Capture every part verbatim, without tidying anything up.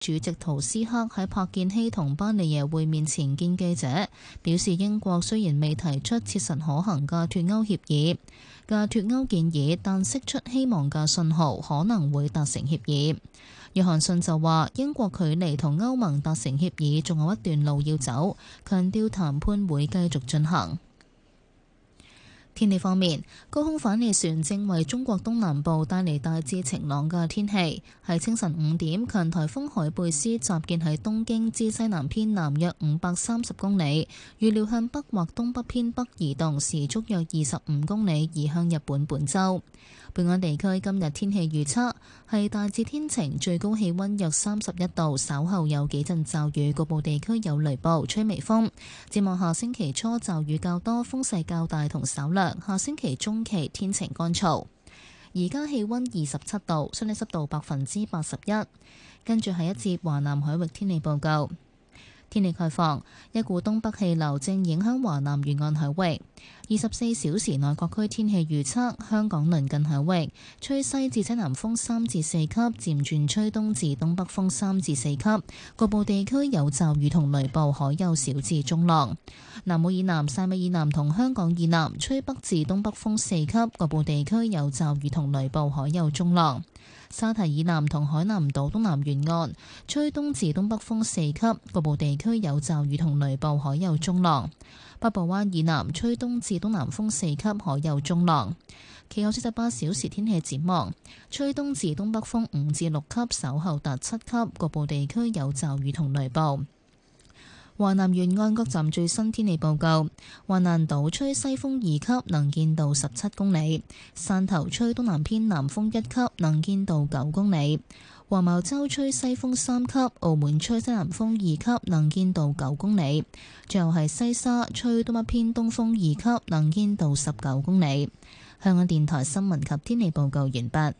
主席圖斯克喺柏建希同巴尼耶會面前見記者，表示英國雖然未提出切實可行嘅脫歐協議嘅脫歐建議，但釋出希望嘅信號，可能會達成協議。約翰遜就話英國距離同歐盟達成協議仲有一段路要走，強調談判會繼續進行。天氣方面，高空反氣旋正為中國東南部帶嚟大致晴朗嘅天氣。喺清晨五點，強颱風海貝斯集結喺東京之西南偏南約五百三十公里，預料向北或東北偏北移動，時速約二十五公里，移向日本本州。本港地區今日天氣預測係大致天晴，最高氣溫約三十一度，稍後有幾陣驟雨，局部地區有雷暴，吹微風。展望下星期初驟雨較多，風勢較大同稍涼。下星期中期天晴乾燥。而家氣溫二十七度，相對濕度百分之八十一。跟住係一節華南海域天氣報告。天氣概況，一股東北氣流正影響華南沿岸海域。二十四小時內各區天氣預測：香港鄰近海域吹西至西南風三至四級，漸轉吹東至東北風三至四級，局部地區有驟雨同雷暴，海有小至中浪。南澳以南、汕尾以南同香港以南吹北至東北風四級，局部地區有驟雨同雷暴，海有中浪。沙堤以南同海南島東南沿岸吹東至東北風四級，局部地區有驟雨同雷暴，海有中浪。北部灣以南吹東至東南風四級，海有中浪。其後四十八小時天氣展望，吹東至東北風五至六級，稍後達七級，局部地區有驟雨同雷暴。華南沿岸各站最新天氣報告：華南島吹西風二級，能見度十七公里；汕頭吹東南偏南風一級，能見度九公里；黃茅洲吹西風三級，澳門吹西南風二級，能見度九公里；最後係西沙吹東北偏東風二級，能見度十九公里。香港電台新聞及天氣報告完畢。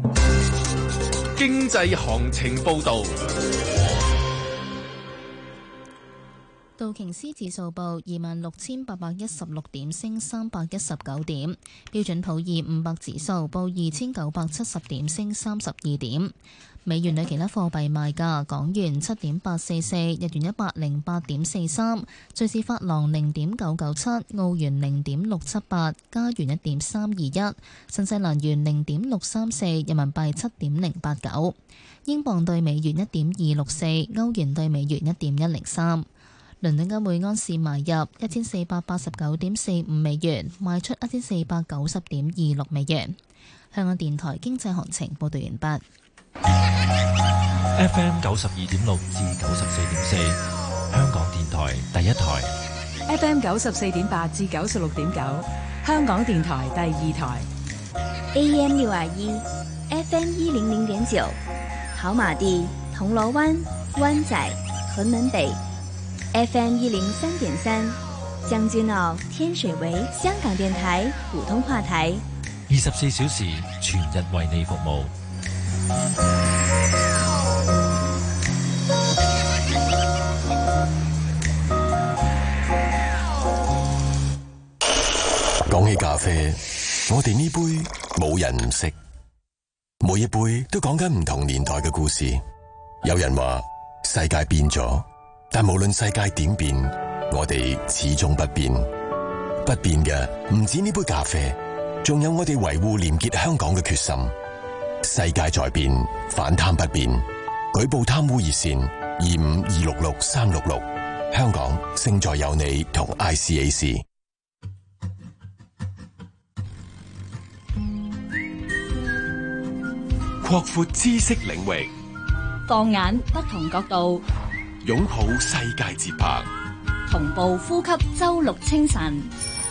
經濟行情報導。 道瓊斯指數報二萬六千八百一十六點，升三百一十九點。標準普爾五百指數報二千九百七十點，升三十二點。美元對其他貨幣賣價：港元七點八四四，日元一百零八點四三，瑞士法郎零點九九七，澳元零點六七八，加元一點三二一，新西蘭元零點六三四，人民幣七點零八九，英鎊對美元一點二六四，歐元對美元一點一零三。倫敦金每安士買入一千四百八十九點四五美元，賣出一千四百九十點二六美元。香港電台經濟行情報道完畢。 F M 九十二點六至九十四點四，香港電台第一台。 F M 九十四點八至九十六點九，香港電台第二台。 A M 六二一，F M 一零零點九，跑馬地、銅鑼灣、灣仔、屯門北。F M 一零三點三，將軍澳、天水圍，香港電台普通話台， 二十四小時全日為你服務。 講起咖啡，我哋呢杯冇人唔識，每一杯都講緊唔同年代嘅故事。有人話世界變咗，但無論世界點變，我哋始終不變。不變嘅唔止呢杯咖啡，仲有我哋維護廉潔香港嘅決心。世界在變，反貪不變。舉報貪污熱線二五二六六三六六。香港勝在有你同 I C A C。 擴闊知識領域， 放眼不同角度， 擁抱世界節拍， 同步呼吸周六清晨。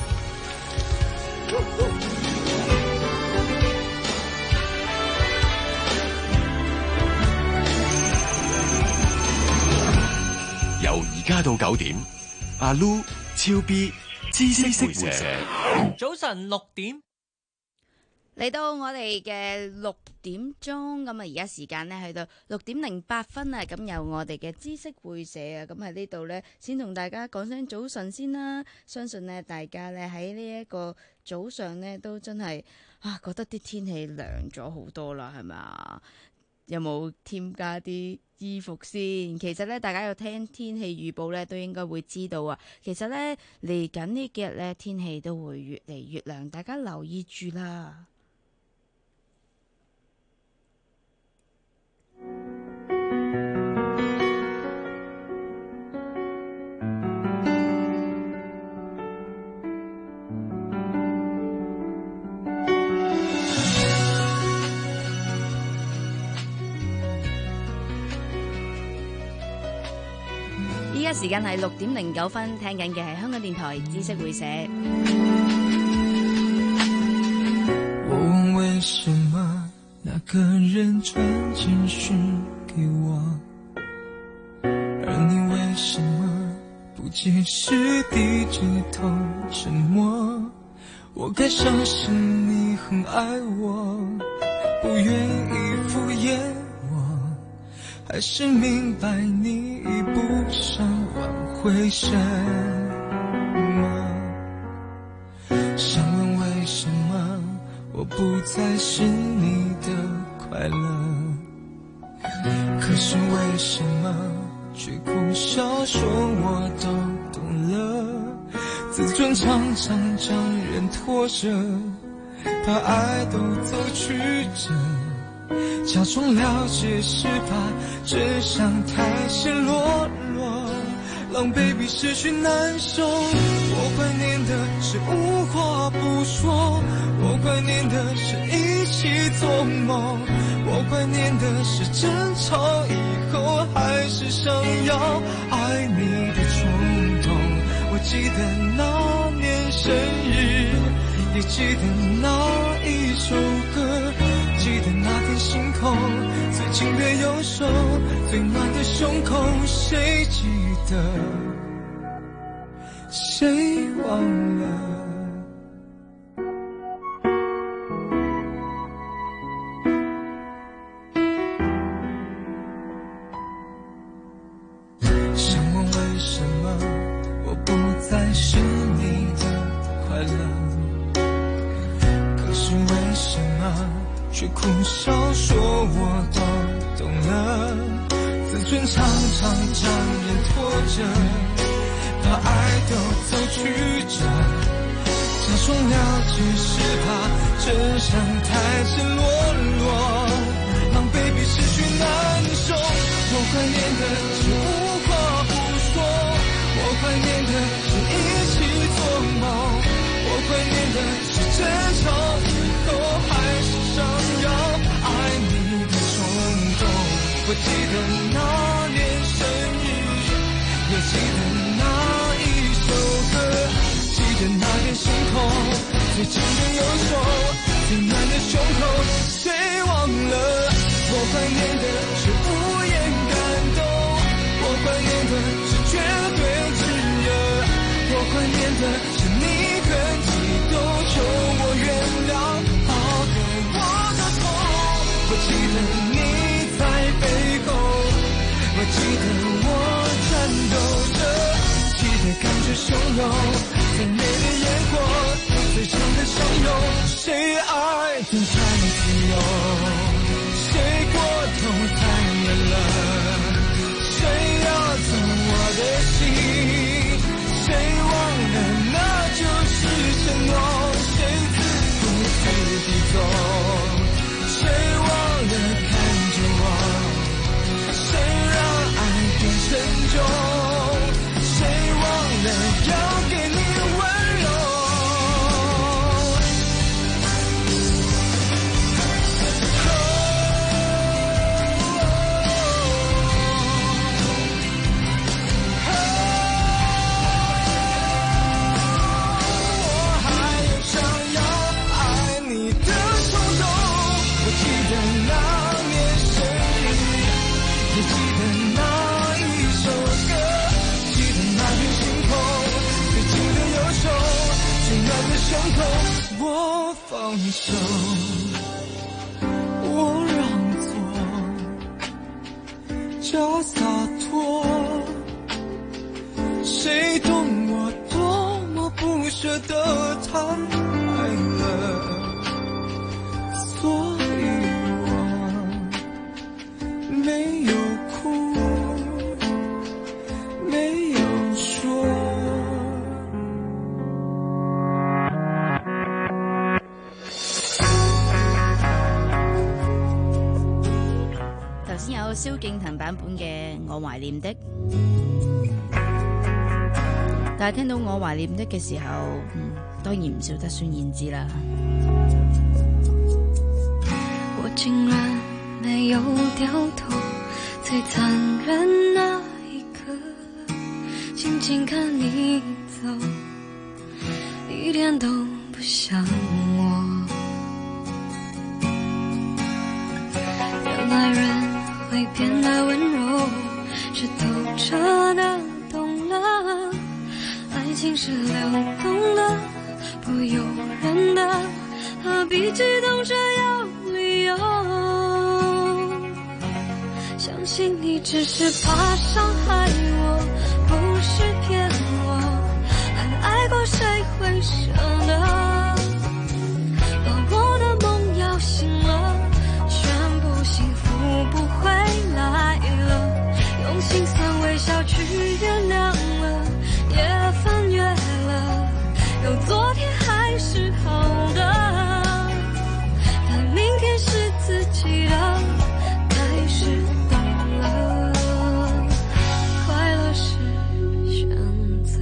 由而家到九點，阿 Lu、超 B、知識會社。 早晨六點。 嚟到我哋嘅六點鐘，咁啊而家時間呢去到六點零八分啊，咁由我哋嘅知識會社啊，咁喺呢度呢，先同大家講聲早晨先啦。相信呢大家呢喺呢一個早上呢都真係啊覺得啲天氣涼咗好多啦，係咪啊？ 有冇添加啲衣服先？其實咧，大家有聽天氣預報咧，都應該會知道啊。其實咧，嚟緊呢幾日咧，天氣都會越嚟越涼，大家留意住啦。依家時間係六點零九分，聽緊嘅係香港電台知識會社。 我問為什麼那個人傳簡訊給我，而你為什麼不解釋低着頭沉默？我該相信你很愛我，不願意敷衍我，還是明白你已不想挽回什麼？想問為什麼我不再是你的快樂？可是為什麼卻苦笑說我都懂了？自尊常常將人拖着，把愛都走曲折，假裝了解是怕真相太赤裸裸，狼狈比失去難受。我懷念的是無話不說，我懷念的是一起做夢，我懷念的是爭吵以後還是想要愛你的衝動。我記得那年生日，也記得那一首歌，記得那天星空，最緊的右手，最暖的胸口，誰記得，誰忘了？想問為什麼我不再是你的快樂？可是為什麼卻苦笑說我都懂了？自尊常常將人拖着，把愛都走曲折，假裝了解是怕真相太赤裸裸，狼狈比失去難受。我懷念的是無話不說，我懷念的是一起做夢，我懷念的是爭吵以後還是想要愛你的衝動。我記得那年生日，也記得那一首歌，記得那天星空，最緊的右手，最暖的胸口，誰忘了？我懷念的是無言感動，我懷念的是絕對炙熱，我懷念的是你很激動，求我原諒拋給我的痛。我記得你在背後，我記得我顫抖着，記得感覺洶湧，最美的煙火，最長的相擁，誰愛得太自由，誰過頭太遠了，誰要走我的心，誰忘了那就是承諾，誰自顧自地走，誰忘了看着我，誰讓愛變沉重，誰忘了要給你溫柔。胸口，我放手，我讓座，假灑脫，誰懂我多麼不捨得太愛了，所以我敬騰版本嘅《我懷念的》，但係聽到《我懷念的》嘅時候，嗯，當然唔少得孫燕姿啦。 我竟然沒有掉頭，最殘忍那一刻，靜靜看你走，一點都不像我。原來人會變得溫柔，是透徹的懂了，愛情是流動的，不由人的，何必激動着有理由？相信你只是怕傷害我，不是騙我，很愛過誰會捨得，把我的夢搖醒了，全部幸福不回來了，用心酸微笑去原諒了，也翻越了，有昨天還是好的，但明天是自己的，開始懂了，快樂是選擇。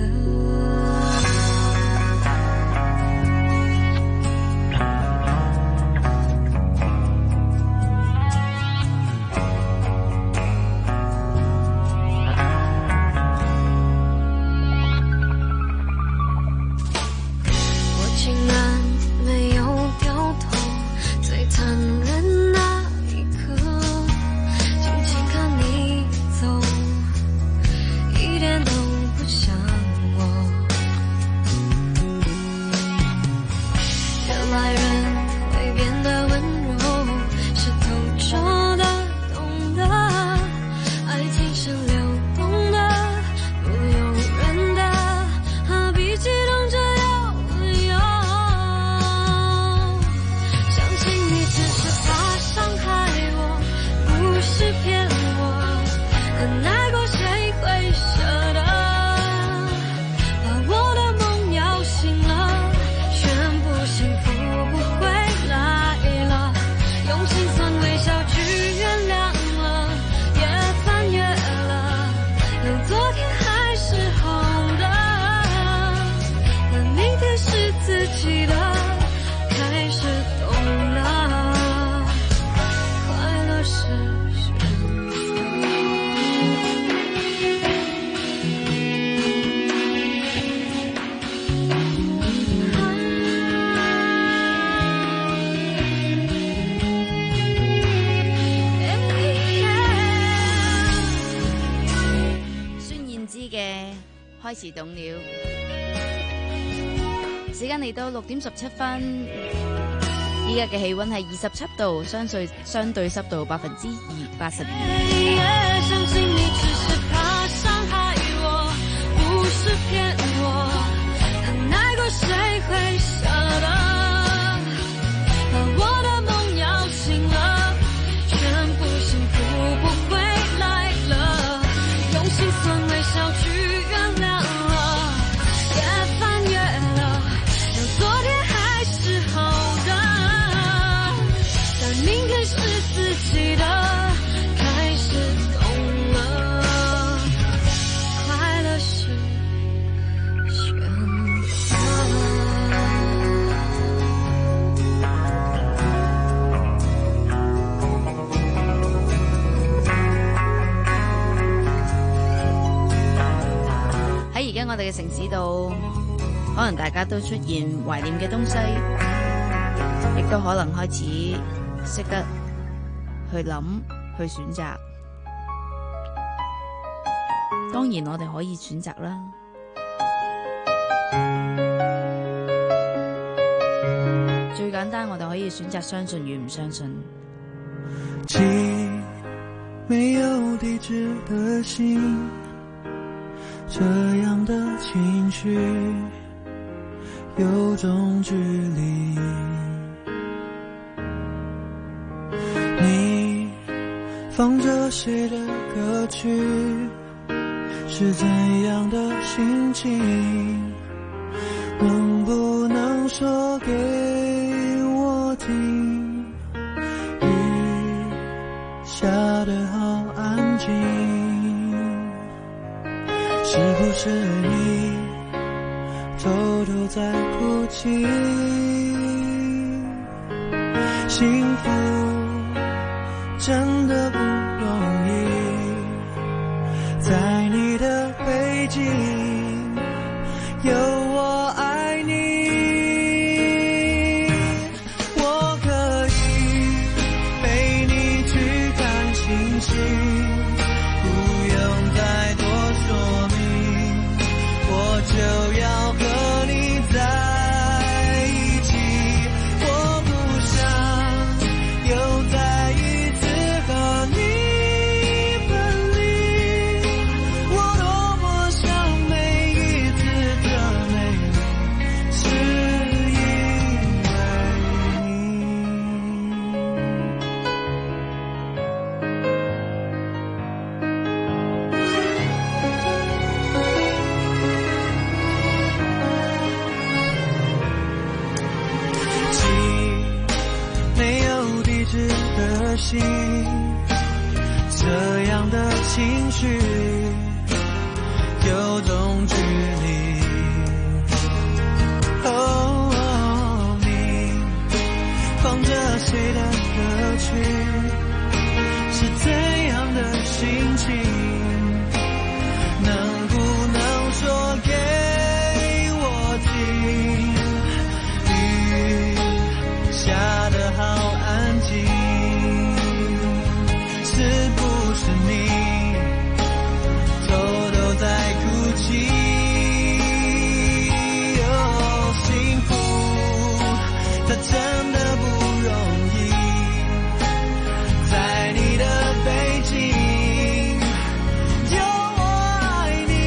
開始懂了，時間嚟到六點十七分，依家嘅氣溫係二十七度，相對相對濕度百分之二八十二。相信你只是怕傷害我，不是騙我，很愛過誰會捨得，把我的夢搖醒了，全部幸福不回來了，用心酸微笑去我哋嘅城市度，可能大家都出現懷念嘅東西，亦都可能開始識得去諗、去選擇。當然，我哋可以選擇啦。最簡單，我哋可以選擇相信與唔相信。 寄沒有地址的信，這樣的情緒有種距離，你放着誰的歌曲，是怎樣的心情，能不能說給我聽，雨下得好安是不是你偷偷在哭泣？幸福真的不容易，在你的背景有我爱你。我可以陪你去看星星，不用再多说明，我就要和你在一起。我不想又再一次和你分离，我多么想每一次的美丽是因为没有地址的信，这样的情绪有种距离。哦，你放着谁的歌曲，是怎样的心情？能不能说给我听？雨下得好安静，是不是你偷偷在哭泣？哦，幸福它真的不容易，在你的背景有我爱你。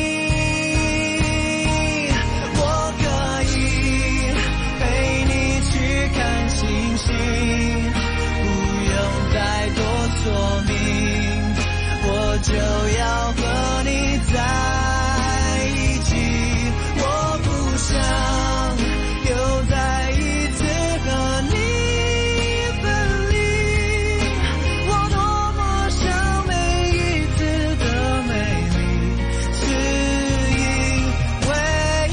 我可以陪你去看星星，不用再多说明，我就要和你在一起。我不想又再一次和你分离，我多么想每一次的美丽是因为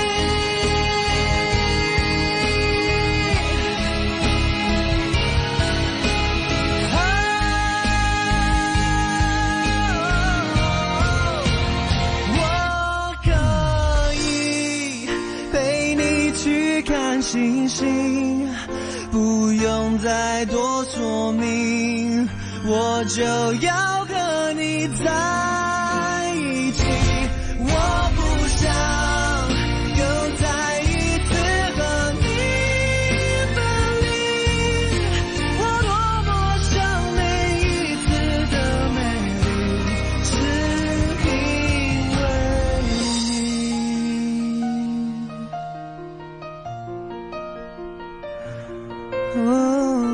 我可以陪你去看星星，不用再多说明，我就要和你在一起。我不想又再一次和你分离，我多么想每一次的美丽是因为你。哦，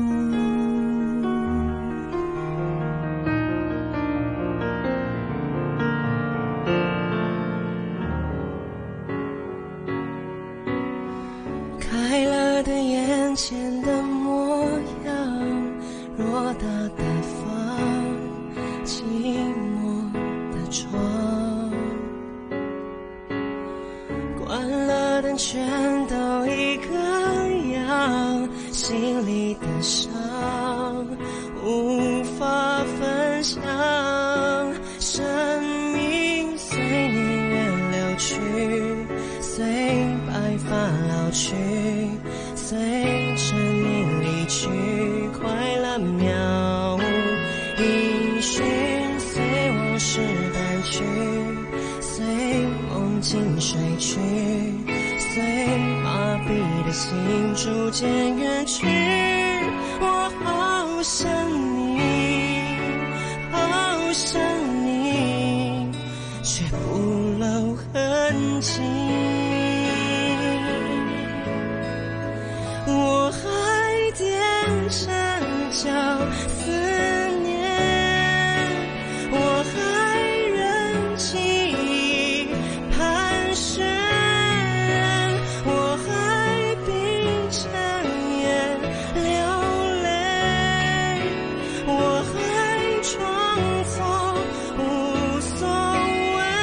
开了的眼前的模样，偌大的房，寂寞的窗，关了灯全都一个样，心里的伤无法分享，生命随年月流去，随白发老去，随着你离去，快乐渺无音讯，随往事淡去，随梦境睡去，随麻痹的心逐渐远去。我好想你，好想你，却不露痕迹。我还踮着脚思念，我还忍记忆盘旋，我还闭着眼流泪，我还装作无所谓。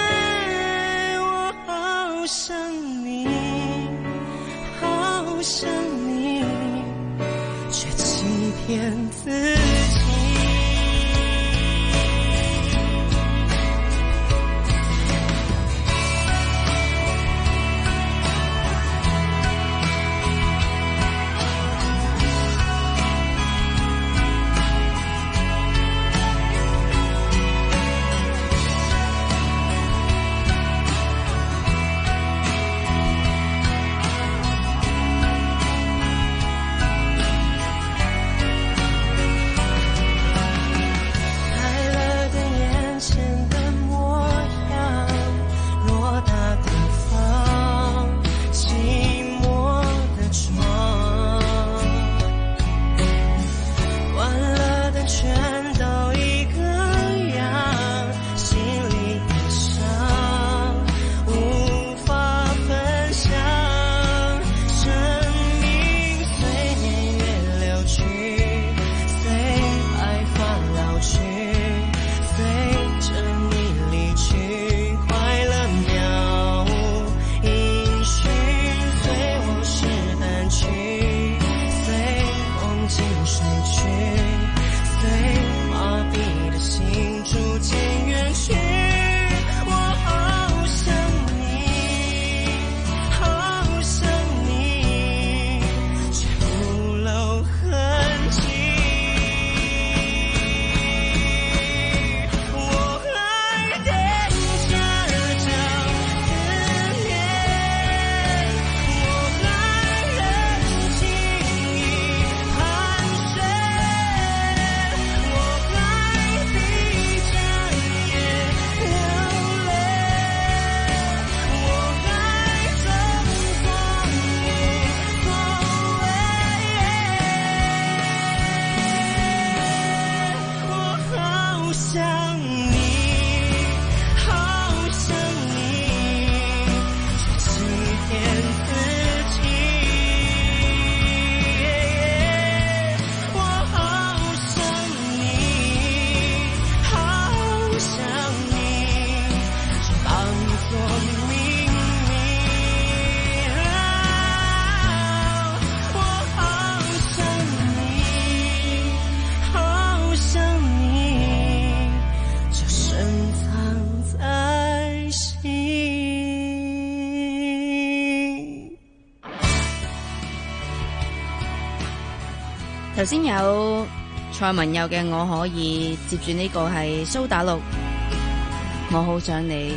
先有蔡文佑嘅我可以，接住呢個係蘇打綠，我好想你。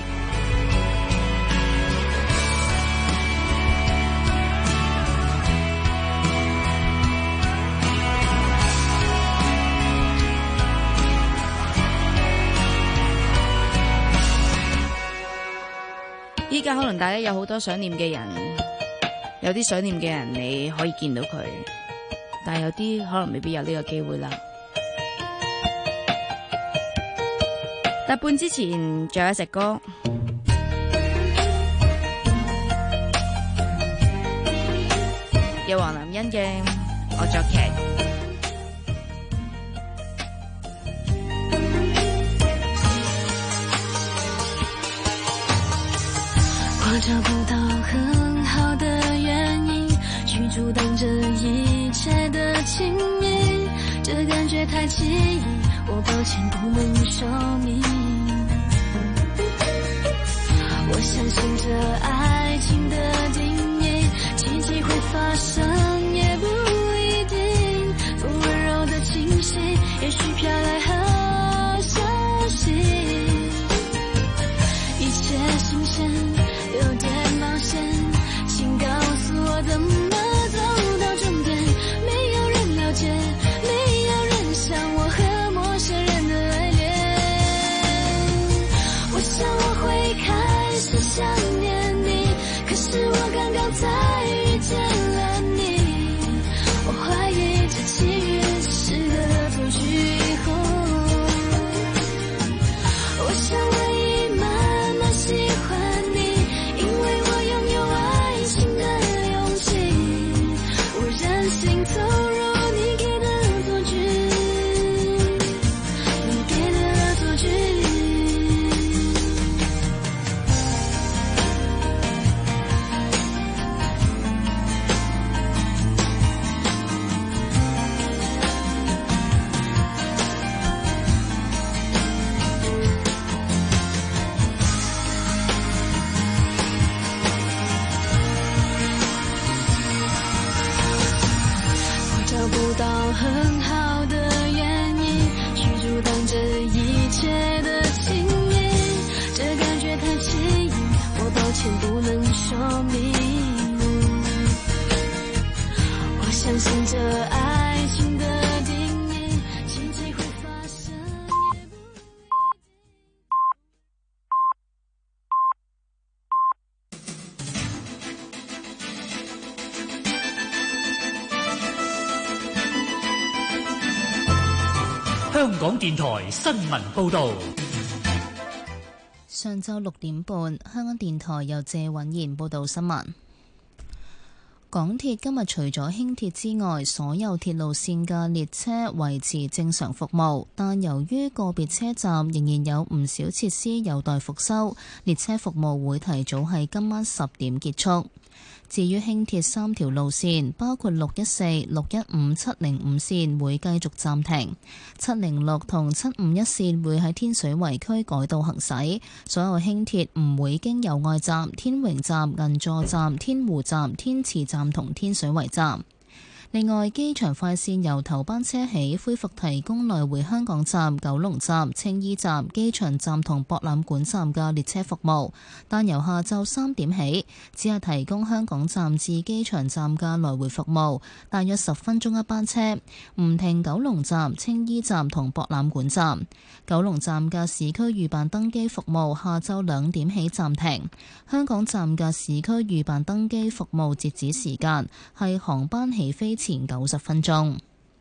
依家可能大家有好多想念嘅人，有啲想念嘅人你可以見到佢，但係有啲可能未必有呢個機會啦。答半之前仲有一隻歌，有黃南欣嘅《惡作劇》。 我找不到很好的原因去阻挡这一切的亲密，这感觉太奇异，我抱歉不能说明。我相信这爱情的定义，奇迹会发生也不一定，不温柔的清晰，也许飘来好消息，一切新鲜有点冒险，请告诉我怎么走到终点，没有人了解，没有人像我和陌生人的爱恋。我想我会开始想念你，可是我刚刚才遇见了你，我怀疑这奇遇是个恶作剧。我想我已慢慢喜欢你，因为我拥有爱情的勇气，我任性投入你给的恶作剧，你给的恶作剧。找不到很好的原因去阻挡这一切的亲密，这感觉太奇异，我抱歉不能说明。我相信这爱情的定义，奇迹会发生也不香港電台新聞報導。 上晝六點半，香港電台由謝允賢報導新聞。港鐵今日除咗輕鐵之外，所有鐵路線嘅列車維持正常服務，但由於個別車站仍然有唔少設施有待復修，列車服務會提早喺今晚十點結束。至於輕鐵三條路線，包括六一四、六一五、七零五線會繼續暫停，七零六同七五一線會喺天水圍區改道行駛。所有輕鐵唔會經友愛站、天榮站、銀座站、天湖站、天慈站同天水圍站。另外，機場快線由頭班車起恢復提供來回香港站、九龍站、青衣站、機場站同博覽館站嘅列車服務，但由下晝三點起，只係提供香港站至機場站嘅來回服務，大約十分鐘一班車，唔停九龍站、青衣站同博覽館站。九龍站嘅市區預辦登機服務下晝兩點起暫停，香港站嘅市區預辦登機服務截止時間係航班起飛前九十分鐘。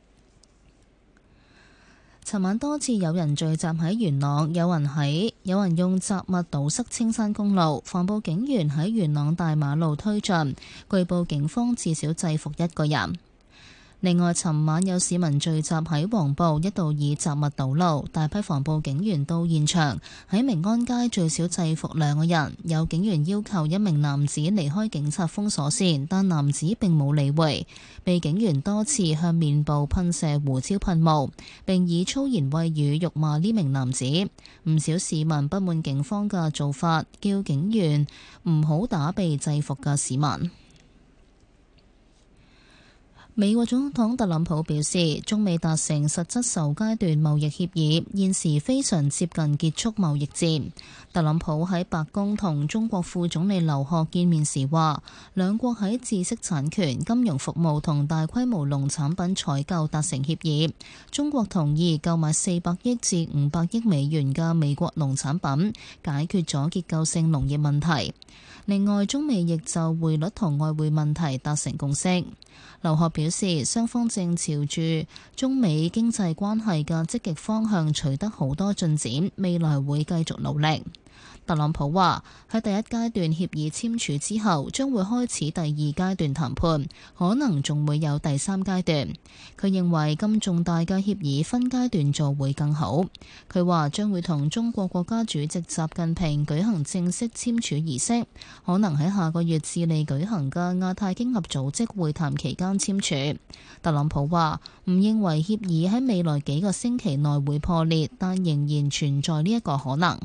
尋晚多次有人聚集喺元朗，有人喺有人用雜物堵塞青山公路，防暴警員喺元朗大馬路推進，據報警方至少制服一個人。另外，尋晚有市民聚集喺黃埔，一度以雜物堵路，大批防暴警員到現場，喺明安街最少制服兩個人。有警員要求一名男子離開警察封鎖線，但男子並冇理會，被警員多次向面部噴射胡椒噴霧，並以粗言穢語辱罵呢名男子。唔少市民不滿警方嘅做法，叫警員唔好打被制服嘅市民。 美國總統特朗普表示，中美達成實質首階段貿易協議，現時非常接近結束貿易戰。特朗普喺白宮同中國副總理劉鶴見面時話，兩國喺知識產權、金融服務同大規模農產品採購達成協議。中國同意購買四百億至五百億美元嘅美國農產品，解決咗結構性農業問題。另外，中美亦就匯率同外匯問題達成共識。劉鶴表示，雙方正朝住中美經濟關係嘅積極方向取得好多進展，未來會繼續努力。特朗普話喺第一階段協議簽署之後，將會開始第二階段談判，可能仲會有第三階段。佢認為咁重大嘅協議分階段做會更好。佢話將會同中國國家主席習近平舉行正式簽署儀式，可能喺下個月智利舉行嘅亞太經合組織會談期間簽署。特朗普話唔認為協議喺未來幾個星期內會破裂，但仍然存在呢一個可能。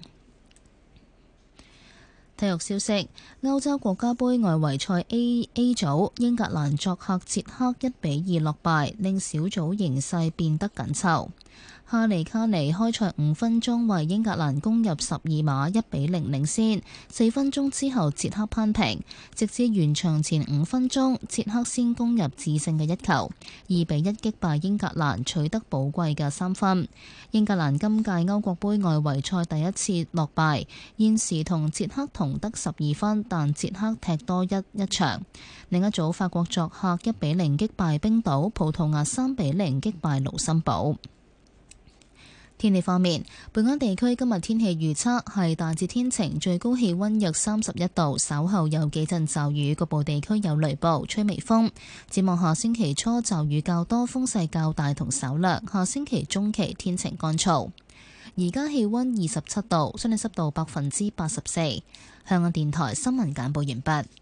體育消息：歐洲國家盃外圍賽 A A 組，英格蘭作客捷克一比二落敗，令小組形勢變得緊湊。哈利卡尼開賽五分鐘為英格蘭攻入十二碼，一比零領先。四分鐘之後，捷克扳平，直至完場前五分鐘，捷克先攻入致勝嘅一球，二比一擊敗英格蘭，取得寶貴嘅三分。英格蘭今屆歐國盃外圍賽第一次落敗，現時同捷克同得十二分，但捷克踢多一一場。另一組法國作客一比零擊敗冰島，葡萄牙三比零擊敗盧森堡。天氣方面，本港地區今日天氣預測係大致天晴，最高氣溫約三十一度，稍後有幾陣驟雨，局部地區有雷暴，吹微風。展望下星期初驟雨較多，風勢較大同稍涼。下星期中期天晴乾燥。而家氣溫二十七度，相對濕度百分之八十四。香港電台新聞簡報完畢。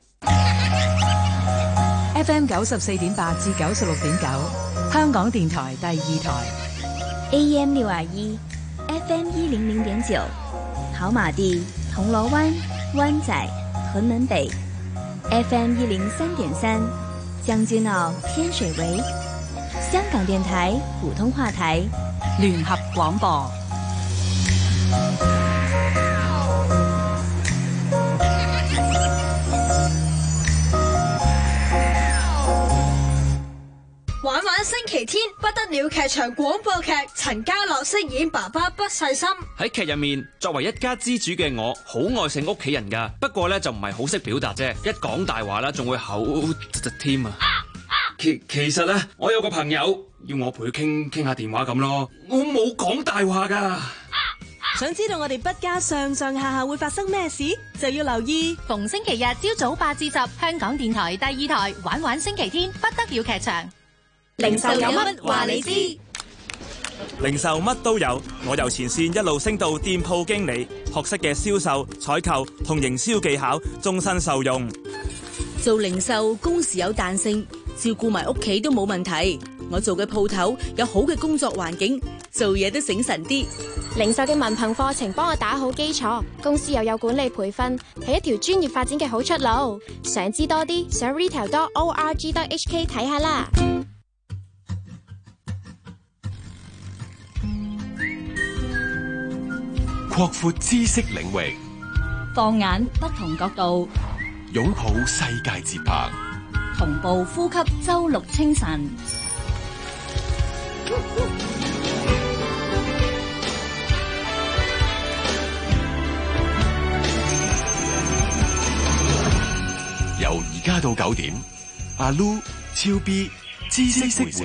F M 九十四點八至九十六點九，香港電台第二台。 A M 六二一 ，F M 一零零點九，跑馬地、銅鑼灣、灣仔、屯門北 ，F M 一零三點三，將軍澳、天水圍，香港電台普通話台， 聯合廣播。 玩玩星期天不得了劇場廣播劇，陳家樂飾演爸爸不細心。 喺劇入面，作為一家之主嘅我，好愛錫屋企人噶，不過咧就唔係好識表達啫，一講大話啦，仲會口窒窒添啊！其其實咧，我有個朋友要我陪佢傾傾下電話咁咯，我冇講大話噶。 想知道我哋不家上上下下會發生咩事，就要留意逢星期日朝早八至十，香港電台第二台玩玩星期天不得了劇場。 零售有乜話你知？ 零售乜都有，我由前線一路升到店鋪經理，學識嘅銷售、採購同營銷技巧，終身受用。 做零售工時有彈性，照顧埋屋企都冇問題。我做嘅鋪頭有好嘅工作環境，做嘢都醒神啲。 零售嘅文憑課程幫我打好基礎，公司又有管理培訓，係一條專業發展嘅好出路。想知多啲，上 retail dot org dot h k 睇下啦。 擴闊知識領域， 放眼不同角度， 擁抱世界節拍， 同步呼吸周六清晨。 由而家到九點，阿 Lu、超 B、知識會社。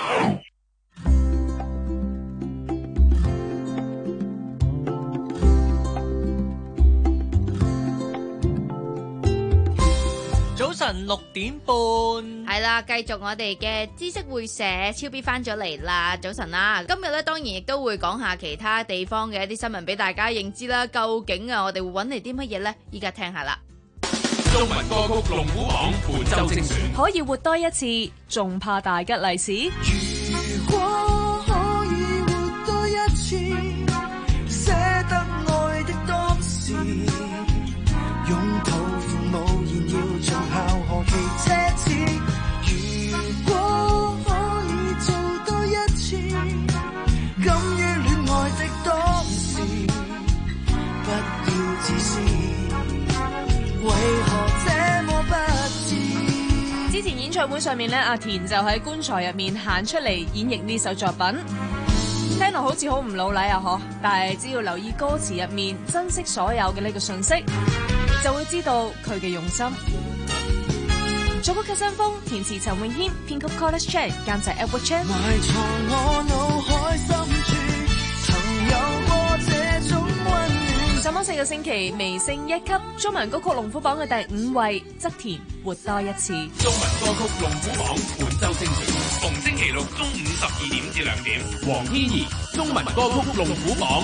早晨六點半， 係啦，繼續我哋嘅知識會社，超 B 翻咗嚟啦，早晨啦！今日咧當然亦都會講下其他地方嘅一啲新聞俾大家認知啦。究竟啊，我哋會揾嚟啲乜嘢呢？依家聽下啦。 中文歌曲龍虎榜本周精選， 可以活多一次，仲怕大吉利是？ 如果可以活多一次，捨得愛的當時，擁抱父母，然要盡孝何其奢侈。如果自私，為何這麼不智？ 之前演唱會上面咧，阿田就喺棺材入面行出嚟演繹呢首作品，聽落好似好唔老禮啊嗬，但係只要留意歌詞入面，珍惜所有嘅呢個信息，就會知道佢嘅用心。作曲嘅新風，填詞陳詠謙，編曲 College Chan， 監製 Edward Chan。 埋藏我腦海深處，曾有過這種溫暖。 上榜四個星期，微升一級，中文歌曲龍虎榜嘅第五位，側田活多一次。 中文歌曲龍虎榜本周精選，逢星期六中午十二點至兩點。黃天怡，中文歌曲龍虎榜。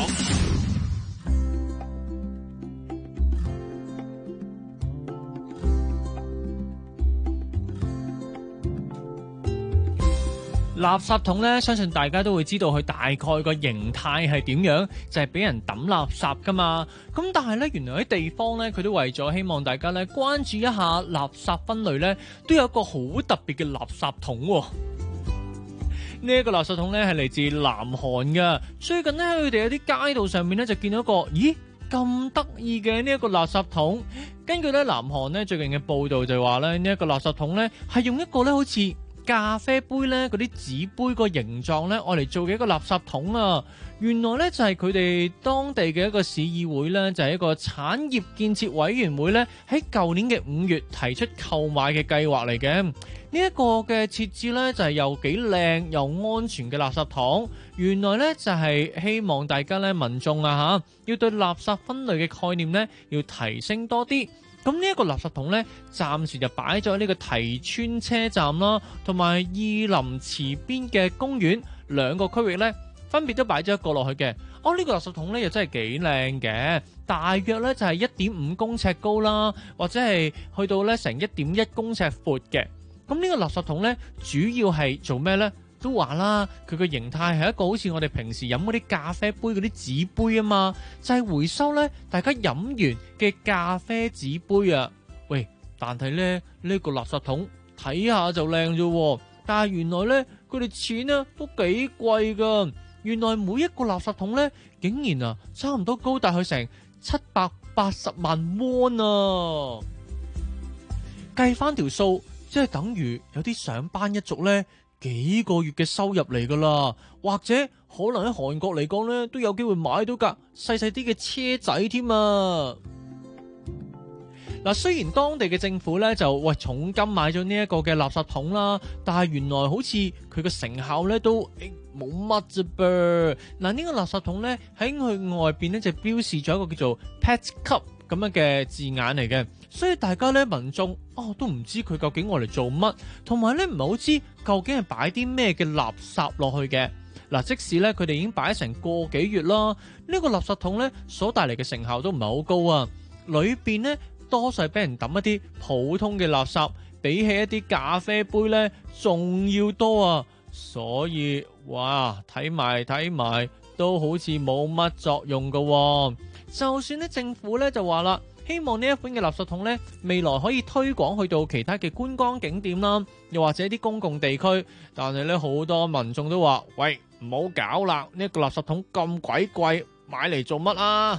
垃圾桶咧，相信大家都會知道佢大概個形態係點樣，就係俾人抌垃圾噶嘛。咁但係咧，原來喺地方咧，佢都為咗希望大家咧關注一下垃圾分類咧，都有一個好特別嘅垃圾桶喎。呢一個垃圾桶咧係嚟自南韓嘅。最近咧喺佢哋有啲街道上面咧就見到一個，咦咁得意嘅呢一個垃圾桶。根據咧南韓咧最近嘅報道就話咧，呢一個垃圾桶咧係用一個咧好似咖啡杯咧嗰啲紙杯個形狀咧，愛嚟做嘅一個垃圾桶啊！原來咧就係佢哋當地嘅一個市議會咧，就係、是、一個產業建設委員會咧，喺舊年嘅五月提出購買嘅計劃嚟嘅。呢、這、一個嘅設置咧就係、是、又幾靚又安全嘅垃圾桶。原來咧就係、是、希望大家咧民眾啊嚇，要對垃圾分類嘅概念咧要提升多啲。咁呢一個垃圾桶咧，暫時就擺咗喺呢個提川車站啦，同埋義林池邊嘅公園兩個區域咧，分別都擺咗一個落去嘅。哦，呢、這個垃圾桶咧又真係幾靚嘅，大約咧就係一點五公尺高啦，或者係去到咧成一點一公尺闊嘅。咁呢個垃圾桶咧，主要係做咩咧？都話啦，佢個形態係一個好似我哋平時飲嗰啲咖啡杯嗰啲紙杯啊嘛，就係、是、回收咧大家飲完嘅咖啡紙杯啊。喂，但係咧呢、這個垃圾桶睇下就靚啫，但係原來咧佢哋錢啊都幾貴噶。原來每一個垃圾桶咧竟然啊差唔多高達去成七百八十萬won啊！計翻條數，即係等於有啲上班一族咧幾個月嘅收入嚟噶啦，或者可能喺韓國嚟講咧，都有機會買到架細細啲嘅車仔添啊！嗱，雖然當地嘅政府咧就喂重金買咗呢一個嘅垃圾桶啦，但係原來好似佢嘅成效咧都冇乜啫噃。嗱，呢個垃圾桶咧喺佢外邊咧就標示咗一個叫做 Pet Cup 咁樣嘅字眼嚟嘅，所以大家咧民眾哦都唔知佢究竟愛嚟做乜，同埋咧唔係好知究竟係擺啲咩嘅垃圾落去嘅。嗱，即使咧佢哋已經擺成個幾月啦，呢個垃圾桶咧所帶嚟嘅成效都唔係好高啊，裏邊咧多數係俾人抌一啲普通嘅垃圾，比起一啲咖啡杯咧仲要多啊，所以哇睇埋睇埋都好似冇乜作用噶喎。就算咧政府咧就話啦，希望呢一款嘅垃圾桶咧未來可以推廣去到其他嘅觀光景點啦，又或者啲公共地區，但係咧好多民眾都話：喂，唔好搞啦！呢一個垃圾桶咁鬼貴，買嚟做乜啊？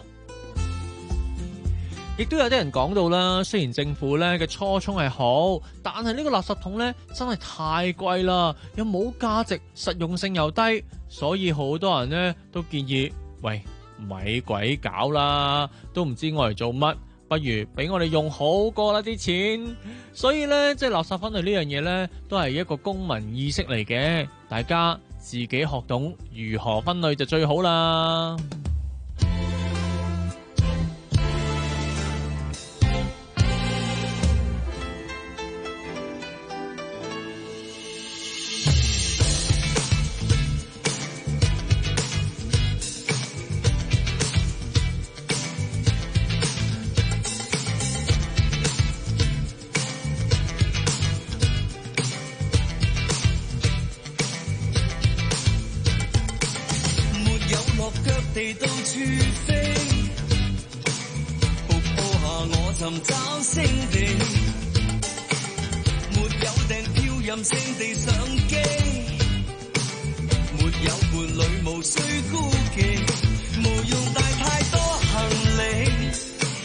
亦都有啲人講到啦，雖然政府咧嘅初衷係好，但係呢個垃圾桶咧真係太貴啦，又冇價值，實用性又低，所以好多人咧都建議：喂，咪鬼搞啦，都唔知我嚟做乜，不如俾我哋用好過啦啲錢。所以咧，即係垃圾分類呢樣嘢咧，都係一個公民意識嚟嘅，大家自己學懂如何分類就最好啦。 地到處飛，瀑布下我尋找勝地，沒有訂票任性地上機，沒有伴侶無需孤寂，無用帶太多行李，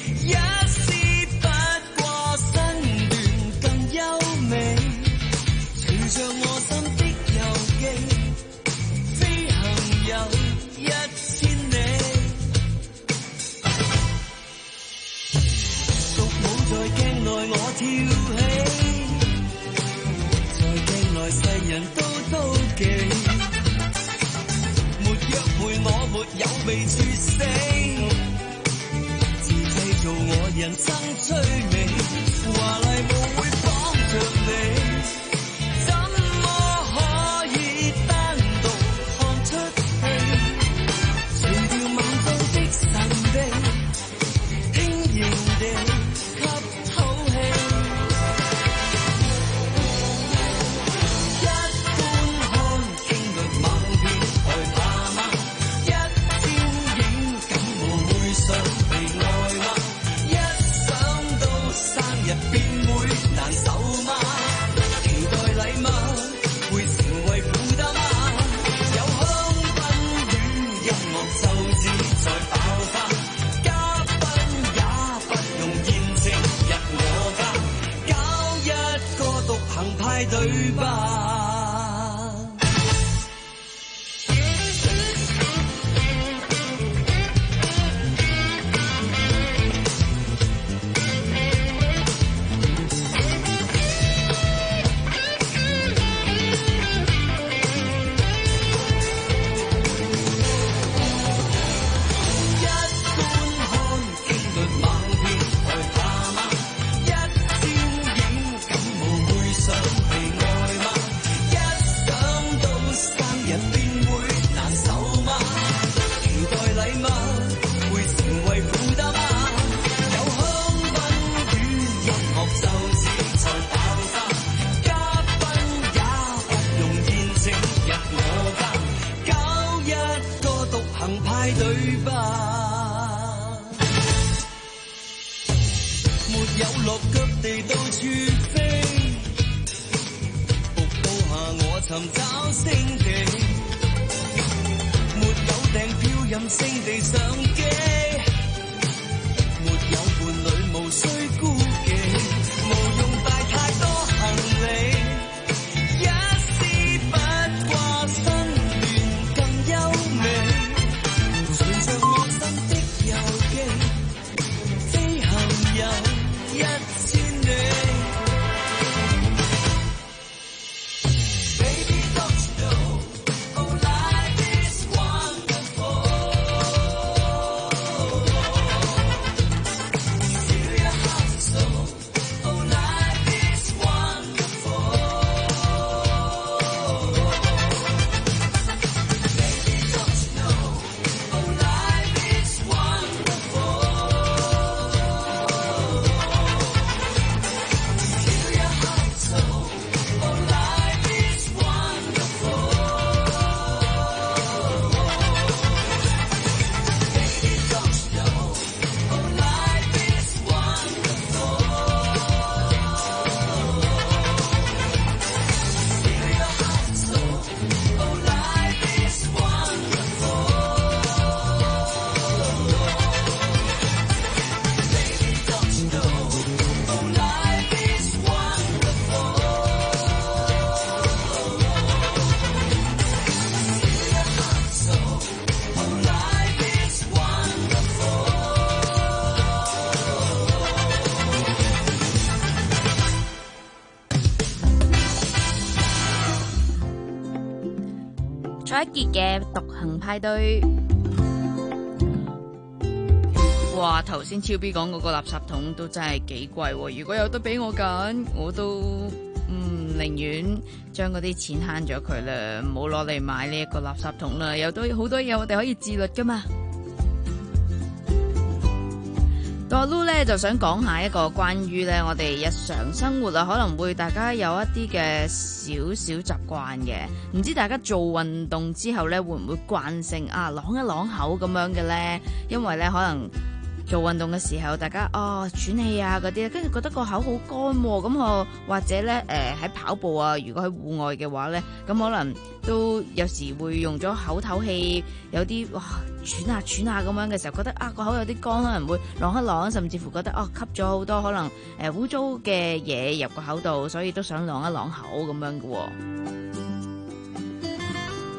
我跳起，在鏡內世人都妒忌，沒約會我沒有被處死，自製造我人生趣味，華麗舞會綁着你，怎麼可以單獨看出戲，除掉夢中的神秘，輕盈地吸口氣，一般看經歷某片害怕嗎？一朝影感冒會想被愛嗎？一想到生日便會難受嗎？期待禮物會成為負擔嗎？有香檳與音樂就只在爆發，嘉賓也不用現情入我家，搞一個獨行派對吧。一般看經歷某片害怕嗎？一朝影感冒會想被愛嗎？一想到生日便會難受嗎？期待禮物會成為負擔嗎？有香檳與音樂就只在爆發，嘉賓也不用現情入我家，搞一個獨行派對吧。沒有落腳地到處飛，瀑布下我尋找星地，沒有訂票任性地上機，沒有伴侶無需顧忌，無用帶太多行李，一絲不掛身段更優美，隨着我心的遊記，飛行有一千里。Baby, don't you know, oh, life is wonderful. Feel your heart and soul, oh, life is wonderful. Baby, don't you know, oh, life is wonderful. Feel your heart and soul, oh, life is wonderful. Baby, don't you know, oh, life is wonderful. Feel your heart and soul, oh, life is wonderful. Baby, don't you know, oh, life is wonderful. Feel your heart and soul, oh, life is wonderful. 蔡一傑嘅獨行派對。哇！頭先超 B 講嗰個垃圾桶都真係幾貴喎，如果有得俾我揀，我都嗯寧願將嗰啲錢慳咗佢啦，唔好攞嚟買呢一個垃圾桶啦，有多好多嘢我哋可以自律噶嘛。個 Lu 咧就想講下一個關於咧我哋日常生活啊，可能會大家有一啲嘅少少習慣嘅，唔知大家做運動之後咧會唔會慣性啊啷一啷口咁樣嘅咧？因為咧可能做運動嘅時候，大家哦喘氣啊嗰啲，跟住覺得個口好乾喎，咁我或者咧誒喺跑步啊，如果喺戶外嘅話咧，咁可能都有時會用咗口唞氣，有啲哇喘下喘下咁樣嘅時候，覺得啊個口有啲乾，可能會啷一啷，甚至乎覺得哦吸咗好多可能誒污糟嘅嘢入個口度，所以都想啷一啷口咁樣嘅喎。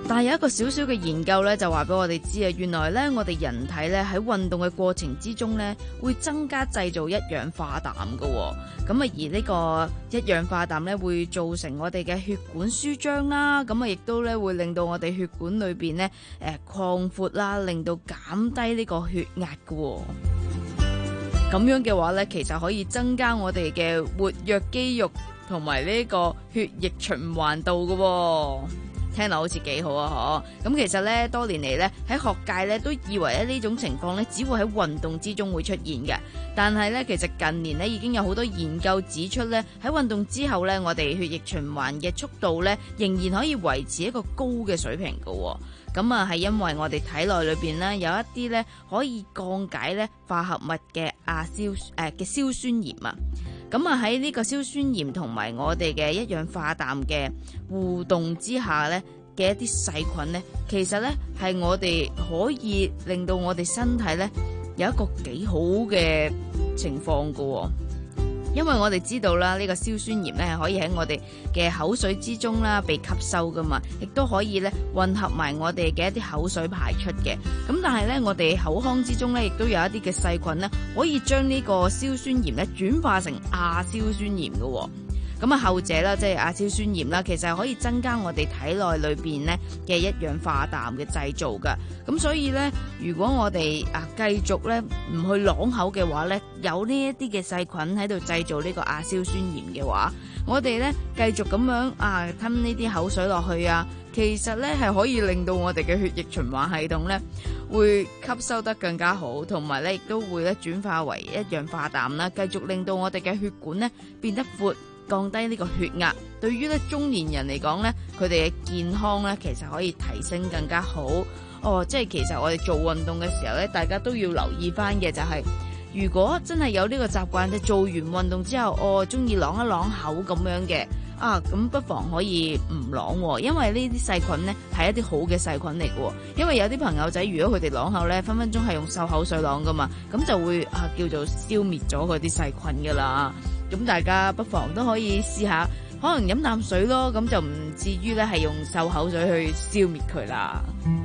但係有一個小小嘅研究咧，就話俾我哋知啊，原來咧我哋人體咧喺運動嘅過程之中咧，會增加製造一氧化氮㗎喎。咁啊，而呢個一氧化氮咧會造成我哋嘅血管舒張啦，咁啊亦都咧會令到我哋血管裏邊咧誒擴闊啦，令到減低呢個血壓㗎喎。咁樣嘅話咧，其實可以增加我哋嘅活躍肌肉同埋呢個血液循環度㗎喎。聽落好似幾好啊！嗬，咁其實咧多年嚟咧喺學界咧都以為咧呢種情況咧只會喺運動之中會出現嘅，但係咧其實近年咧已經有好多研究指出咧喺運動之後咧，我哋血液循環嘅速度咧仍然可以維持一個高嘅水平㗎喎。咁啊係因為我哋體內裏邊咧有一啲咧可以降解咧化合物嘅亞硝誒嘅硝酸鹽啊。咁啊喺呢個硝酸鹽同埋我哋嘅一氧化氮嘅互動之下咧嘅一啲細菌咧，其實咧係我哋可以令到我哋身體咧有一個幾好嘅情況㗎喎。因為我哋知道啦，呢個硝酸鹽咧係可以喺我哋嘅口水之中啦被吸收噶嘛，亦都可以咧混合埋我哋嘅一啲口水排出嘅。咁但係咧，我哋口腔之中咧亦都有一啲嘅細菌咧，可以將呢個硝酸鹽咧轉化成亞硝酸鹽噶喎。咁啊，後者啦，即係亞硝酸鹽啦，其實係可以增加我哋體內裏邊咧嘅一氧化氮嘅製造噶。咁所以咧，如果我哋啊繼續咧唔去啷口嘅話咧，有呢一啲嘅細菌喺度製造呢個亞硝酸鹽嘅話，我哋咧繼續咁樣啊吞呢啲口水落去啊，其實咧係可以令到我哋嘅血液循環系統咧會吸收得更加好，同埋咧亦都會咧轉化為一氧化氮啦，繼續令到我哋嘅血管咧變得闊，降低呢個血壓。對於咧中年人嚟講咧，佢哋嘅健康咧其實可以提升更加好。哦，即係其實我哋做運動嘅時候咧，大家都要留意翻嘅就係、是，如果真係有呢個習慣，即係做完運動之後，我中意啷一啷口咁樣嘅，啊咁不妨可以唔啷，因為呢啲細菌咧係一啲好嘅細菌嚟嘅。因為有啲朋友仔如果佢哋啷口咧，分分鐘係用漱口水啷噶嘛，咁就會啊叫做消滅咗佢啲細菌噶啦。咁大家不妨都可以試下，可能飲啖水咯，咁就唔至於咧係用漱口水去消滅佢啦。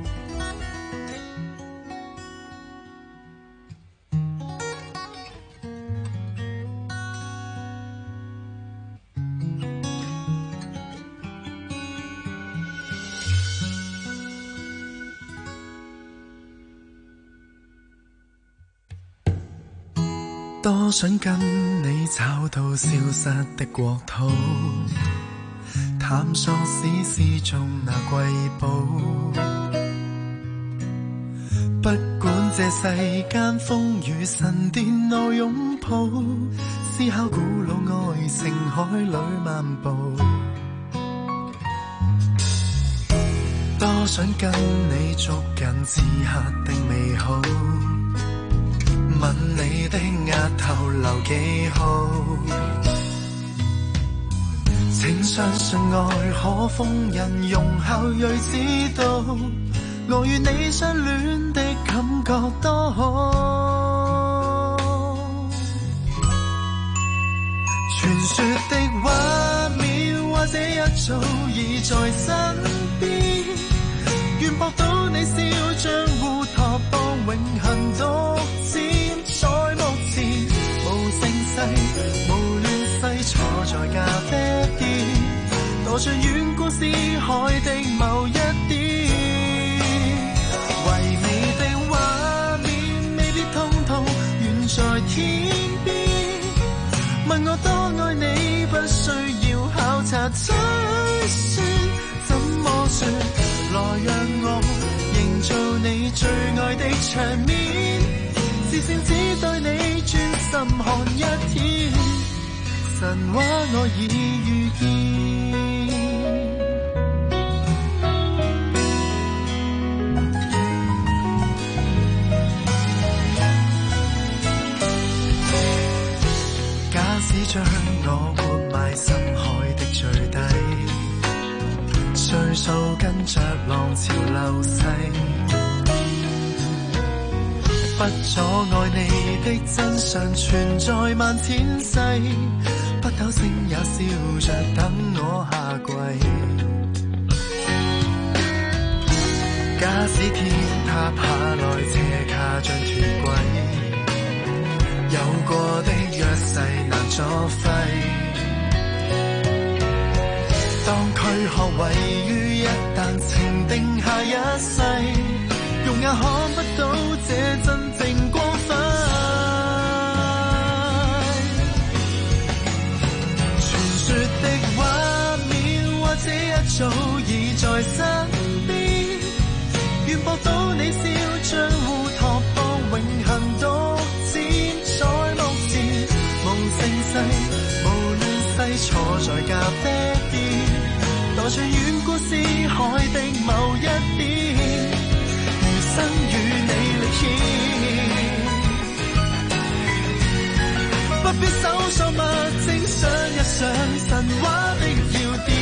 多想跟你找到消失的國土，探索史詩中那瑰寶。不管這世間風雨神電路擁抱，思考古老愛情海裏漫步。多想跟你捉緊此刻的美好，吻你的額頭留記號，請相信愛可封印，容後睿知道，我與你相戀的感覺多好。傳說的畫面或者一早已在身邊，願博到你笑像烏托邦永恆獨佔。在目前無盛世無亂世，坐在咖啡店，墮進遠古詩海的某一點，唯美的畫面未必通通遠在天邊，問我多愛你不需要考察推算，怎麼說來讓我營造你最愛的場面，自信只對你專心看一天，神話我已遇見。假使將我活埋深海的最底，歲數跟着浪潮流逝，不阻礙你的真相存在萬千世，不抖聲也笑着等我下跪。 假使天塌下來，斜卡將斷軌，有過的約誓難作廢。當軀殼位於一旦情定下一世，肉眼看不到這真正光輝。傳說的畫面或者一早已在身邊，願博到你笑將烏托邦永恆獨佔在目前。夢盛世無亂世坐在咖啡店，來場遠古詩海的某一邊，餘生與你歷險。不必搜索物證，想一想神話的要點，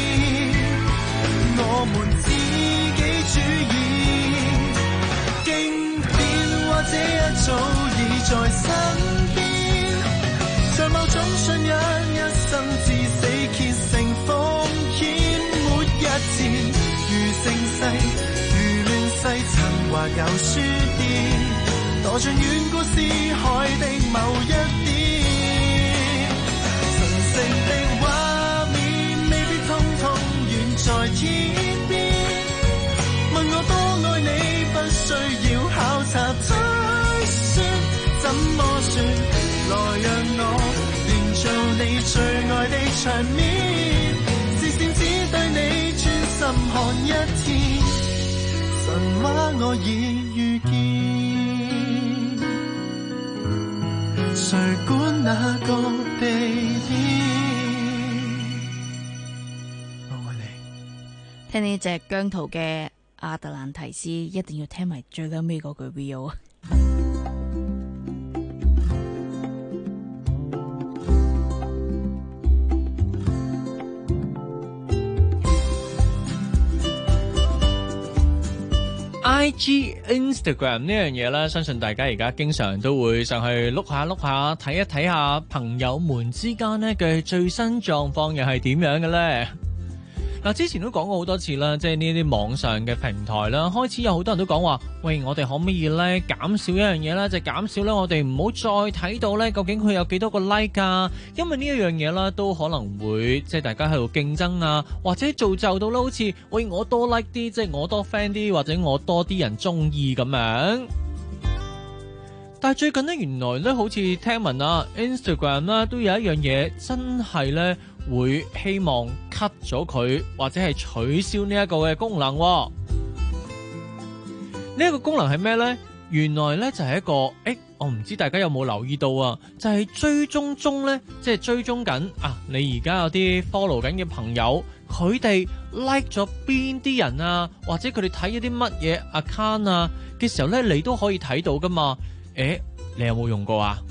我們自己主演。經典或者一早已在身邊，在某種信仰一生至死虔誠奉獻。沒一天如盛世如亂世曾畫有書店，墮進遠古詩海的某一點。神聖的畫面未必通通遠在天邊，問我多愛你不需要考察推算，怎麼說？來讓我營造你最愛的場面，視線只對你專心看一天，神話我已遇見，誰管那個 baby。 我愛你。 聽呢隻姜濤嘅亞特蘭提斯，一定要聽埋最尾嗰句 V O。 I G、Instagram 呢樣嘢咧，相信大家而家經常都會上去碌下碌下，睇一睇下朋友們之間咧嘅最新狀況又係點樣嘅咧。嗱，之前都講過好多次啦，即係呢啲網上嘅平台啦，開始有好多人都講話，喂，我哋可唔可以咧減少一樣嘢咧？就係減少咧，我哋唔好再睇到咧，究竟佢有幾多個 like 啊？因為呢一樣嘢啦，都可能會即係大家喺度競爭啊，或者造就到啦，好似喂我多 like 啲，即係我多 friend 啲，或者我多啲人中意咁樣。但係最近呢，原來咧好似聽聞啊 ，Instagram 啦都有一樣嘢真係咧會希望 cut 咗佢，或者係取消呢一個嘅功能。呢、這、一個功能係咩呢？原來呢就係、是、一個，誒、欸，我唔知大家有冇留意到啊？就係、是、追蹤中呢，即係追蹤緊啊！你而家有啲 follow 緊嘅朋友，佢哋 like 咗邊啲人啊，或者佢哋睇咗啲乜嘢 account 啊嘅時候呢，你都可以睇到噶嘛？誒、欸，你有冇用過啊？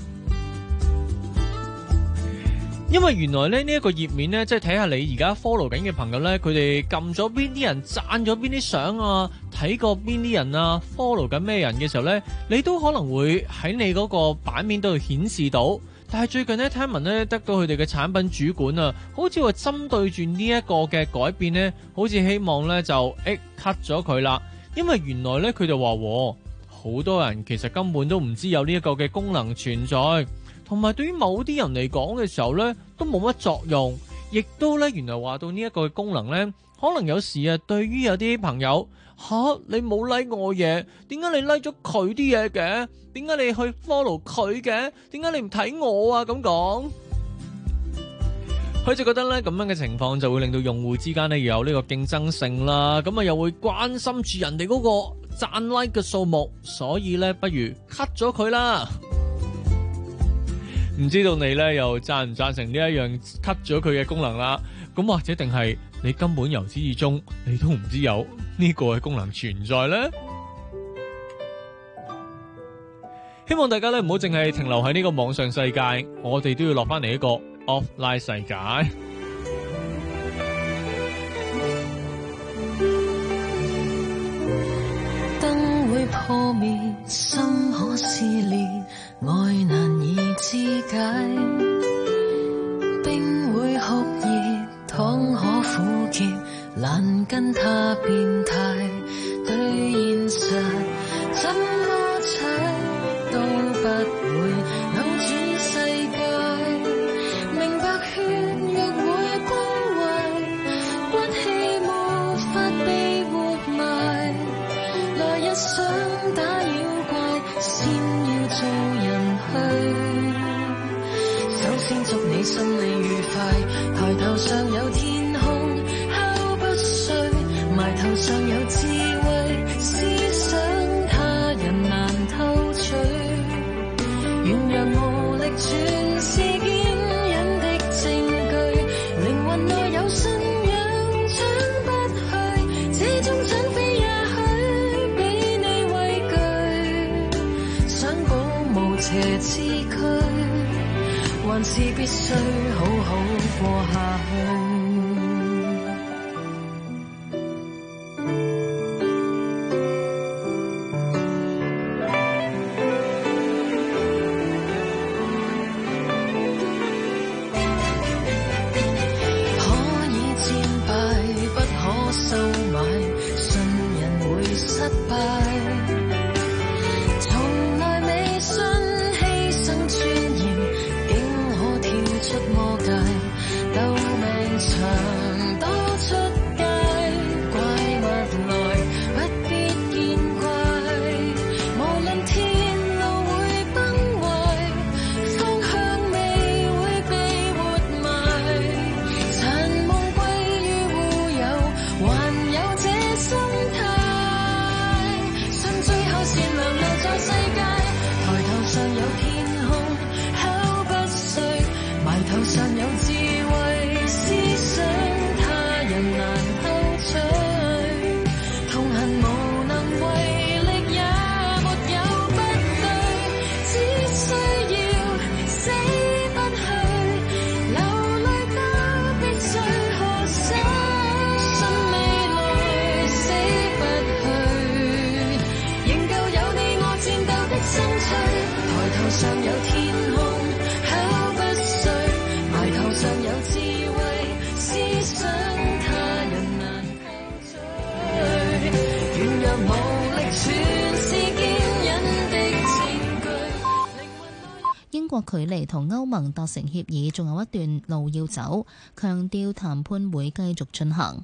因為原來咧呢一個頁面咧，即係睇下你而家 follow 緊嘅朋友咧，佢哋撳咗邊啲人，讚咗邊啲相啊，睇過邊啲人啊 ，follow 緊咩人嘅時候咧，你都可能會喺你嗰個版面度顯示到。但係最近咧聽聞咧得到佢哋嘅產品主管啊，好似話針對住呢一個嘅改變咧，好似希望咧就誒 cut 咗佢啦。因為原來咧佢就話，好多人其實根本都唔知有呢一個嘅功能存在。同埋對於某啲人嚟講嘅時候呢，都冇乜作用，亦都呢，原來話到呢一個功能呢，可能有時啊，對於有啲朋友吓、啊、你冇 like 我嘢，點解你 like 咗佢啲嘢嘅？點解你去 follow 佢嘅？點解你唔睇我啊？咁講，佢就覺得呢，咁樣嘅情況就會令到用戶之間呢要有呢個競爭性啦，咁啊又會關心住人哋嗰個讚 like 嘅數目，所以呢，不如 cut 咗佢啦。唔知道你咧又贊唔贊成呢一樣 cut 咗佢嘅功能啦？咁或者定係你根本由始至終你都唔知有呢個嘅功能存在呢？希望大家咧唔好淨係停留喺呢個網上世界，我哋都要落翻嚟一個 offline 世界。 燈會破滅，心可撕裂，愛難以肢解，冰會酷熱，糖可苦澀，難跟他變態。對你心裏愉快。抬頭上有天空，敲不碎，埋頭上有智慧，思想他人難偷取。軟弱無力全是堅忍的證據，靈魂內有信仰搶不去，這種搶飛也許俾你畏懼，想保無邪之軀，還是必須好好過下去。 英國距離同歐盟達成協議仲有一段路要走，強調談判會繼續進行。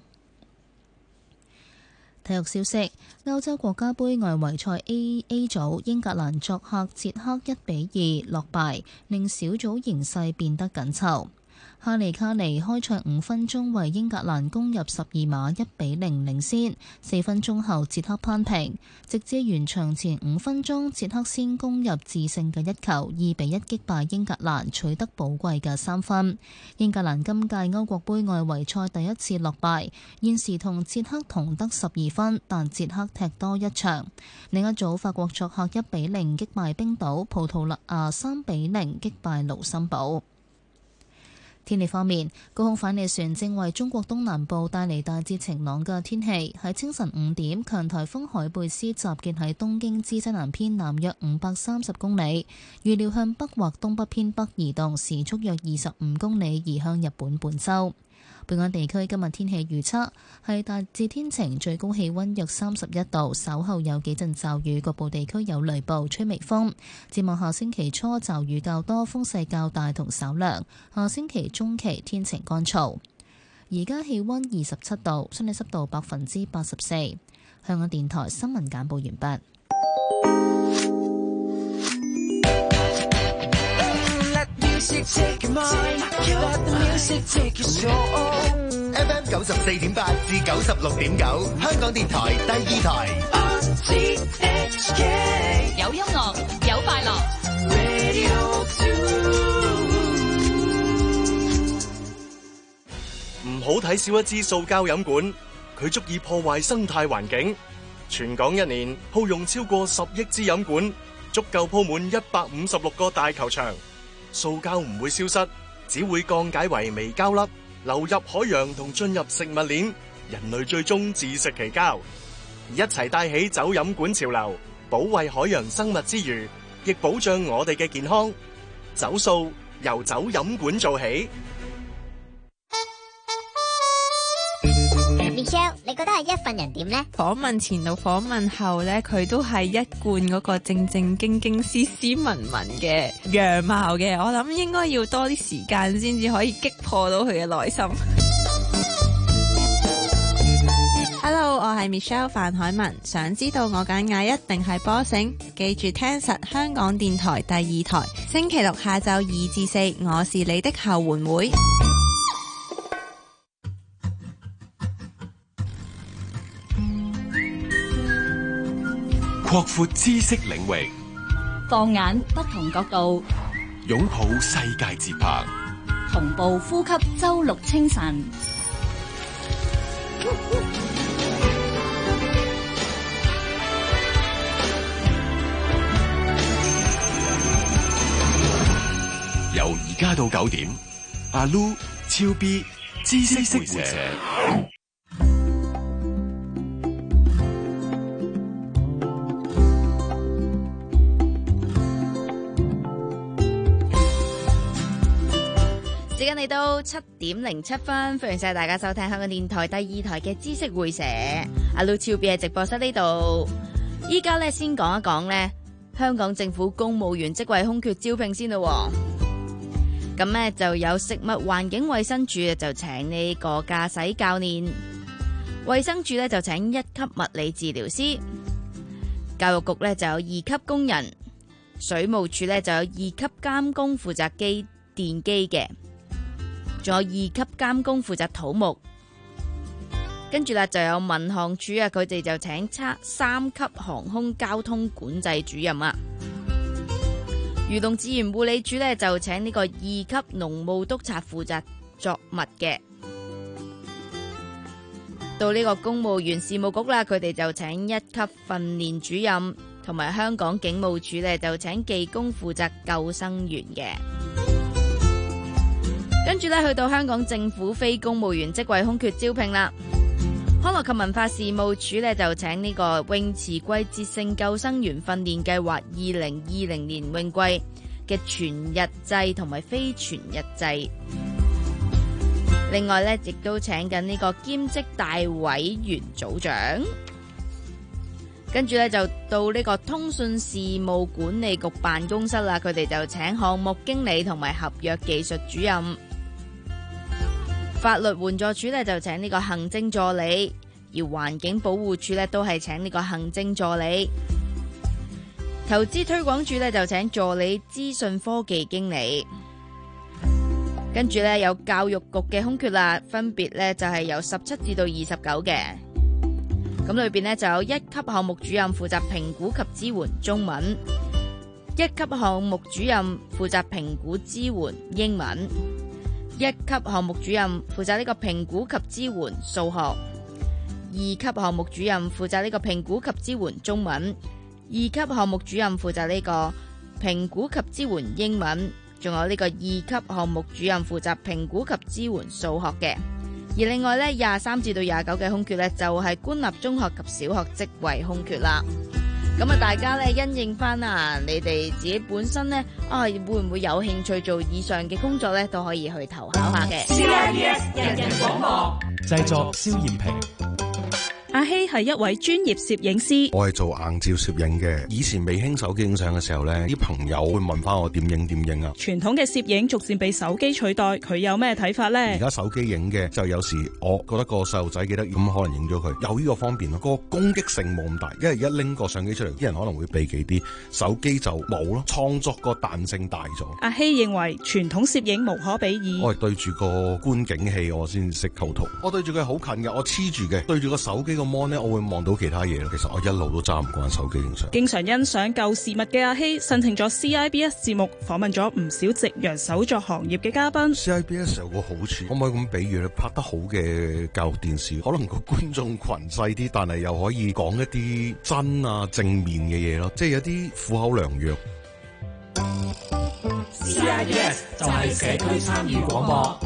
體育消息：歐洲國家盃外圍賽 A A 組，英格蘭作客捷克一比二落敗，令小組形勢變得緊湊。哈利卡尼開賽五分鐘為英格蘭攻入十二碼，一比零領先。四分鐘後捷克扳平，直至完場前五分鐘，捷克先攻入致勝嘅一球，二比一擊敗英格蘭，取得寶貴嘅三分。英格蘭今屆歐國盃外圍賽第一次落敗，現時同捷克同得十二分，但捷克踢多一場。另一組法國作客一比零擊敗冰島，葡萄牙三比零擊敗盧森堡。天氣方面，高空反氣旋正為中國東南部帶嚟大致晴朗嘅天氣。喺清晨五點，強颱風海貝斯集結喺東京之西南偏南約五百三十公里，預料向北或東北偏北移動，時速約二十五公里，移向日本本州。本港地區今日天氣預測係大致天晴，最高氣溫約三十一度，稍後有幾陣驟雨，局部地區有雷暴，吹微風。展望下星期初驟雨較多，風勢較大同稍涼。下星期中期天晴乾燥。而家氣溫二十七度，相對濕度百分之八十四。香港電台新聞簡報完畢。 F M 九十四點八至九十六點九，香港電台第二台。 有音樂，有快樂。 唔好睇少一支塑膠飲管，佢足以破壞生態環境。全港一年耗用超過十億支飲管，足夠鋪滿一百五十六個大球場。塑膠唔會消失，只會降解為微膠粒，流入海洋同進入食物鏈，人類最終自食其膠。一齊帶起走飲管潮流，保衛海洋生物之餘，亦保障我哋嘅健康。走塑由走飲管做起。 Michelle， 你覺得係一份人點呢？ 訪問前到訪問後呢，佢都係一貫嗰個正正經經、斯斯文文嘅樣貌嘅。我諗應該要多啲時間先至可以擊破到佢嘅內心。Hello，我係 Michelle 范海文。想知道我揀嗌一定係波繩，記住聽實香港電台第二台，星期六下晝二至四，我是你的後援會。 擴闊知識領域， 放眼不同角度， 擁抱世界節拍， 同步呼吸周六清晨。 由而家到九點，阿 Lu、超 B、知識會社。 時間嚟到七點零七分，歡迎晒大家收聽香港電台第二台嘅知識會社。阿 Lu 超 B 喺直播室呢度，依家咧先講一講咧香港政府公務員職位空缺招聘先咯。咁咧就有食物環境衛生署就請呢個駕駛教練，衛生署咧就請一級物理治療師，教育局咧就有二級工人，水務署咧就有二級監工負責機電機嘅。仲有二級監工負責土木，跟住啦就有民航處啊，佢哋就請測三級航空交通管制主任啊。漁農自然護理署呢，就請呢個二級農務督察負責作物嘅。到呢個公務員事務局啦，佢哋就請一級訓練主任，同埋香港警務處呢，就請技工負責救生員嘅。跟住咧，去到香港政府非公務員職位空缺招聘啦。康樂及文化事務署咧就請呢個泳池季節性救生員訓練計劃二零二零年泳季嘅全日制同埋非全日制。另外咧，亦都請緊呢個兼職大委員組長。跟住咧就到呢個通訊事務管理局辦公室啦，佢哋就請項目經理同埋合約技術主任。法律援助署咧就請呢個行政助理，而環境保護署咧都係請呢個行政助理。投資推廣署咧就請助理資訊科技經理。跟住咧有教育局嘅空缺啦，分別咧就係由十七至到二十九嘅。咁裏邊咧就有一級項目主任負責評估及支援中文，一級項目主任負責評估支援英文，一級項目主任負責呢個評估及支援數學，二級項目主任負責呢個評估及支援中文，二級項目主任負責呢個評估及支援英文，仲有呢個二級項目主任負責評估及支援數學嘅。而另外咧廿三至到廿九嘅空缺咧就係官立中學及小學職位空缺啦。咁啊，大家咧因應翻啊，你哋自己本身咧啊，會唔會有興趣做以上嘅工作咧，都可以去投考下嘅。 C I B S 人人廣播製作蕭艷平。 阿希係一位專業攝影師， 我係做硬照攝影嘅。以前未興手機影相嘅時候呢，啲朋友會問翻我點影點影啊。 傳統嘅攝影逐漸被手機取代，佢有咩睇法呢？ 而家手機影嘅就有時我覺得個細路仔幾得意，咁可能影咗佢，有呢個方便咯。個攻擊性冇咁大，因為一拎個相機出嚟，啲人可能會避忌啲，手機就冇咯。創作個彈性大咗。 阿希認為傳統攝影無可比擬。 我係對住個觀景器我先識構圖，我對住佢好近嘅，我黐住嘅，對住個手機個 mon 咧，我會望到其他嘢咯。其實我一路都揸唔慣手機影相。 經常欣賞舊事物嘅阿希，申請咗 C I B S 節目，訪問咗唔少夕陽手作行業嘅嘉賓。 C I B S 有個好處，可唔可以咁比喻咧？拍得好嘅教育電視，可能個觀眾群細啲，但係又可以講一啲真啊正面嘅嘢咯，即係有啲苦口良藥。 C I B S 就係社區參與廣播。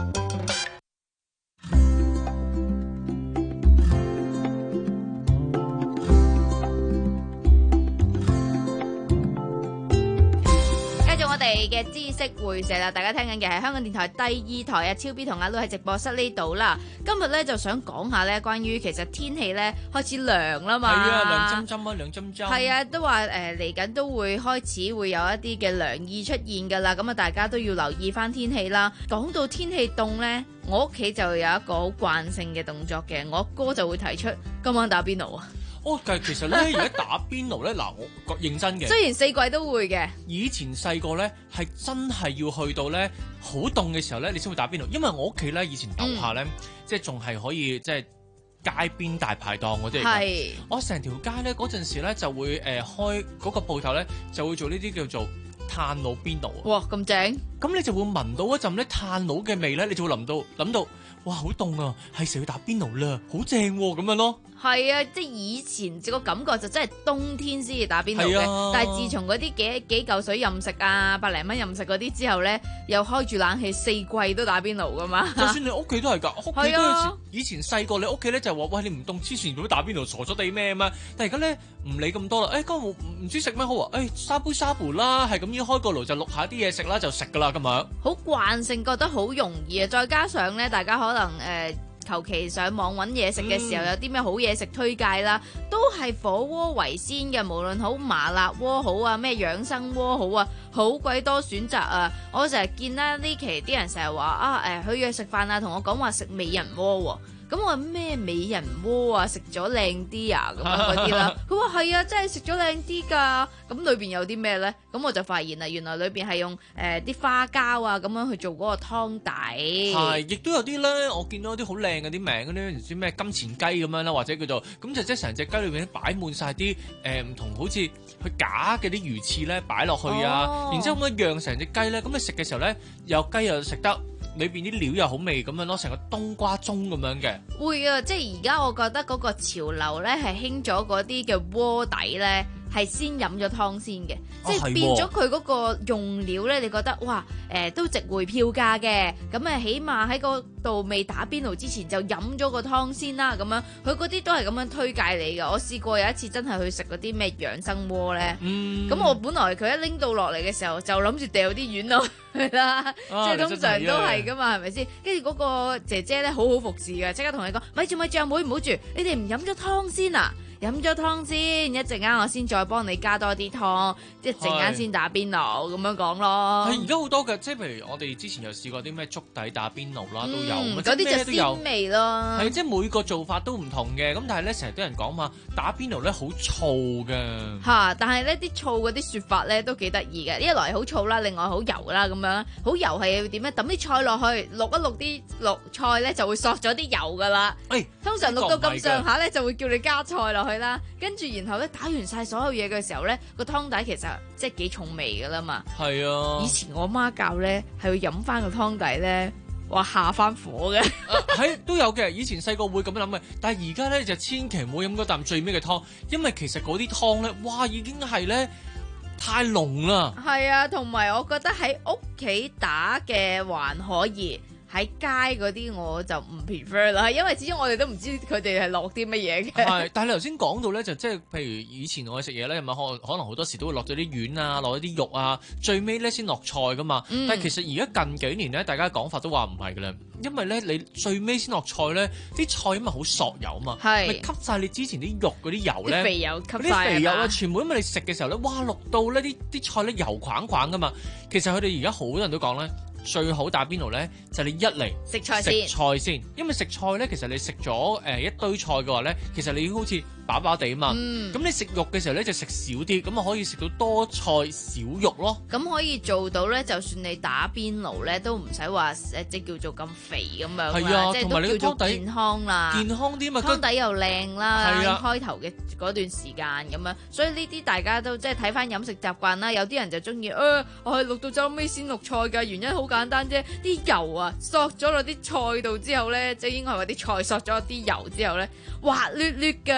哋嘅知識會社啦，大家聽緊嘅係香港電台第二台啊，超 B 同阿 Lu 喺直播室呢度啦。今日咧就想講下咧，關於其實天氣咧開始涼啦嘛。 係啊，涼浸浸啊，涼浸浸。 係啊，都話誒嚟緊都會開始會有一啲嘅涼意出現㗎啦。咁啊，大家都要留意翻天氣啦。講到天氣凍咧，我屋企就有一個好慣性嘅動作嘅，我哥就會提出今晚打邊爐啊。 哦，但係其實咧，而家打邊爐咧，嗱，我認真嘅。 雖然四季都會嘅。 以前細個咧係真係要去到咧好凍嘅時候咧，你先會打邊爐。因為我屋企咧以前樓下咧，嗯、即係仲係可以即係街邊大排檔嗰啲嚟嘅。我成條街咧嗰陣時咧就會誒、呃、開嗰個鋪頭咧就會做呢啲叫做炭爐邊爐。 哇，咁正！ 咁你就會聞到一陣咧炭爐嘅味咧，你就會諗到諗到，哇，好凍啊，係時候要打邊爐啦，好正喎咁樣咯。 係啊，即係以前個感覺就真係冬天先至打邊爐嘅，啊、但係自從嗰啲幾幾嚿水任食啊，百零蚊任食嗰啲之後咧，又開住冷氣，四季都打邊爐噶嘛。就算你屋企都係㗎，屋企都有時以前細個你屋企咧就話，喂，你唔凍之前做乜打邊爐，傻咗地咩嘛？但係而家咧唔理咁多啦，誒、哎，今日唔知食咩好啊？誒、哎，沙杯沙壺啦，係咁樣開個爐就錄下啲嘢食啦，就食㗎啦咁樣。 好慣性覺得好容易啊，再加上咧，大家可能誒。呃求其上網揾嘢食嘅時候，嗯、有啲咩好嘢食推介啦，都係火鍋為先嘅，無論好麻辣鍋好啊，咩養生鍋好啊，好鬼多選擇啊！我成日見啦，呢期啲人成日話啊，誒去約食飯啊，同我講話食美人鍋喎。咁我話咩美人鍋啊，食咗靚啲啊咁樣嗰啲啦。佢話係啊，真係食咗靚啲㗎。咁裏邊有啲咩咧？咁我就發現啦，原來裏邊係用誒啲、呃、花膠啊咁樣去做嗰個湯底。 係，亦都有啲咧，我見到啲好靚嗰啲名嗰啲唔知咩金錢雞咁樣啦，或者叫做咁就即係成隻雞裏邊擺滿晒啲誒唔同好似佢假嘅啲魚翅咧擺落去啊，哦、然之後咁樣釀成隻雞咧，咁你食嘅時候咧，有雞又食得。裏邊啲料又好味咁樣咯，成個冬瓜盅咁樣嘅。會啊， 即係而家我覺得嗰個潮流咧係興咗嗰啲嘅鍋底咧。係先飲咗湯先嘅，即係變咗佢嗰個用料咧，你覺得哇誒、呃、都值回票價嘅，咁誒起碼喺嗰度未打邊爐之前就飲咗個湯先啦，咁樣佢嗰啲都係咁樣推介你嘅。我試過有一次真係去食嗰啲咩養生鍋咧，咁、嗯、我本來佢一拎到落嚟嘅時候就諗住掉啲丸落去啦，即係通常都係噶嘛，係咪先？跟住嗰個姐姐咧好好服侍嘅，即刻同你講：咪住咪住，阿妹唔好住，你哋唔飲咗湯先啊！飲咗湯先，一陣間我先再幫你加多啲湯，一陣間先打邊爐咁樣講咯。 係而家好多嘅，即係譬如我哋之前又試過啲咩粥底打邊爐啦，都有。 嗰啲、嗯、就鮮味咯。 係即係每個做法都唔同嘅，咁但係咧成日都有人講嘛，打邊爐咧好燥嘅。 嚇！但係咧啲燥嗰啲説法咧都幾得意嘅，一來好燥啦，另外好油啦咁樣。好油係要點咧？抌啲菜落去，淥一淥啲淥菜咧就會索咗啲油噶啦。誒、哎，通常淥到咁上下咧就會叫你加菜落去。啦，跟住然後咧打完晒所有嘢嘅時候咧，個湯底其實即係幾重味噶啦嘛。係啊，以前我媽教咧係要飲翻個湯底咧，話下翻火嘅。 係、啊、都有嘅，以前細個會咁樣諗嘅，但係而家咧就千祈唔好飲嗰啖最尾嘅湯，因為其實嗰啲湯咧，哇已經係咧太濃啦。係啊，同埋我覺得喺屋企打嘅還可以。喺街嗰啲我就唔 prefer 啦，因為始終我哋都唔知佢哋係落啲乜嘢嘅。係，但係你頭先講到咧，就即係譬如以前我哋食嘢咧，咪可可能好多時都會落咗啲丸啊，落咗啲肉啊，最尾咧先落菜噶嘛。嗯、但係其實而家近幾年咧，大家講法都話唔係噶啦，因為咧你最尾先落菜咧，啲菜因為好索油嘛，咪是吸晒你之前啲肉嗰啲油咧，肥油吸晒，啲肥油啊，全部因為你食嘅時候咧，哇落到呢啲啲菜咧油框框噶嘛。其實佢哋而家好多人都講咧。最好打邊爐咧，就係、你一嚟食菜先，食菜先，因為食菜咧，其實你食咗誒一堆菜嘅話咧，其實你好似飽飽地啊嘛。咁、嗯、你食肉嘅時候咧，就食少啲，咁啊可以食到多菜少肉咯。咁可以做到咧，就算你打邊爐咧，都唔使話誒即叫做咁肥咁樣。係啊，同埋你個湯底健康啦，健康啲嘛，湯底又靚啦。係啊，開頭嘅嗰段時間咁樣，所以呢啲大家都即係睇翻飲食習慣啦。有啲人就中意誒，我係錄到最尾先錄菜㗎，原因好簡單啫，啲油啊索咗落啲菜度之後咧，即係應該係話啲菜索咗啲油之後咧，滑捋捋嘅，好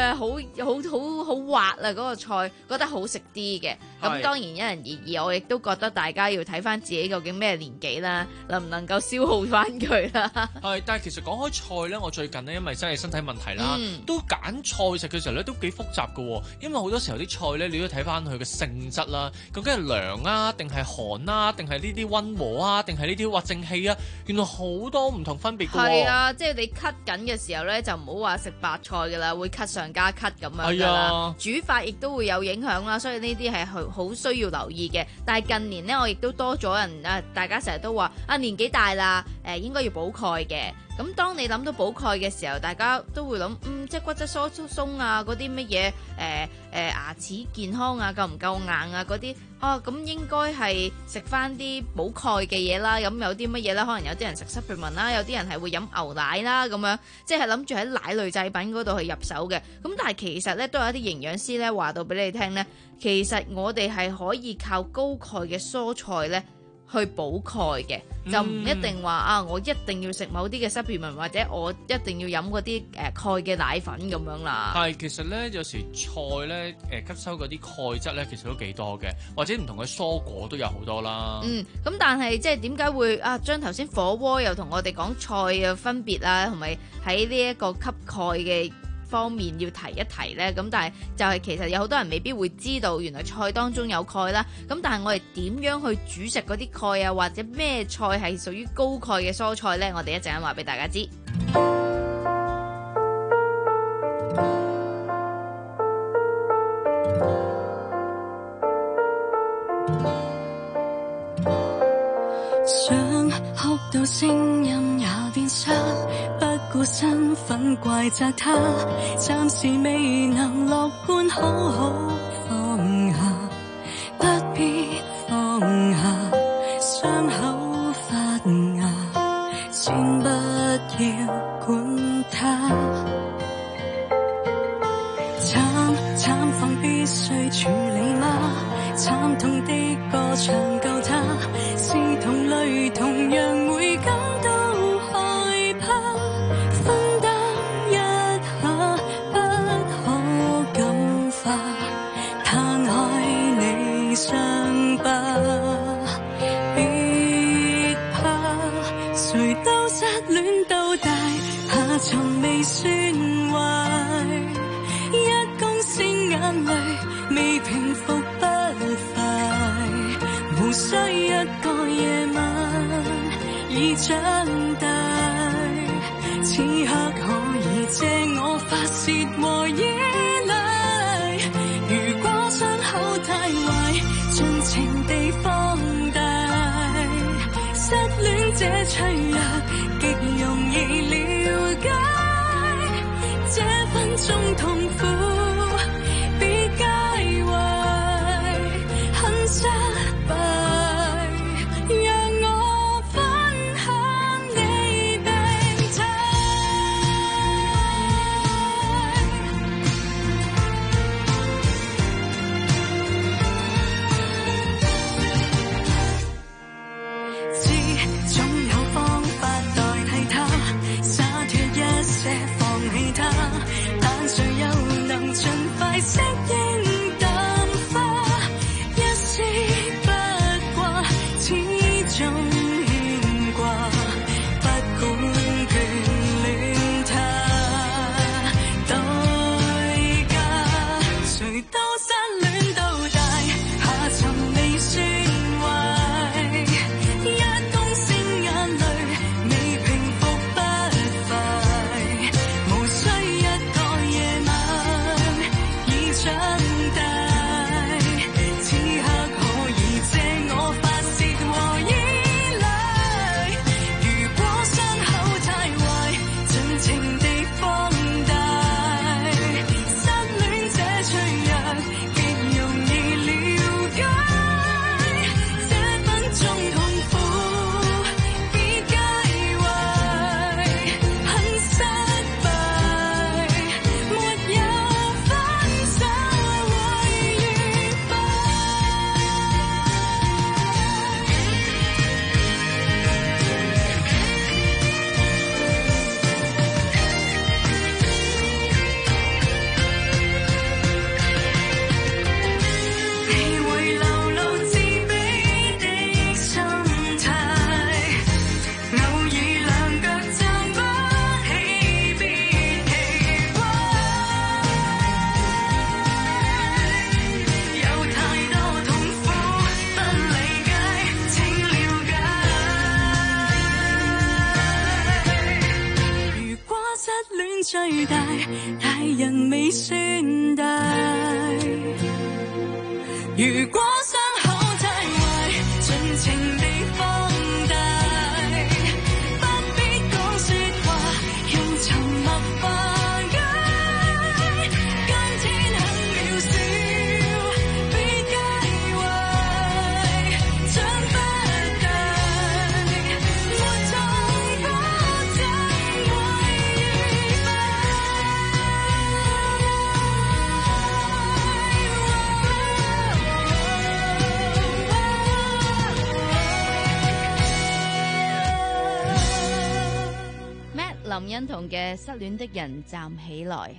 好好好滑啊嗰個菜，覺得好食啲嘅。咁當然因人而異，我亦都覺得大家要睇翻自己究竟咩年紀啦，能唔能夠消耗翻佢啦。 係，但係其實講開菜咧，我最近咧因為真係身體問題啦， 嗯、 都揀菜食嘅時候咧都幾複雜㗎喎，因為好多時候啲菜咧你都睇翻佢嘅性質啦，究竟係涼啊，定係寒啊，定係呢啲溫和啊，定係呢啲或正氣啊，原來好多唔同分別㗎喎。 係啊，即係你咳緊嘅時候咧，就唔好話食白菜㗎啦，會咳上加咳咁樣㗎啦。 啊、 煮法亦都會有影響啦，所以呢啲係好好需要留意嘅。但係近年呢，我亦都多咗人啊，大家成日都話啊年紀大啦，誒、呃、應該要補鈣嘅。咁當你諗到補鈣嘅時候，大家都會諗，嗯，即係骨質疏鬆啊，嗰啲乜嘢，誒、呃、誒、呃、牙齒健康啊，夠唔夠硬啊，嗰啲，啊咁應該係食翻啲補鈣嘅嘢啦。咁有啲乜嘢咧？可能有啲人食 supplement 啦，有啲人係會飲牛奶啦，咁樣，即係諗住喺奶類製品嗰度去入手嘅。咁但係其實咧，都有一啲營養師咧話到俾你聽咧，其實我哋係可以靠高鈣嘅蔬菜咧去補鈣嘅，就唔一定話啊，我一定要食某啲嘅 supplement，或者我一定要飲嗰啲誒鈣嘅奶粉咁樣啦。 係，其實咧有時菜咧誒吸收嗰啲鈣質咧，其實都幾多嘅，或者唔同嘅蔬果都有好多啦。 嗯，咁但係即係點解會啊將頭先火鍋又同我哋講菜嘅分別啦，同埋喺呢一個吸鈣嘅方面要提一提呢？咁但係就係其實有好多人未必會知道原來菜當中有鈣啦，咁但係我哋點樣去煮食嗰啲鈣啊，或者咩菜係屬於高鈣嘅蔬菜呢？我哋一陣間話俾大家知。 想哭到聲音也變沙，不顧身份怪責他，暫時未能樂觀好好放下，不必放下，傷口發芽，先不要管它。慘慘況必須處理嗎？慘痛的歌唱夠他，是同類同樣會感到害怕，分擔一下不可感化，攤開你傷疤，別怕，誰都失戀到大，下沉未算壞，一公升眼淚未平復不快，無需一個夜晚已長大，此刻可以借我發洩和依賴，如果傷口太壞，盡情地放大，失戀這脆弱極容易了解，這分鐘痛苦別介懷，很失敗，讓我分享你病態。知總有方法代替他，灑脫一些放棄他，但誰又能盡快適應淡化，一絲不掛，始終牽掛，不管眷戀他，代價誰都失戀到大，下沉未算壞，一公升眼淚未平復不快，無需一個夜晚已長大，此刻可以借我發洩和依最大，大人未算大。如果傷口太壞，盡情地放大，不必講說話，用沉默化解。今天很渺小，別介懷，長不大，沒再不真為愉快。 林欣彤嘅失戀的人站起來。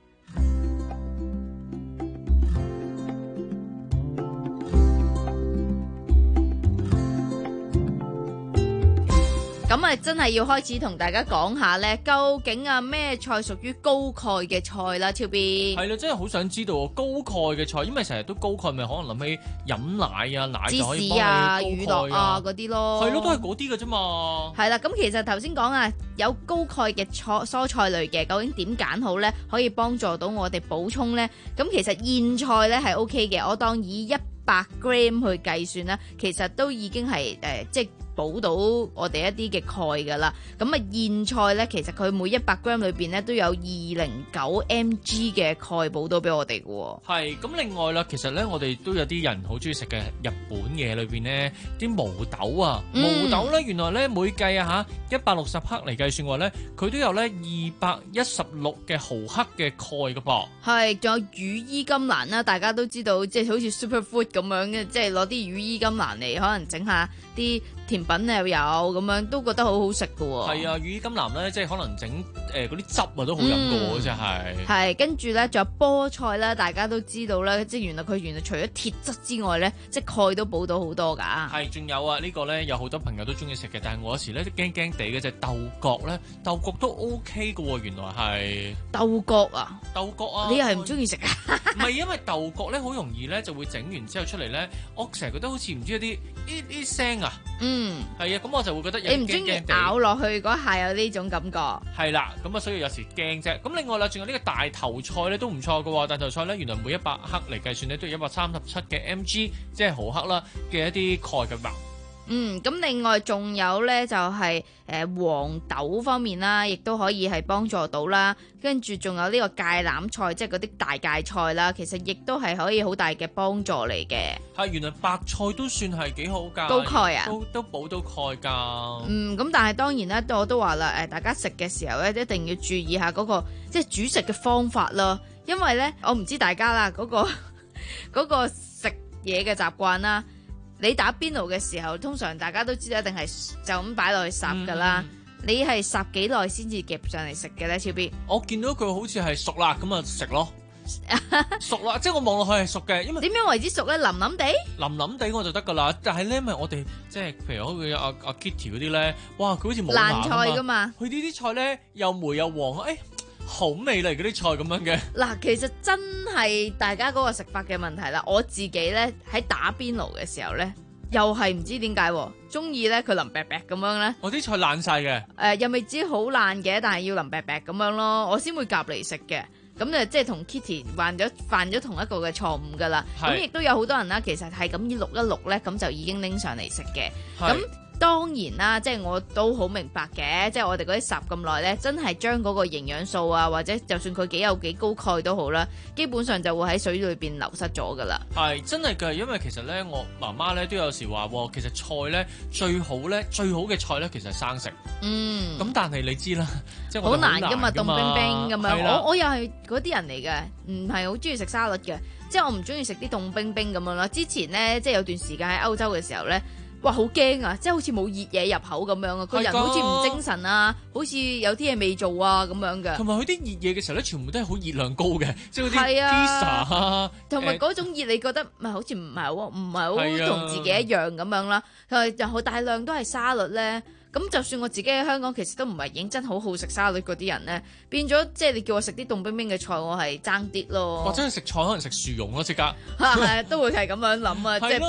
咁啊，真係要開始同大家講下咧，究竟啊咩菜屬於高鈣嘅菜啦？超 B 係啦，真係好想知道喎，高鈣嘅菜，因為成日都高鈣，咪可能諗起飲奶啊，奶就可以幫你高鈣啊、 芝士啊、乳酪啊嗰啲咯。 係咯，都係嗰啲嘅啫嘛。 係啦，咁其實頭先講啊，有高鈣嘅菜蔬菜類嘅，究竟點揀好咧？可以幫助到我哋補充咧？咁其實莧菜咧係 O K 嘅，我當以一百 gram 去計算啦，其實都已經係誒、呃、即係補到我哋一啲嘅鈣㗎啦。咁啊莧菜咧，其實佢每一百 gram 裏邊咧都有二零九 mg 嘅鈣補到俾我哋嘅喎。 係咁，另外啦，其實咧我哋都有啲人好中意食嘅日本嘢裏邊咧，啲毛豆啊，毛豆咧原來咧每計啊嚇一百六十克嚟計算話咧，佢都有咧二百一十六嘅毫克嘅鈣嘅噃。 係，仲有羽衣甘藍啦，大家都知道，即係好似 superfood 咁樣嘅，即係攞啲羽衣甘藍嚟可能整下啲甜品又有咁樣，都覺得好好食㗎喎。 係啊，羽衣甘藍咧，即係可能整誒嗰啲汁啊都好飲過喎，真係。 係，跟住咧仲有菠菜啦，大家都知道啦，即係原來佢原來除咗鐵質之外咧，即係鈣都補到好多㗎。 係，仲有啊，呢、呢個咧有好多朋友都中意食嘅，但係我有時咧都驚驚地嘅隻豆角咧，豆角都 OK 嘅喎，原來係。 豆角啊？ 豆角啊？ 你又係唔中意食啊？ 唔係，因為豆角咧好容易咧就會整完之後出嚟咧，我成日覺得好似唔知有啲啲啲聲啊。嗯，係啊，咁我就會覺得有你唔中意咬落去嗰下有呢種感覺。 係啦，咁啊，所以有時驚啫。咁另外啦，仲有呢個大頭菜咧都唔錯嘅喎，大頭菜咧原來每一百克嚟計算咧都有一百三十七嘅 mg， 即係毫克啦嘅一啲鈣嘅物。 嗯，咁另外仲有咧就係、是、誒、呃、黃豆方面啦，亦都可以係幫助到啦。跟住仲有呢個芥藍菜，即係嗰啲大芥菜啦，其實亦都係可以好大嘅幫助嚟嘅。 係，原來白菜都算係幾好㗎， 高鈣啊， 都都補到鈣㗎。 嗯，咁但係當然咧，我都話啦，誒大家食嘅時候咧，一定要注意下嗰、那個即係煮食嘅方法啦，因為咧我唔知大家啦嗰、那個嗰個食嘢嘅習慣啦。你打邊爐嘅時候，通常大家都知道一定係就咁擺落去烚㗎啦。嗯、你係烚幾耐先至夾上嚟食嘅咧？超 B， 我見到佢好似係熟啦，咁啊食咯。熟啦，即係我望落去係熟嘅，因為點樣為之熟咧？腍腍地， 腍腍地我就得㗎啦。但係咧，因為我哋即係譬如好似阿阿 Kitty 嗰啲咧，哇，佢好似冇爛菜㗎嘛。 佢呢啲菜咧又霉又黃，誒、哎、好味嚟嗰啲菜咁樣嘅。 嗱，其實真係大家嗰個食法嘅問題啦。我自己咧喺打邊爐嘅時候咧，又係唔知點解中意咧佢腍白白咁樣咧。 我啲菜爛晒嘅。誒、 呃，又未知好爛嘅，但係要腍白白咁樣咯，我先會夾嚟食嘅。咁就即係同 Kitty 犯咗犯咗同一個嘅錯誤㗎啦。咁亦都有好多人啦，其實係咁依淥一淥咧，咁就已經拎上嚟食嘅。咁當然啦，即係我都好明白嘅，即係我哋嗰啲烚咁耐咧，真係將嗰個營養素啊，或者就算佢幾有幾高鈣都好啦，基本上就會喺水裏邊流失咗㗎啦。 係真係㗎，因為其實咧，我媽媽咧都有時話，其實菜咧最好咧最好嘅菜咧，其實係生食。嗯。咁但係你知啦，即係好難㗎嘛，凍冰冰咁樣。我我又係嗰啲人嚟嘅，唔係好中意食沙律嘅，即係我唔中意食啲凍冰冰咁樣咯。之前咧，即係有段時間喺歐洲嘅時候咧。哇，好驚啊！即係好似冇熱嘢入口咁樣啊，個人好似唔精神啊，好似有啲嘢未做啊咁樣嘅。 同埋佢啲熱嘢嘅時候咧，全部都係好熱量高嘅，即係嗰啲 pizza 啊， 同埋嗰種熱你覺得唔係好似唔係好唔係好同自己一樣咁樣啦。佢又好大量都係沙律咧。咁就算我自己喺香港，其實都唔係認真好好食沙律嗰啲人咧，變咗即係你叫我食啲凍冰冰嘅菜，我係爭啲咯。 或者係食菜可能食薯蓉咯，即刻係都會係咁樣諗啊，即係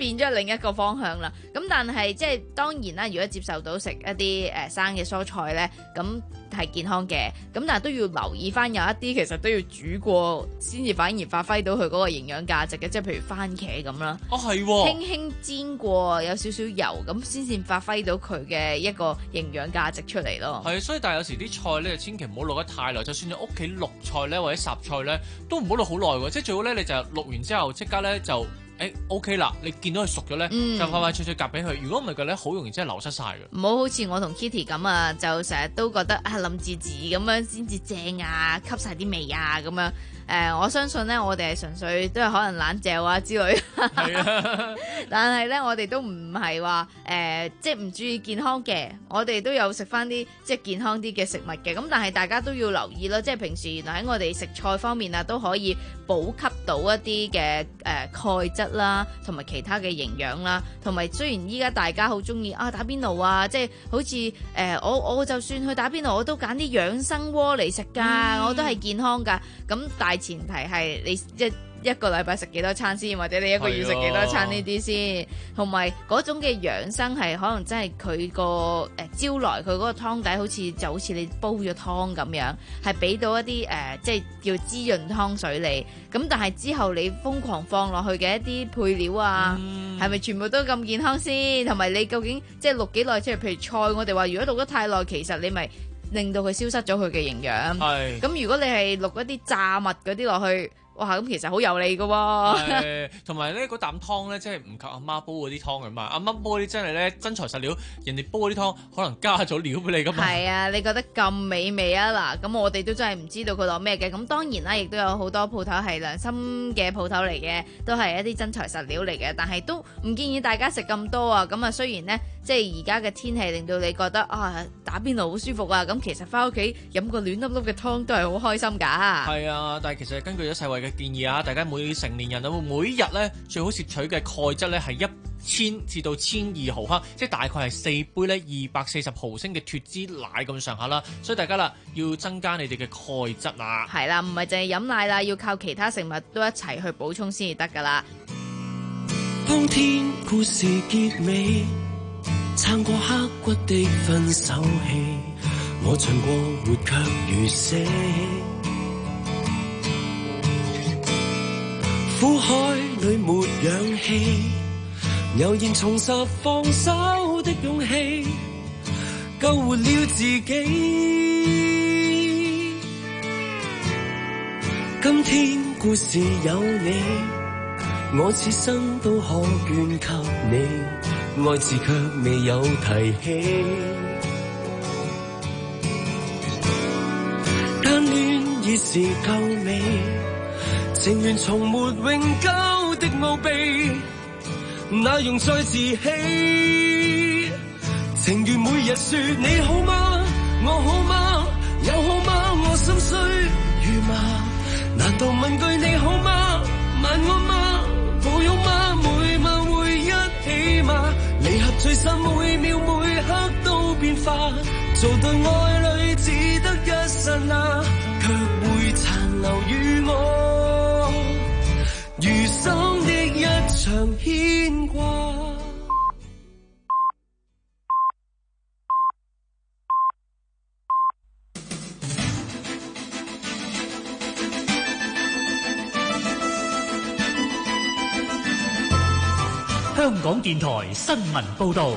變咗另一個方向啦。咁但係即係當然啦，如果接受到食一啲誒、呃、生嘅蔬菜咧，咁係健康嘅。咁但係都要留意翻，有一啲其實都要煮過先至反而發揮到佢嗰個營養價值嘅，即係譬如番茄咁啦。 哦，係喎， 輕輕煎過，有少少油咁先至發揮到佢嘅一個營養價值出嚟咯。 係，所以但係有時啲菜咧，千祈唔好淥得太耐。就算你屋企淥菜咧，或者霎菜咧，都唔好淥好耐喎。即係最好咧，你就淥完之後即刻咧就。誒 OK 啦，你見到佢熟咗咧，嗯、就快快脆脆夾俾佢。如果唔係嘅咧，好容易真係流失晒嘅。 唔好好似我同 Kitty 咁啊，就成日都覺得啊腍滋滋咁樣先至正啊，吸晒啲味啊咁樣。誒、呃，我相信咧，我哋係純粹都係可能懶嚼啊之類。係啊，但係咧，我哋都唔係話誒，即係唔注意健康嘅。我哋都有食翻啲即係健康啲嘅食物嘅。咁但係大家都要留意啦，即係平時原來喺我哋食菜方面啊，都可以補給到一啲嘅誒鈣質啦，同埋其他嘅營養啦。同埋雖然依家大家好中意啊打邊爐啊，即係好似誒、呃、我我就算去打邊爐，我都揀啲養生鍋嚟食㗎，嗯、我都係健康㗎。咁大前提係你一一個禮拜食幾多餐先，或者你一個月食幾多餐呢啲先，同埋嗰種嘅養生係可能真係佢個誒招來佢嗰個湯底好似就好似你煲咗湯咁樣，係俾到一啲誒、呃、即係叫滋潤湯水你。咁但係之後你瘋狂放落去嘅一啲配料啊，係咪、嗯、全部都咁健康先？同埋你究竟即係淥幾耐？即係譬如菜，我哋話如果淥得太耐，其實你咪令到佢消失咗佢嘅營養。係咁，如果你係淥一啲炸物嗰啲落去。哇！咁其實好油膩㗎喎， 同埋咧嗰啖湯咧，真係唔及阿媽煲嗰啲湯㗎嘛。阿媽煲嗰啲真係咧真材實料，人哋煲嗰啲湯可能加咗料俾你㗎嘛。係啊，你覺得咁美味啊嗱？咁我哋都真係唔知道佢落咩嘅。咁當然啦，亦都有好多鋪頭係良心嘅鋪頭嚟嘅，都係一啲真材實料嚟嘅。但係都唔建議大家食咁多啊。咁啊，雖然呢，即係而家嘅天氣令到你覺得啊打邊爐好舒服啊，咁其實翻屋企飲個暖粒粒嘅湯都係好開心㗎。 係啊，但係其實根據咗世衛嘅建議啊，大家每成年人啊，每日咧最好攝取嘅鈣質咧係一千至到千二毫克，即係大概係四杯咧二百四十毫升嘅脫脂奶咁上下啦。所以大家啦要增加你哋嘅鈣質啊。係啦，唔係淨係飲奶啦，要靠其他食物都一齊去補充先至得㗎啦。 當天故事結尾，撐過刻骨的分手戲，我唱過活卻如死。苦海裏沒氧氣，悠然重拾放手的勇氣，救活了自己。今天故事有你，我此生都可捐給你，愛字卻未有提起。單戀已是夠味，情緣從沒永久的奧秘，那用再自欺。情願每日說你好嗎，我好嗎，有好嗎，我心碎如麻。難道問句你好嗎，晚安嗎，抱擁嗎，每晚會一起嗎？離合最深每秒每刻都變化，做對愛侶只得一剎那，卻會殘留於我餘生的一場牽掛。 香港電台新聞報道。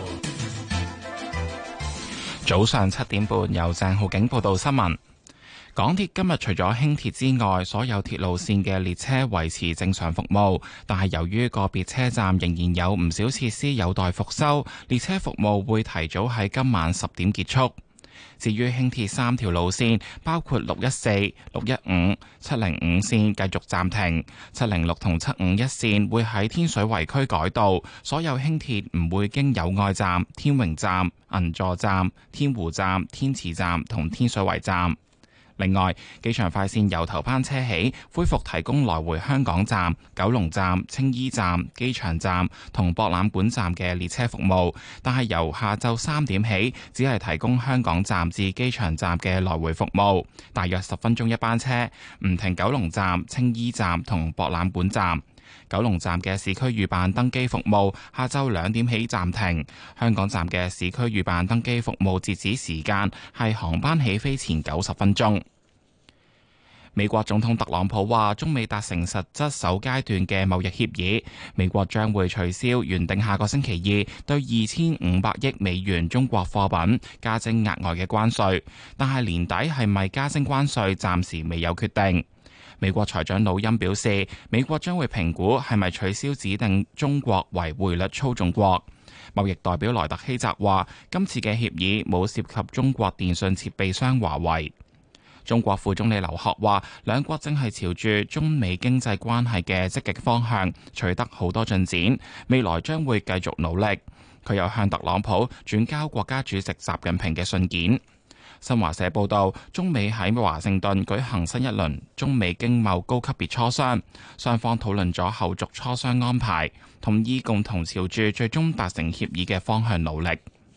早上七點半，由鄭浩景報道新聞。港鐵今日除咗輕鐵之外，所有鐵路線嘅列車維持正常服務，但係由於個別車站仍然有唔少設施有待復修，列車服務會提早喺今晚十點結束。至於輕鐵三條路線，包括六一四、六一五、七零五線繼續暫停，七零六同七五一線會喺天水圍區改道，所有輕鐵唔會經友愛站、天榮站、銀座站、天湖站、天慈站同天水圍站。另外，機場快線由頭班車起恢復提供來回香港站、九龍站、青衣站、機場站同博覽館站嘅列車服務，但係由下晝三點起，只係提供香港站至機場站嘅來回服務，大約十分鐘一班車，唔停九龍站、青衣站同博覽館站。 九龍站嘅市區預辦登機服務下晝兩點起暫停，香港站嘅市區預辦登機服務截止時間係航班起飛前九十分鐘。美國總統特朗普話，中美達成實質首階段嘅貿易協議，美國將會取消原定下個星期二對二千五百億美元中國貨品加徵額外嘅關稅，但係年底係咪加徵關稅暫時未有決定。美國財長魯欽表示，美國將會評估係咪取消指定中國為匯率操縱國。貿易代表萊特希澤話，今次嘅協議冇涉及中國電信設備商華為。中國副總理劉鶴話，兩國正係朝住中美經濟關係嘅積極方向取得好多進展，未來將會繼續努力。佢又向特朗普轉交國家主席習近平嘅信件。新華社報道，中美喺華盛頓舉行新一輪中美經貿高級別磋商，雙方討論咗後續磋商安排，同意共同朝住最終達成協議嘅方向努力。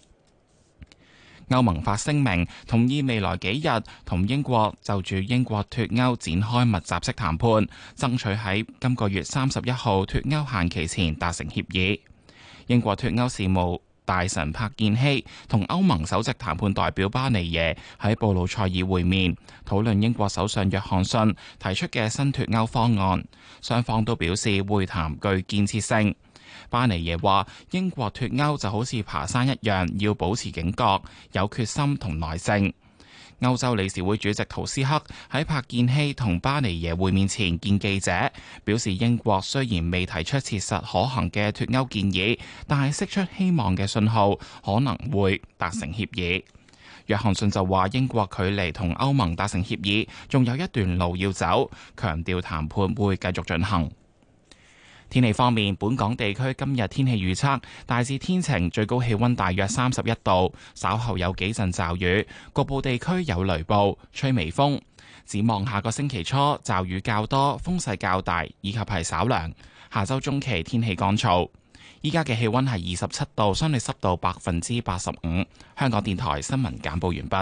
歐盟發聲明，同意未來幾日同英國就住英國脫歐展開密集式談判，爭取喺今個月三十一號脫歐限期前達成協議。英國脫歐事務大臣柏建希同歐盟首席談判代表巴尼耶喺布魯塞爾會面，討論英國首相約翰遜提出嘅新脫歐方案，雙方都表示會談具建設性。巴尼耶話，英國脫歐就好似爬山一樣，要保持警覺、有決心同耐性。歐洲理事會主席圖斯克喺柏建希同巴尼耶會面前見記者，表示英國雖然未提出切實可行嘅脫歐建議，但係釋出希望嘅信號，可能會達成協議。約翰遜就話，英國距離同歐盟達成協議仲有一段路要走，強調談判會繼續進行。天氣方面，本港地區今日天氣預測大致天晴，最高氣溫大約三十一度，稍後有幾陣驟雨，局部地區有雷暴，吹微風。展望下個星期初，驟雨較多，風勢較大，以及係稍涼。下周中期天氣乾燥。依家嘅氣溫係二十七度，相對濕度百分之八十五。香港電台新聞簡報完畢。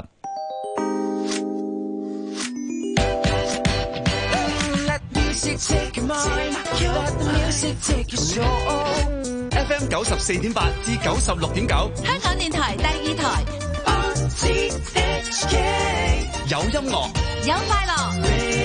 F M 九十四點八至九十六點九， 香港電台第二台， 有音樂， 有快樂。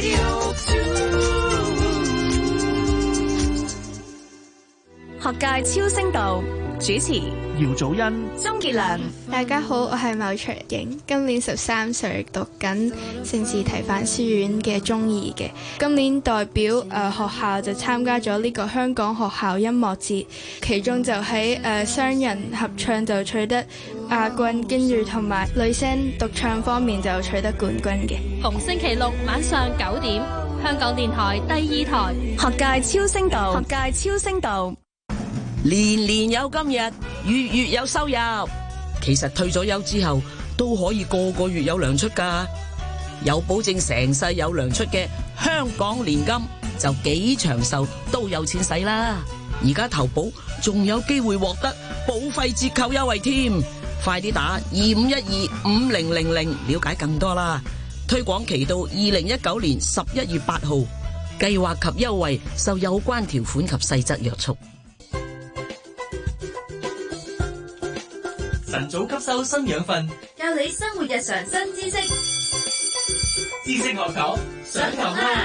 學界超聲道主持姚祖恩、 鍾傑良。 大家好，我係牟卓瑩，今年十三歲，讀緊聖士提反書院嘅中二嘅。今年代表誒、呃、學校就參加咗呢個香港學校音樂節，其中就喺誒雙人合唱就取得亞軍，跟住同埋女聲獨唱方面就取得冠軍嘅。 逢星期六晚上九點，香港電台第二台學界超聲道，學界超聲道。 年年有今日，月月有收入。其實退咗休之後都可以個個月有糧出噶，有保證成世有糧出嘅香港年金就幾長壽都有錢使啦。而家投保仲有機會獲得保費折扣優惠添，快啲打二五一二五零零零了解更多啦。推廣期到二零一九年十一月八號，計劃及優惠受有關條款及細則約束。 晨早吸收新養分， 教你生活日常新知識。 知識學堂上堂啦！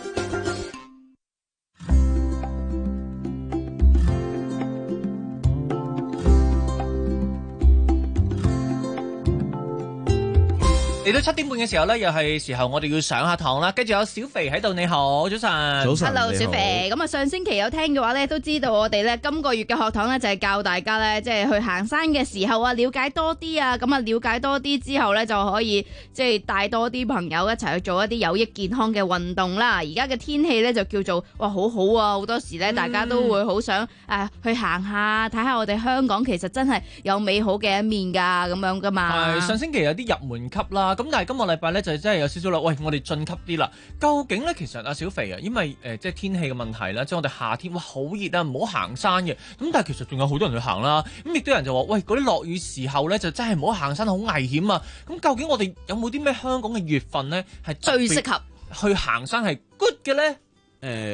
嚟到七點半嘅時候呢，又係時候我哋要上下堂啦。跟住有小肥喺度，你好，早晨。 早晨 Hello，小肥。咁啊，上星期有聽嘅話呢，都知道我哋呢今個月嘅學堂呢，就係教大家呢，即係去行山嘅時候啊，了解多啲啊。咁啊，了解多啲之後呢，就可以即係帶多啲朋友一齊去做一啲有益健康嘅運動啦。而家嘅天氣呢，就叫做哇好好啊，好多時呢，大家都會好想誒去行下，睇下我哋香港其實真係有美好嘅一面㗎，咁樣㗎嘛。 係上星期有啲入門級啦。咁但係今個禮拜咧就真係有少少啦，喂，我哋進級啲啦。究竟咧其實阿小肥啊，因為誒、呃、即係天氣嘅問題啦，即係我哋夏天哇好熱啊，唔好行山嘅。咁但係其實仲有好多人去行啦。咁亦都有人就話，喂，嗰啲落雨時候咧就真係唔好行山，好危險啊。咁究竟我哋有冇啲咩香港嘅月份咧係最適合去行山係 good 嘅咧？ 誒、呃。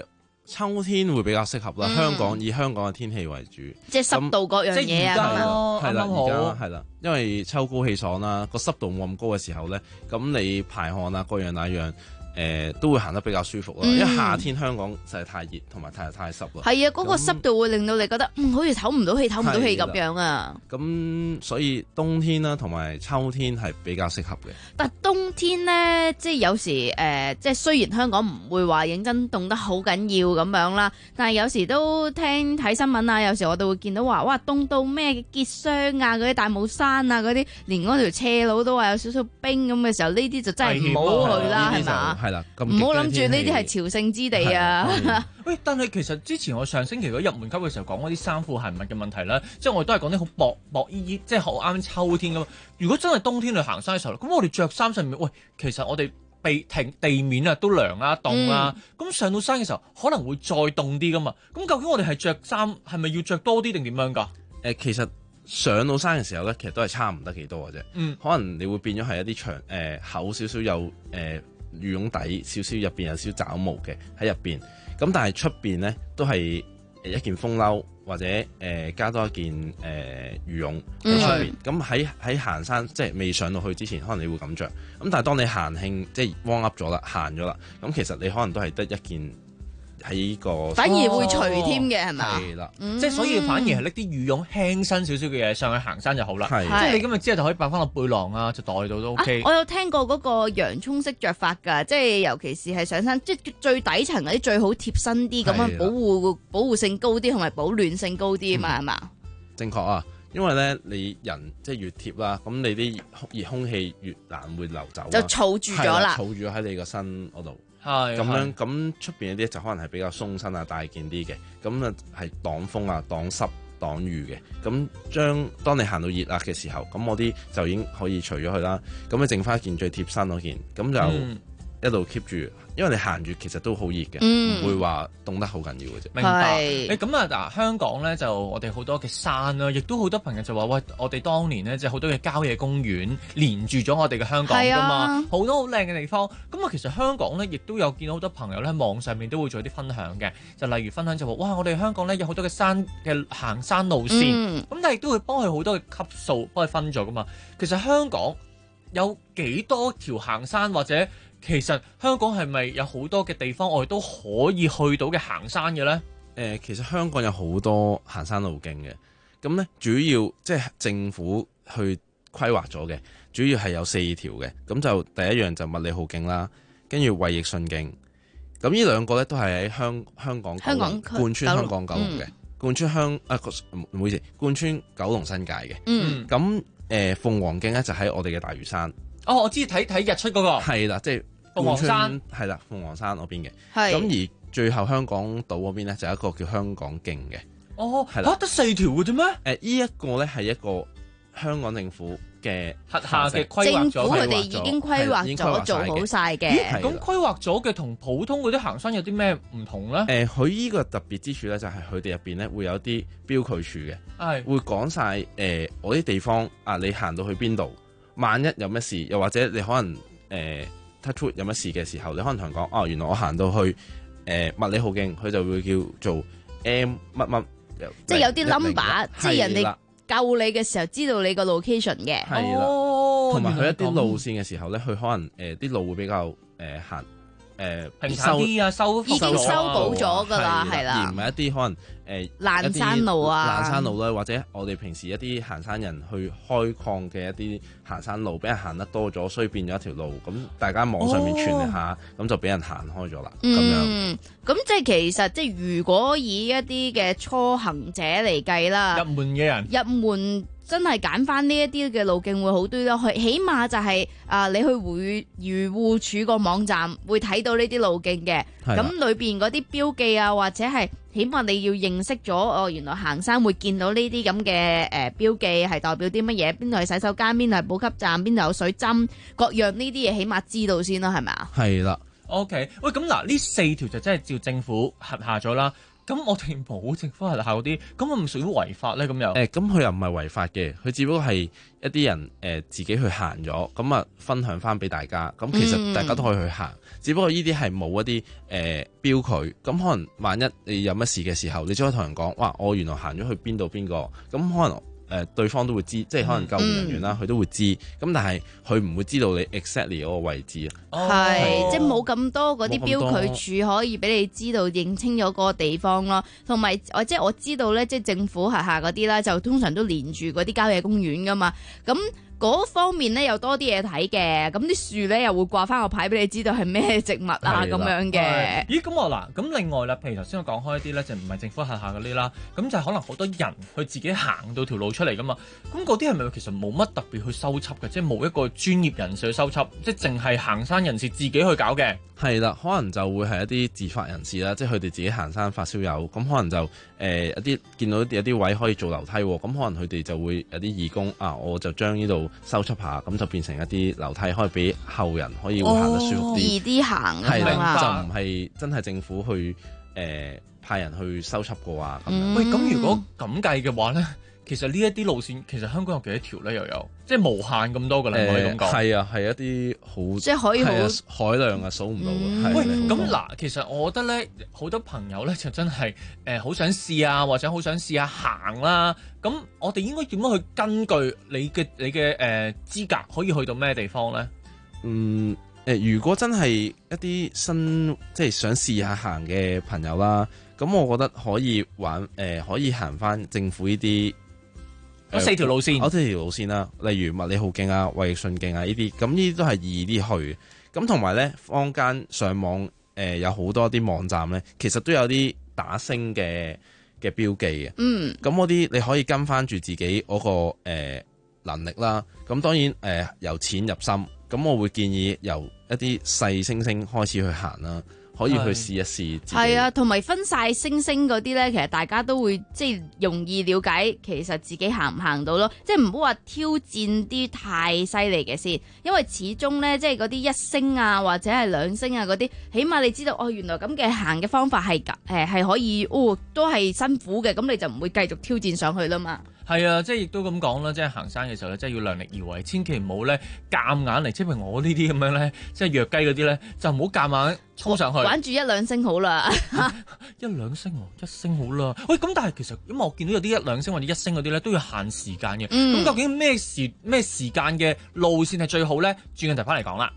秋天會比較適合啦， 嗯香港以香港嘅天氣為主， 即係濕度各樣嘢啊，咁樣係啦， 啱啱好而家係啦，因為秋高氣爽啦，個濕度冇咁高嘅時候咧，咁你排汗啊，各樣那樣。誒、呃、都會行得比較舒服啦， 嗯因為夏天香港實在太熱同埋太太濕啦。 係啊，嗰、嗰個濕度會令到你覺得嗯好似唞唔到氣，唞唔到氣咁樣啊。 咁所以冬天啦同埋秋天係比較適合嘅。 但冬天呢，即係有時誒、呃，即係雖然香港唔會話認真凍得好緊要咁樣啦，但係有時都聽睇新聞啊，有時我哋會見到話哇凍到咩結霜啊，嗰啲大帽山啊嗰啲，連嗰條斜路都話有少少冰咁嘅時候，呢啲就真係唔好去啦，係嘛？ 係啦， 唔好諗住呢啲係朝聖之地啊！ 喂，但係其實之前我上星期嗰入門級嘅時候講嗰啲衫褲鞋襪嘅問題咧，即係我都係講啲好薄薄衣衣，即係好啱秋天咁。如果真係冬天去行山嘅時候，咁我哋着衫上面，喂，其實我哋地停地面啊都涼啊凍啊，咁、嗯、上到山嘅時候可能會再凍啲噶嘛。咁究竟我哋係着衫係咪要着多啲定點樣㗎？誒、 呃，其實上到山嘅時候咧，其實都係差唔得幾多嘅啫。嗯，可能你會變咗係一啲長誒、呃、厚少少有誒。呃羽絨底少少，入邊有少少爪毛嘅喺入邊，咁但係出邊咧都係誒一件風褸或者誒、呃、加多一件誒、呃、羽絨喺出邊。咁喺喺行山即係未上到去之前，可能你會咁着。咁但係當你行興即係 warm up 咗啦，行咗啦，咁其實你可能都係得一件喺呢個， 反而會除添嘅係咪？ 係啦， 即係所以反而係拎啲羽絨輕身少少嘅嘢上去行山就好啦。 係， 即係你今日之後就可以擺翻落背囊啊，就袋到都 OK。 啊、我有聽過嗰個洋葱式着法㗎，即係尤其是係上山，即係最底層嗰啲最好貼身啲，咁樣保護保護性高啲，同埋保暖性高啲啊嘛，係嘛、嗯？ 正確啊！因為咧，你人即係越貼啦，咁你啲熱空氣越難會流走， 就儲住咗啦， 儲住喺你個身嗰度。 係咁樣，咁出邊嗰啲就可能係比較鬆身啊、大件啲嘅，咁啊係擋風啊、擋濕、擋雨嘅。咁將當你行到熱辣嘅時候，咁我啲就已經可以除咗佢啦。咁你剩翻一件最貼身嗰件，咁就一路 keep 住。因為你行住其實都好熱嘅，唔、嗯、會話凍得好緊要嘅啫。 明白。誒咁啊嗱，香港咧就我哋好多嘅山啦，亦都好多朋友就話喂，我哋當年咧就好多嘅郊野公園連住咗我哋嘅香港㗎嘛，好、啊、多好靚嘅地方。咁啊，其實香港咧亦都有見到好多朋友咧喺網上面都會做啲分享嘅，就例如分享就話哇，我哋香港咧有好多嘅山嘅行山路線，咁、嗯、但係亦都會幫佢好多嘅級數幫佢分咗㗎嘛。其實香港有幾多條行山或者？其實香港係咪有好多嘅地方我哋都可以去到嘅行山嘅呢？誒、 呃，其實香港有好多行山路徑嘅，咁呢，主要即係政府去規劃咗嘅，主要係有四條嘅。咁就第一樣就麥理浩徑啦，跟住衛奕信徑。咁呢兩個呢，都係喺香香港香港貫穿香港九龍嘅，貫穿香啊唔好意思，貫穿九龍新界嘅。嗯，咁誒、呃、鳳凰徑呢，就喺我哋嘅大嶼山。 哦，我知睇睇日出嗰、那個係啦，即係鳳凰山係啦，鳳凰山嗰邊嘅。係咁而最後香港島嗰邊咧，就有一個叫香港徑嘅。 哦，係啦，得四條嘅啫咩？誒、 呃，呢、這、一個咧係一個香港政府嘅轄下嘅規劃咗， 政府佢哋已經規劃咗做好晒嘅。 咁規劃咗嘅同普通嗰啲行山有啲咩唔同咧？誒、 呃，佢呢個特別之處咧，就係佢哋入邊咧會有啲標距柱嘅，係會講晒誒我啲地方啊，你行到去邊度？萬一有乜事，又或者你可能誒 touch wood 有乜事嘅時候，你可能同人講哦，原來我行到去誒麥理浩徑，佢就會叫做 M 乜乜， 即係有啲 number，即係人哋救你嘅時候知道你個 location 嘅。 係啦，同埋佢一啲路線嘅時候咧，佢可能誒啲、呃、路會比較誒、呃、行。誒、呃、 平坦啲啊，修已經修補咗㗎啦，係啦， 而唔係一啲可能誒、呃、 爛山路啊， 爛山路啦，或者我哋平時一啲行山人去開礦嘅一啲行山路，俾人行得多咗，所以變咗一條路，咁大家網上面傳一下，咁、哦、就俾人行開咗啦。咁、 嗯、樣，咁即係其實即係如果以一啲嘅初行者嚟計啦， 入門嘅人， 入門。真係揀翻呢一啲嘅路徑會好啲咯，佢起碼就係、是、啊、呃，你去會漁護署個網站會睇到呢啲路徑嘅，咁裏邊嗰啲標記啊，或者係起碼你要認識咗哦，原來行山會見到呢啲咁嘅誒標記係代表啲乜嘢？邊度係洗手間，邊度係補給站，邊度有水針，各樣呢啲嘢起碼知道先啦，係咪啊？ 係啦。 OK，喂，咁嗱，呢四條就真係照政府轄下咗啦。 咁我哋冇政府轄下嗰啲，咁唔屬於違法咧？咁又誒，咁佢又唔係違法嘅，佢只不過係一啲人誒、呃、自己去行咗，咁啊分享翻俾大家。咁其實大家都可以去行，嗯、只不過呢啲係冇一啲誒、呃、標距。咁可能萬一你有乜事嘅時候，你只可以同人講，哇！我原來行咗去邊度邊個，咁可能。誒、呃、對方都會知，即係可能救援人員啦，佢、嗯、都會知。咁但係佢唔會知道你 exactly 嗰個位置啊。 係、哦，即係冇咁多嗰啲標距柱可以俾你知道認清咗嗰個地方咯。同埋我即係我知道咧，即係政府轄下嗰啲啦，就通常都連住嗰啲郊野公園噶嘛。咁嗰方面咧又多啲嘢睇嘅，咁啲樹咧又會掛翻個牌俾你知道係咩植物啊咁樣嘅。 咦，咁我嗱，咁另外啦，譬如頭先我講開一啲咧，就唔係政府轄下嗰啲啦，咁就係可能好多人佢自己行到條路出嚟噶嘛，咁嗰啲係咪其實冇乜特別去收葺嘅，即係冇一個專業人士去收葺，即係淨係行山人士自己去搞嘅？ 係啦，可能就會係一啲自發人士啦，即係佢哋自己行山發燒友，咁可能就誒、呃、一啲見到有啲位可以做樓梯，咁可能佢哋就會有啲義工啊，我就將呢度收葺下，咁就變成一啲樓梯，可以俾後人可以會行得舒服啲， 易啲行係啦， 就唔係真係政府去誒、呃、派人去收葺嘅話咁樣、 嗯、喂，咁如果咁計嘅話咧？其實呢一啲路線，其實香港有幾多條咧？又有即係無限咁多㗎啦，可以咁講。 係啊，係一啲好即係可以好、啊、 海量啊，數唔到嘅。 嗯、喂，咁嗱，其實我覺得咧，好多朋友咧就真係誒好想試啊，或者好想試下行啦。咁我哋應該點樣去根據你嘅你嘅誒、呃、資格可以去到咩地方咧？ 嗯誒、呃，如果真係一啲新即係想試下行嘅朋友啦，咁我覺得可以玩誒、呃，可以行返政府呢啲。 嗰四條路線， 嗰四條路線啦，例如麥理浩徑啊、衛奕信徑啊呢啲，咁呢啲都係易啲去。咁同埋咧，坊間上網誒、呃、有好多啲網站咧，其實都有啲打星嘅嘅標記嘅。嗯，咁嗰啲你可以跟翻住自己嗰、那個誒、呃、能力啦。咁當然誒、呃、由淺入深，咁我會建議由一啲細星星開始去行啦。可以去試一試。 係啊，同埋分晒星星嗰啲咧，其實大家都會即係容易了解，其實自己行唔行到咯。即係唔好話挑戰啲太犀利嘅先，因為始終咧，即係嗰啲一星啊，或者係兩星啊嗰啲，起碼你知道哦，原來咁嘅行嘅方法係誒係可以，哦都係辛苦嘅，咁你就唔會繼續挑戰上去啦嘛。 係啊，即係亦都咁講啦，即係行山嘅時候咧，即係要量力而為，千祈唔好咧夾硬嚟，即係譬如我呢啲咁樣咧，即係弱雞嗰啲咧，就唔好夾硬衝上去。 玩住一兩星好啦， 一兩星喎，一星好啦。喂，咁但係其實因為我見到有啲一兩星或者一星嗰啲咧都要限時間嘅，咁、嗯、究竟咩時咩時間嘅路線係最好咧？轉個頭翻嚟講啦。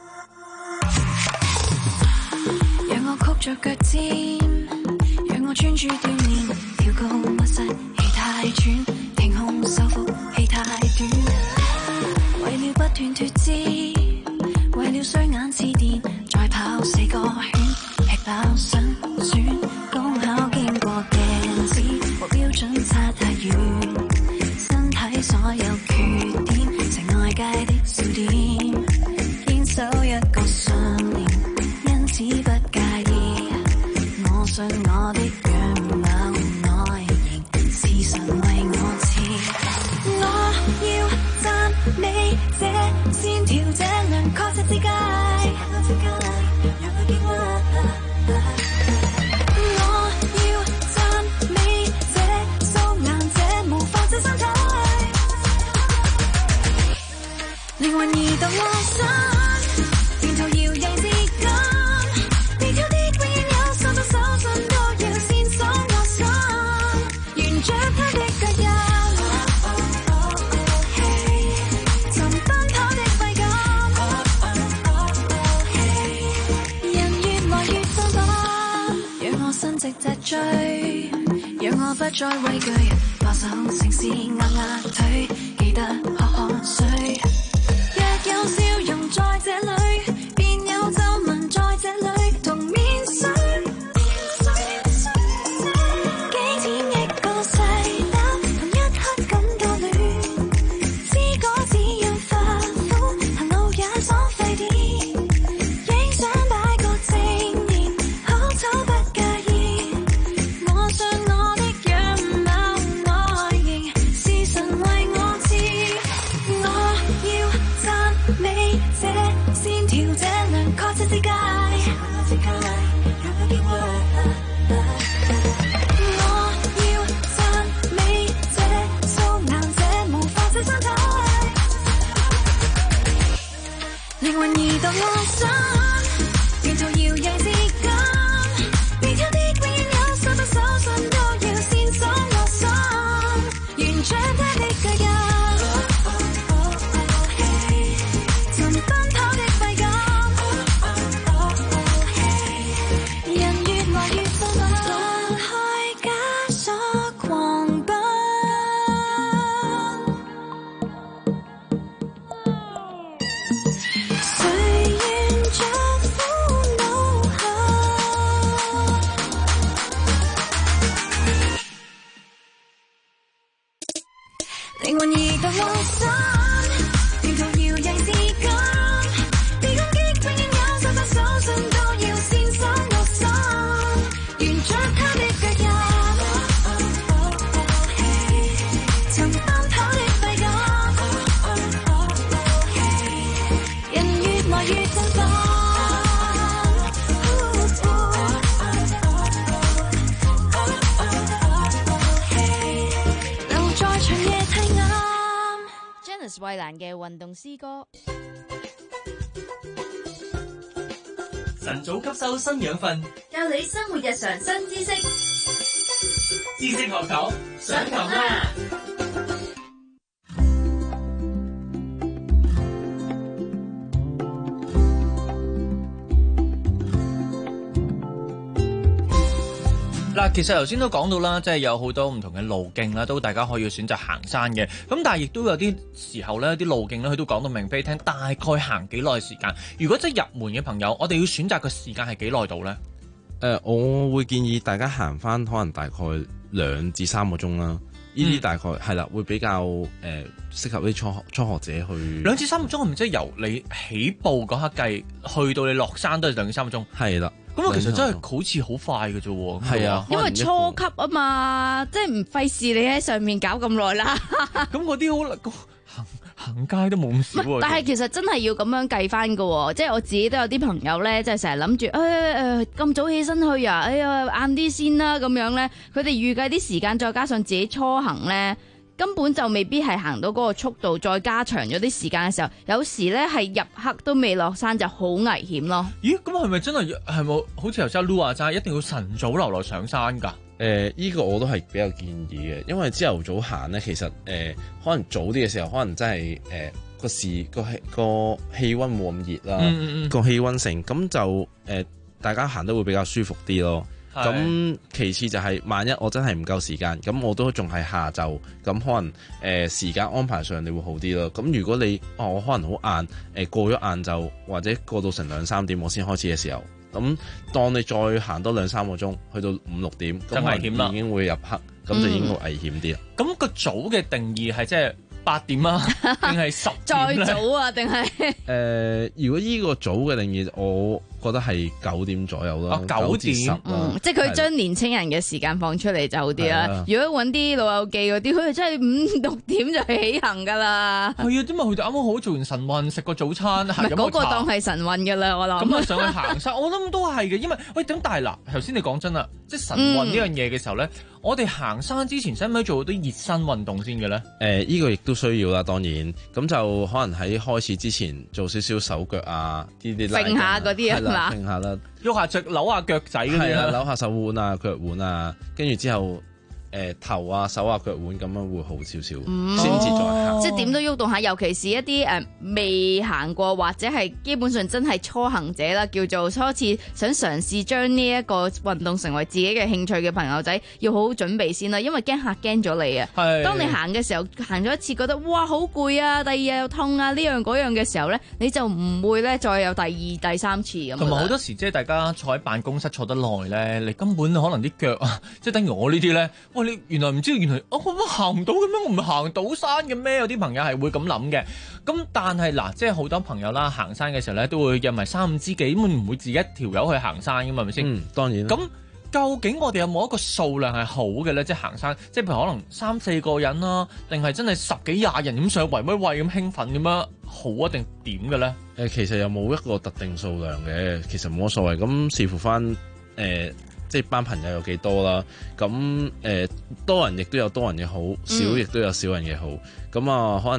讓我曲着腳尖，讓我專注鍛鍊，跳高密實氣太喘，停空收腹氣太短，為了不斷脫脂，為了雙眼似電，再跑四個圈，吃飽想選，剛巧經過鏡子，和標準差太遠，身體所有缺點成外界的笑點，堅守一個信念，因此不介意，我信我的樣貌內形是神為我賜，我要讚美這線條這輪廓質之界，讓佢見我要讚美這素顏這無法這身體，靈魂移動內心，沿途搖曳至今，地球的永遠有手到手信都要先鎖我心，沿着他的腳印，尋奔跑的快感，人越來越放膽，讓我伸直脊椎，讓我不再畏懼，把手城市壓壓腿，記得喝喝水。若有笑容在這裏，便有皺紋在這裏，同面水。幾天一個細膽，同一刻感到暖，知果只要發苦，行路也爽快啲。影相擺個正面，好醜不介意。我信我的樣貌外形是神為我賜。 靈魂移動我心，叫做搖曳之間，未交的永遠有手不手信都要先鎖我心，沿着他的腳印。靈魂移動我心，叫做搖曳之間，被攻擊永遠有手把手信都要先鎖我心，沿着他的腳印，尋奔跑的快感，人越來越振奮。 衛蘭嘅運動詩歌， 晨早吸收新養分， 教你生活日常新知識， 知識學堂上堂啦！ 嗱，其實頭先都講到啦，即係有好多唔同嘅路徑啦，都大家可以選擇行山嘅。咁但係亦都有啲時候咧，啲路徑咧，佢都講到明俾你聽，大概行幾耐時間。如果即係入門嘅朋友，我哋要選擇個時間係幾耐度咧？誒、 呃，我會建議大家行翻可能大概兩至三個鐘啦。呢啲大概係啦、嗯，會比較誒、呃、適合啲初初學者去。兩至三個鐘係咪即係由你起步嗰刻計，去到你落山都係兩至三個鐘？係啦。咁啊，其實真係好似好快嘅啫喎。係啊， 因為初級啊嘛，即係唔費事你喺上面搞咁耐啦。 咁嗰啲好行行街都冇咁少啊。 但係其實真係要咁樣計翻㗎喎，即係我自己都有啲朋友咧，即係成日諗住誒誒咁早起身去啊，哎呀晏啲先啦咁樣咧。佢哋預計啲時間，再加上自己初行咧，根本就未必係行到嗰個速度，再加長咗啲時間嘅時候，有時咧係入黑都未落山就好危險咯。 咦？咁係咪真係係冇好似頭先阿 Lu 話齋，一定要晨早流落上山㗎？誒、 呃，依、這個我都係比較建議嘅，因為朝頭早行咧，其實誒、呃、可能早啲嘅時候，可能真係誒個時個氣個氣温冇咁熱啦，個、嗯嗯、氣温性咁就誒、呃、大家行得會比較舒服啲咯。咁其次就係、是、萬一我真係唔夠時間，咁我都仲係下晝，咁可能誒、呃、時間安排上你會好啲咯。咁如果你哦我可能好晏誒過咗晏晝，或者過到成兩三點我先開始嘅時候，咁當你再行多兩三個鐘，去到五六點，咁危險啦，已經會入黑，咁就應該危險啲啦。咁、 嗯、個早嘅定義係即係八點啊，定係十再早啊，定係誒？如果依個早嘅定義，我覺得係九點左右啦。 九點十， 嗯，即係佢將年青人嘅時間放出嚟就好啲啦。如果揾啲老友記嗰啲，佢哋真係五六點就起行噶啦。 係啊，因為佢哋啱啱好做完晨運，食個早餐， 唔係嗰個當係晨運噶啦，我諗。 咁啊，上去行山，我諗都係嘅，因為喂，咁但係嗱，頭先你講真啦，即係晨運呢樣嘢嘅時候咧，嗯、我哋行山之前使唔使做啲熱身運動先嘅咧？誒、 呃，依、這個亦都需要啦，當然。咁就可能喺開始之前做少少手腳啊，呢啲揈下嗰啲啊嘛， 揈下啦， 喐下隻扭下腳仔嗰啲啊， 扭下手腕啊、腳腕啊，跟住之後。誒、呃、頭啊手啊腳腕咁樣會好少少，先至再行。 哦、即係點都喐動下，尤其是一啲誒、呃、未行過或者係基本上真係初行者啦，叫做初次想嘗試將呢一個運動成為自己嘅興趣嘅朋友仔，要好好準備先啦，因為驚嚇驚咗你啊。係。當你行嘅時候，行咗一次覺得哇好攰啊，第二日又痛啊，呢樣嗰樣嘅時候咧，你就唔會咧再有第二第三次咁。 同埋好多時即係大家坐喺辦公室坐得耐咧，你根本可能啲腳啊，即係等於我呢啲咧。你原來唔知道，原來哦，我行唔到嘅咩？我唔係行到山嘅咩？有啲朋友係會咁諗嘅。咁但係嗱，即係好多朋友啦，行山嘅時候咧，都會約埋三五知己，咁唔會自己一條友去行山嘅嘛？係咪先？ 嗯，當然。咁究竟我哋有冇一個數量係好嘅咧？即係行山，即係譬如可能三四個人啦，定係真係十幾廿人咁上圍威喂咁興奮咁樣好啊？定點嘅咧？ 誒，其實又冇一個特定數量嘅，其實冇乜所謂。咁視乎翻誒。呃即係班朋友有幾多啦？咁誒、呃、多人亦都有多人嘅好，少亦都有少人嘅好。咁啊，可能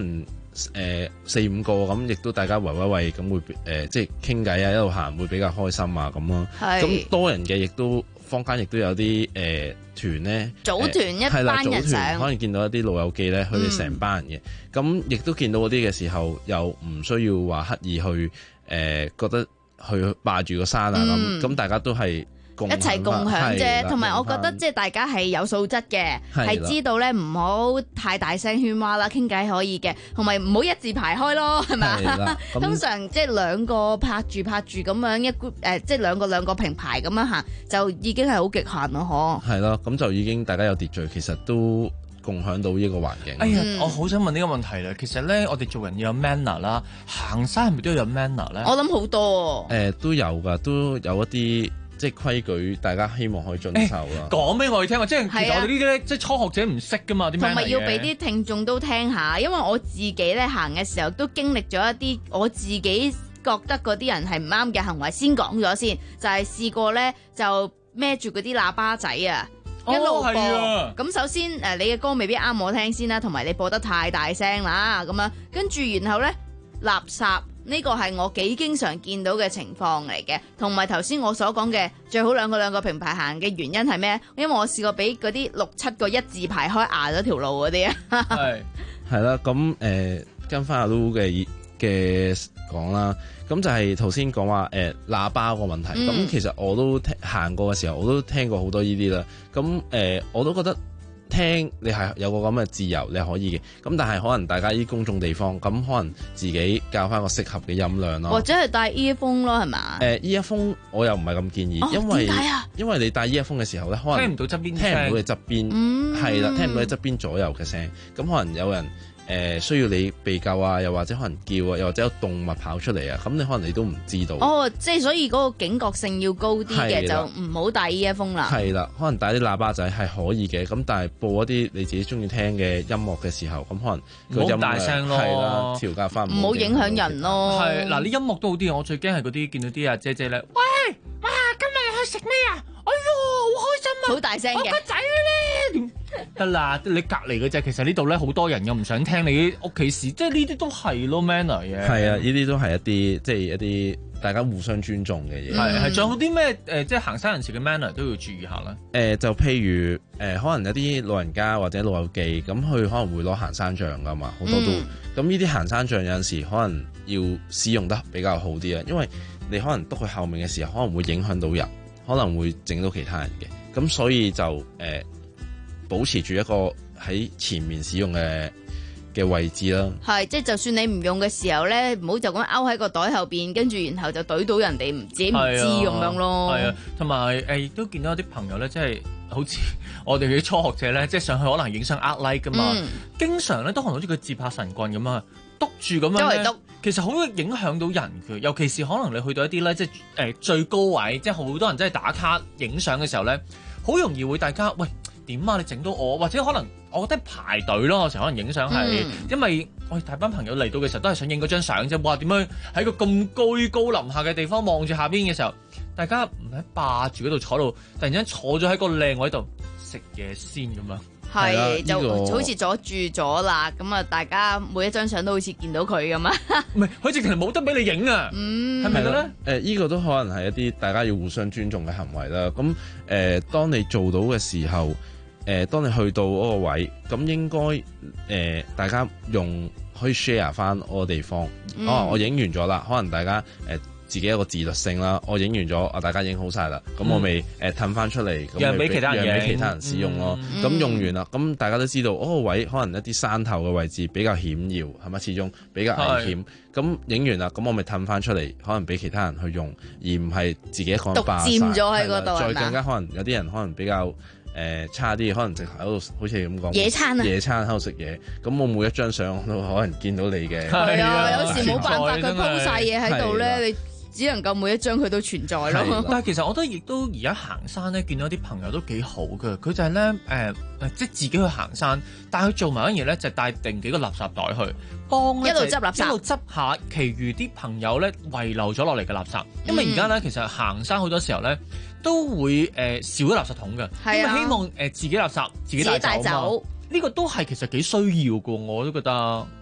誒四五個咁，亦都大家圍圍圍咁會誒、呃、即係傾偈啊，一路行會比較開心啊咁咯。 係咁多人嘅亦都坊間亦都有啲誒團咧， 組團一係啦班人組團上可能見到一啲老友記咧，佢哋成班人嘅，咁亦都見到嗰啲嘅時候，又唔需要話刻意去誒、呃、覺得去霸住個山啊咁，咁、 嗯大家都係。 一齊共享啫，同埋我覺得即係大家係有素質嘅，係知道咧唔好太大聲喧嘩啦，傾偈可以嘅，同埋唔好一字排開咯，係咪？通常即係兩個拍住拍住咁樣一 group 誒，即係兩個兩個平排咁樣行，就已經係好極限咯，嗬。 係咯，咁就已經大家有秩序，其實都共享到呢個環境。 哎呀，我好想問呢個問題啦。其實咧，我哋做人要有 manner 啦，行山係咪都要有 manner 咧？ 我諗好多誒都有㗎，都有一啲。即係規矩，大家希望可以遵守啦。 講俾我哋聽啊！即係其實我哋呢啲咧，即係初學者唔識噶嘛，點樣？ 同埋要俾啲聽眾都聽下，因為我自己咧行嘅時候都經歷咗一啲我自己覺得嗰啲人係唔啱嘅行為，先講咗先，就係、是、試過咧就孭住嗰啲喇叭仔啊，一路播。咁、 哦啊、 首先誒，你嘅歌未必啱我聽先啦，同埋你播得太大聲啦，咁樣跟住然後咧垃圾。呢個係我幾經常見到嘅情況嚟嘅，同埋頭先我所講嘅最好兩個兩個平排行嘅原因係咩？因為我試過俾嗰啲六七個一字排開壓咗條路嗰啲啊。 係係啦，咁誒、呃、跟翻阿 Lu 嘅嘅講啦，咁就係頭先講話誒喇叭個問題。咁、嗯、其實我都聽行過嘅時候，我都聽過好多呢啲啦。咁誒、呃、我都覺得。聽你係有個咁嘅自由，你係可以嘅。咁但係可能大家依公眾地方，咁可能自己校翻個適合嘅音量咯。 或者係戴 earphone 咯，係嘛？ 誒、呃、earphone 我又唔係咁建議， 哦、 因為點解啊？ 因為你戴 earphone 嘅時候咧，可能聽唔到側邊， 聽唔到你側邊，係啦、 嗯， 聽唔到你側邊左右嘅聲。咁可能有人。誒、呃、需要你被救啊，又或者可能叫啊，又或者有動物跑出嚟啊，咁你可能你都唔知道。 哦，即係所以嗰個警覺性要高啲嘅，就唔好戴 earphone啦。 係啦，可能戴啲喇叭仔係可以嘅，咁但係播一啲你自己中意聽嘅音樂嘅時候，咁可能個音量大聲咯， 係啦，調校翻， 唔好影響人咯。 係嗱，啲音樂都好啲，我最驚係嗰啲見到啲阿姐姐咧，喂，哇，今日去食咩啊？哎唷，好開心啊！ 好大聲嘅， 我個仔咧。得啦，你隔離嗰隻，其實呢度咧好多人又唔想聽你屋企事，即係呢啲都係咯 manner 嘅。 係啊，呢啲都係一啲即係一啲大家互相尊重嘅嘢。 係係，仲有啲咩誒，即係行山人士嘅 manner 都要注意下啦。 誒、呃，就譬如誒、呃，可能有啲老人家或者老友記，咁佢可能會攞行山杖噶嘛，好多都。咁呢啲行山杖有陣時可能要使用得比較好啲啊，因為你可能篤佢後面嘅時候，可能會影響到人，可能會整到其他人嘅。咁所以就誒。呃保持住一個喺前面使用嘅嘅位置啦。 係，即係就算你唔用嘅時候咧，唔好就咁勾喺個袋後邊，跟住然後就懟到人哋唔知唔知咁樣咯。 係啊，同埋誒亦都見到啲朋友咧，即係好似我哋啲初學者咧，即係上去可能影相呃 like 噶嘛，嗯、經常咧都可能好似個自拍神棍咁啊，篤住咁樣咧，其實好影響到人嘅。尤其是可能你去到一啲咧，即係誒、呃、最高位，即係好多人真係打卡影相嘅時候咧，好容易會大家喂。點啊！你整到我，或者可能我覺得排隊咯，有時候可能影相係，嗯、因為喂大班朋友嚟到嘅時候都係想影嗰張相啫。哇！點樣喺個咁高高臨下嘅地方望住下邊嘅時候，大家唔喺霸住嗰度坐到，突然間坐咗喺個靚位度食嘢先咁樣。 係就好似阻住咗啦，咁啊大家每一張相都好似見到佢咁啊。 唔係，佢直情冇得俾你影啊。 嗯， 係咪咧？誒， 呢、呃呢個都可能係一啲大家要互相尊重嘅行為啦。咁誒、呃，當你做到嘅時候，誒、呃，當你去到嗰個位，咁應該誒、呃，大家用可以 share 翻嗰個地方。 嗯、 哦，我影完咗啦，可能大家誒。呃自己一個自律性啦，我影完咗，啊大家影好晒啦，咁、嗯、我咪誒褪翻出嚟， 讓俾其他人， 讓俾其他人使用咯。咁、嗯、用完啦，咁、嗯、大家都知道嗰、那個位可能一啲山頭嘅位置比較險要，係咪？始終比較危險。咁影完啦，咁我咪褪翻出嚟，可能俾其他人去用，而唔係自己一個人霸晒。 獨佔咗喺嗰度， 再更加可能有啲人可能比較誒、呃、差啲，可能直喺度好似你咁講野餐啊， 野餐喺度食嘢。咁我每一張相我都可能見到你嘅。 係啊，有時冇辦法，佢鋪晒嘢喺度咧，你。只能夠每一張佢都存在咯。 但係其實我覺得亦都而家行山咧，見到啲朋友都幾好嘅。佢就係咧誒，即係自己去行山，但係佢做埋一樣嘢咧，就帶定幾個垃圾袋去幫一路執垃圾， 一路執下，其餘啲朋友咧遺留咗落嚟嘅垃圾。因為而家咧其實行山好多時候咧都會誒、呃、少咗垃圾桶嘅， 啊、 因為希望誒自己垃圾自己帶走。呢個都係其實幾需要嘅，我都覺得。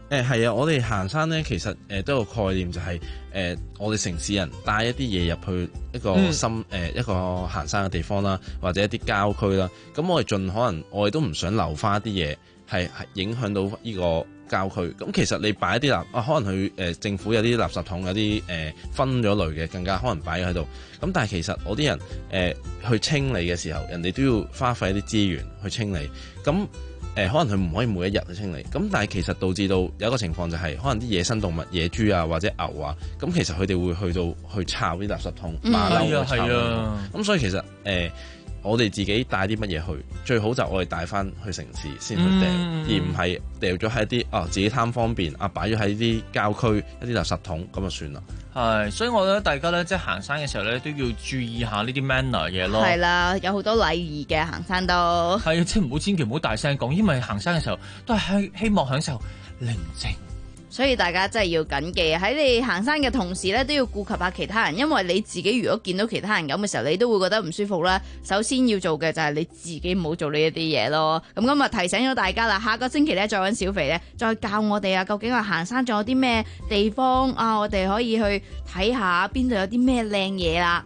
誒係啊，我哋行山咧，其實誒、呃、都有個概念就係、是、誒、呃、我哋城市人帶一啲嘢入去一個深誒、嗯呃、一個行山嘅地方啦，或者一啲郊區啦。咁我哋盡可能，我哋都唔想留翻一啲嘢係係影響到呢個郊區。咁其實你擺一啲垃啊，可能佢誒、呃、政府有啲垃圾桶有啲誒、呃、分咗類嘅，更加可能擺喺度。咁但係其實我啲人誒、呃、去清理嘅時候，人哋都要花費一啲資源去清理。咁誒、呃、可能佢唔可以每一日去清理，咁但係其實導致到有一個情況就係、是，可能啲野生動物、野豬啊或者牛啊，咁其實佢哋會去到去抄啲垃圾桶、馬騮去抄。咁所以其實誒、呃，我哋自己帶啲乜嘢去，最好就我哋帶翻去城市先去掟，嗯、而唔係掉咗喺啲啊自己貪方便啊擺咗喺啲郊區一啲垃圾桶咁就算啦。 係，所以我覺得大家咧，即係行山嘅時候咧，都要注意下呢啲 manner 嘢咯。 係啦，有好多禮儀嘅行山都係，即係唔好千祈唔好大聲講，因為行山嘅時候都係希希望享受寧靜。 所以大家真係要緊記喺你行山嘅同時咧，都要顧及下其他人，因為你自己如果見到其他人咁嘅時候，你都會覺得唔舒服啦。首先要做嘅就係你自己唔好做呢一啲嘢咯。咁今日提醒咗大家啦，下個星期咧再揾小肥咧，再教我哋啊，究竟話行山仲有啲咩地方啊，我哋可以去睇下邊度有啲咩靚嘢啦。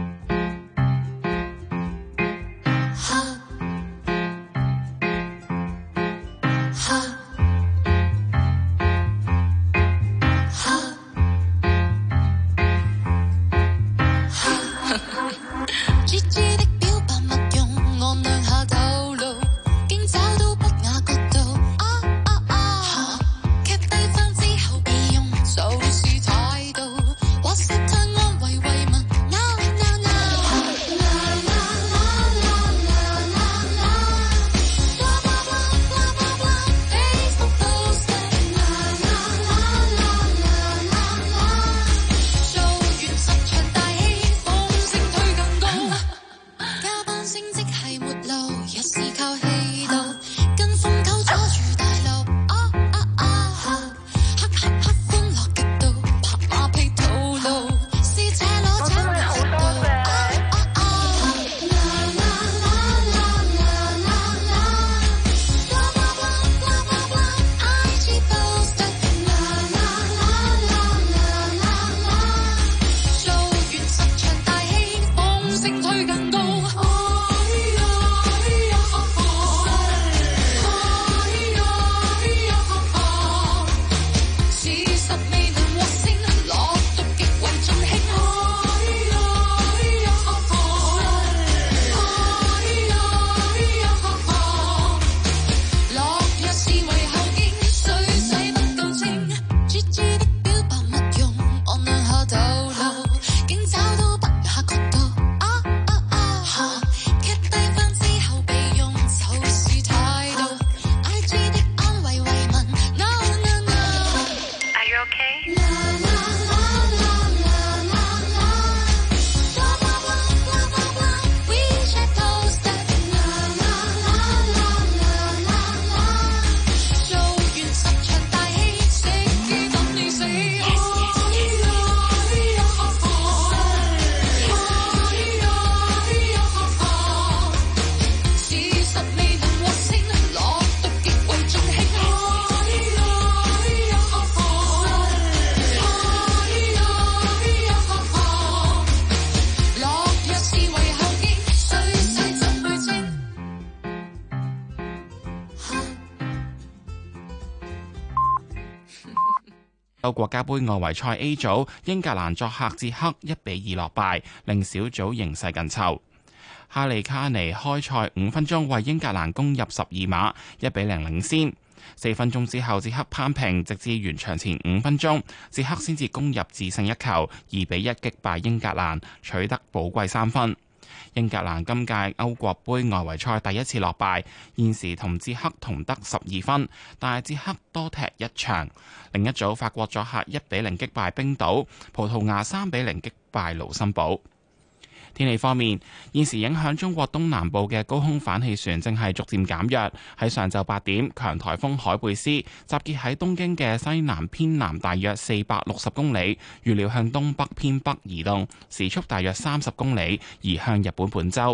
國家盃外圍賽 A 組，英格蘭作客捷克一比二落敗，令小組形勢緊湊。哈利卡尼開賽五分鐘為英格蘭攻入十二碼，一比零領先。四分鐘之後，捷克攀平，直至完場前五分鐘，捷克先至攻入致勝一球，二比一擊敗英格蘭，取得寶貴三分。英格蘭今屆歐國盃外圍賽第一次落敗，現時同捷克同得十二分，但係捷克多踢一場。另一組法國作客一比零擊敗冰島，葡萄牙三比零擊敗盧森堡。天氣方面，現時影響中國東南部嘅高空反氣旋正係逐漸減弱。喺上晝八點，強颱風海貝斯集結喺東京嘅西南偏南大約四百六十公里，預料向東北偏北移動，時速大約三十公里，移向日本本州。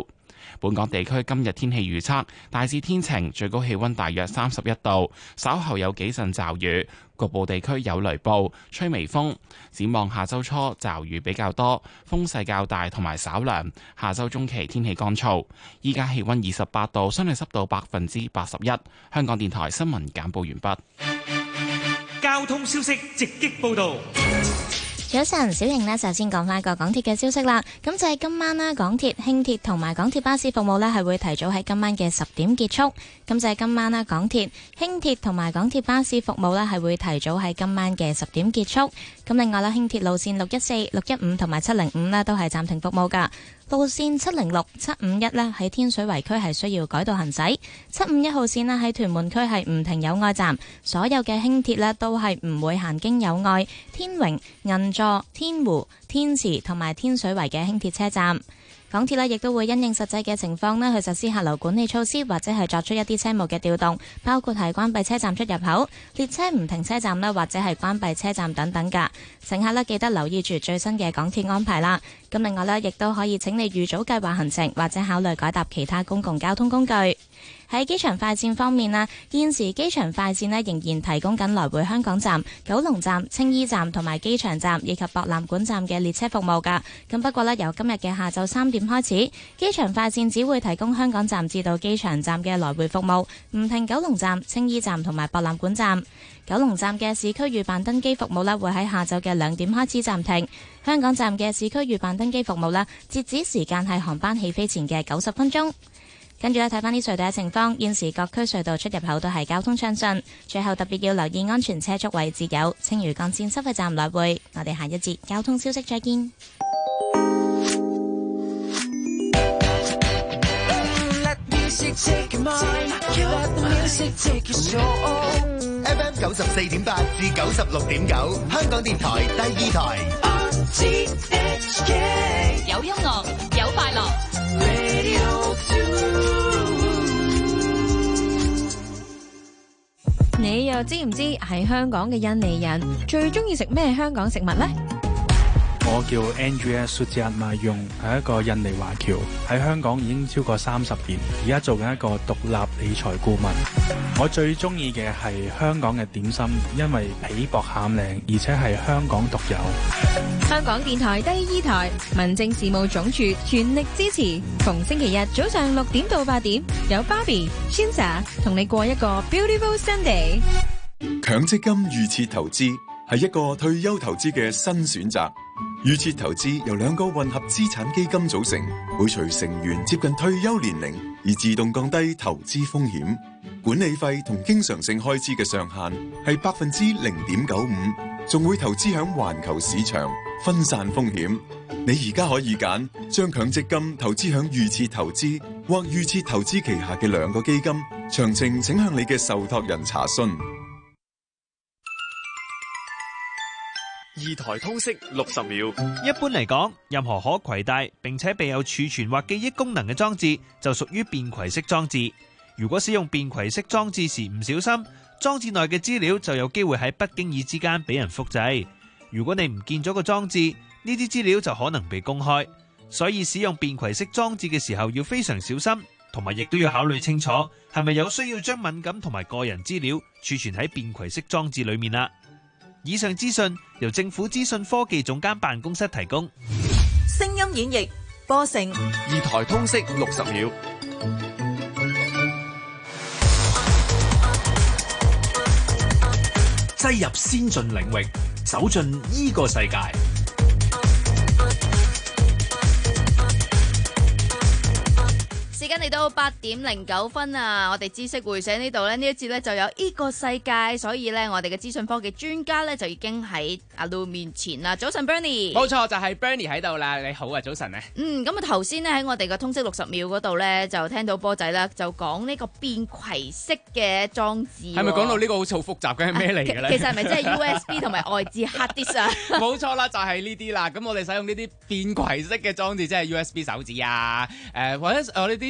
本港地區今日天氣預測大致天晴，最高氣溫大約三十一度，稍後有幾陣驟雨，局部地區有雷暴，吹微風。展望下周初驟雨比較多，風勢較大同埋稍涼。下周中期天氣乾燥。依家氣溫二十八度，相對濕度百分之八十一。香港電台新聞簡報完畢。 交通消息直擊報道。 早晨，小瑩呢，首先講翻個港鐵嘅消息啦。咁就係今晚啦，港鐵、輕鐵同埋港鐵巴士服務呢係會提早喺今晚嘅十點結束。咁就係今晚啦，港鐵、輕鐵同埋港鐵巴士服務呢係會提早喺今晚嘅十點結束。咁另外啦，輕鐵路線六一四、六一五同埋七零五呢都係暫停服務㗎。路線七零六、七五一呢喺天水圍區係需要改道行駛，七五一號線呢喺屯門區係唔停友愛站，所有嘅輕鐵呢都係唔會行經友愛、天榮、銀座、天湖、天池同埋天水圍嘅輕鐵車站。港鐵呢亦都會因應實際嘅情況呢去實施客流管理措施，或者係作出一啲車務嘅調動，包括係關閉車站出入口、列車唔停車站啦，或者係關閉車站等等㗎。乘客呢記得留意住最新嘅港鐵安排啦。咁另外呢，亦都可以請你預早計劃行程，或者考慮改搭其他公共交通工具。喺機場快線方面啊，現時機場快線呢仍然提供緊來回香港站、九龍站、青衣站同埋機場站以及博覽館站嘅列車服務㗎。咁不過呢，由今日嘅下晝三點開始，機場快線只會提供香港站至到機場站嘅來回服務，唔停九龍站、青衣站同埋博覽館站。九龍站嘅市區預辦登機服務呢會喺下晝嘅兩點開始暫停。香港站嘅市區預辦登機服務呢，截止時間係航班起飛前嘅九十分鐘。跟住咧睇翻啲隧道嘅情況，現時各區隧道出入口都係交通暢順。最後特別要留意安全車速位置有青嶼幹線收費站來回。我哋下一節交通消息再見。 F M 九十四點八至九十六點九，香港電台第二台。 有音樂，有快樂。你又知唔知喺香港嘅印尼人最中意食咩香港食物呢？ 我叫 Andrea Sujiat Mayung， 係一個印尼華僑，喺香港已經超過三十年，而家做緊一個獨立理財顧問。我最中意嘅係香港嘅點心，因為皮薄餡靚，而且係香港獨有。 香港電台第二台民政事務總署全力支持，逢星期日早上六點到八點，有 Barbie、Shinsa 同你過一個 Beautiful Sunday。 強積金預設投資係一個退休投資嘅新選擇。預設投資由兩個混合資產基金組成，會隨成員接近退休年齡而自動降低投資風險。管理費同經常性開支嘅上限係百分之零點九五，仲會投資響環球市場，分散風險。你而家可以揀將強積金投資響預設投資或預設投資旗下嘅兩個基金，詳情請向你嘅受託人查詢。 二台通識六十秒。 一般嚟講，任何可攜帶並且備有儲存或記憶功能嘅裝置就屬於便攜式裝置。如果使用便攜式裝置時唔小心，裝置內嘅資料就有機會喺不經意之間俾人複製。如果你唔見咗個裝置，呢啲資料就可能被公開。所以使用便攜式裝置嘅時候要非常小心，同埋亦都要考慮清楚係咪有需要將敏感同埋個人資料儲存喺便攜式裝置裏面啦。以上資訊由政府資訊科技總監辦公室提供。 聲音演繹播成二台通識六十秒。 擠入先進領域，走進呢個世界。 時間嚟到八點零九分啊！我哋知識會社呢度呢，呢一節呢就有呢個世界，所以呢，我哋嘅資訊科技專家呢就已經喺阿 Lu 面前啦。早晨 Bernie， 冇錯就係、是、Bernie 喺度啦。你好啊，早晨啊。 嗯，咁啊頭先呢，喺我哋嘅通識六十秒嗰度呢，就聽到波仔啦，就講呢個便攜式嘅裝置。 係咪講到呢個好似好複雜嘅係咩嚟嘅咧？ 其實係咪即係 U S B 同埋外置 hard disk 啊？ 冇錯啦，就係呢啲啦。咁我哋使用呢啲便攜式嘅裝置，即係 U S B 手指啊，誒、呃、或者我呢啲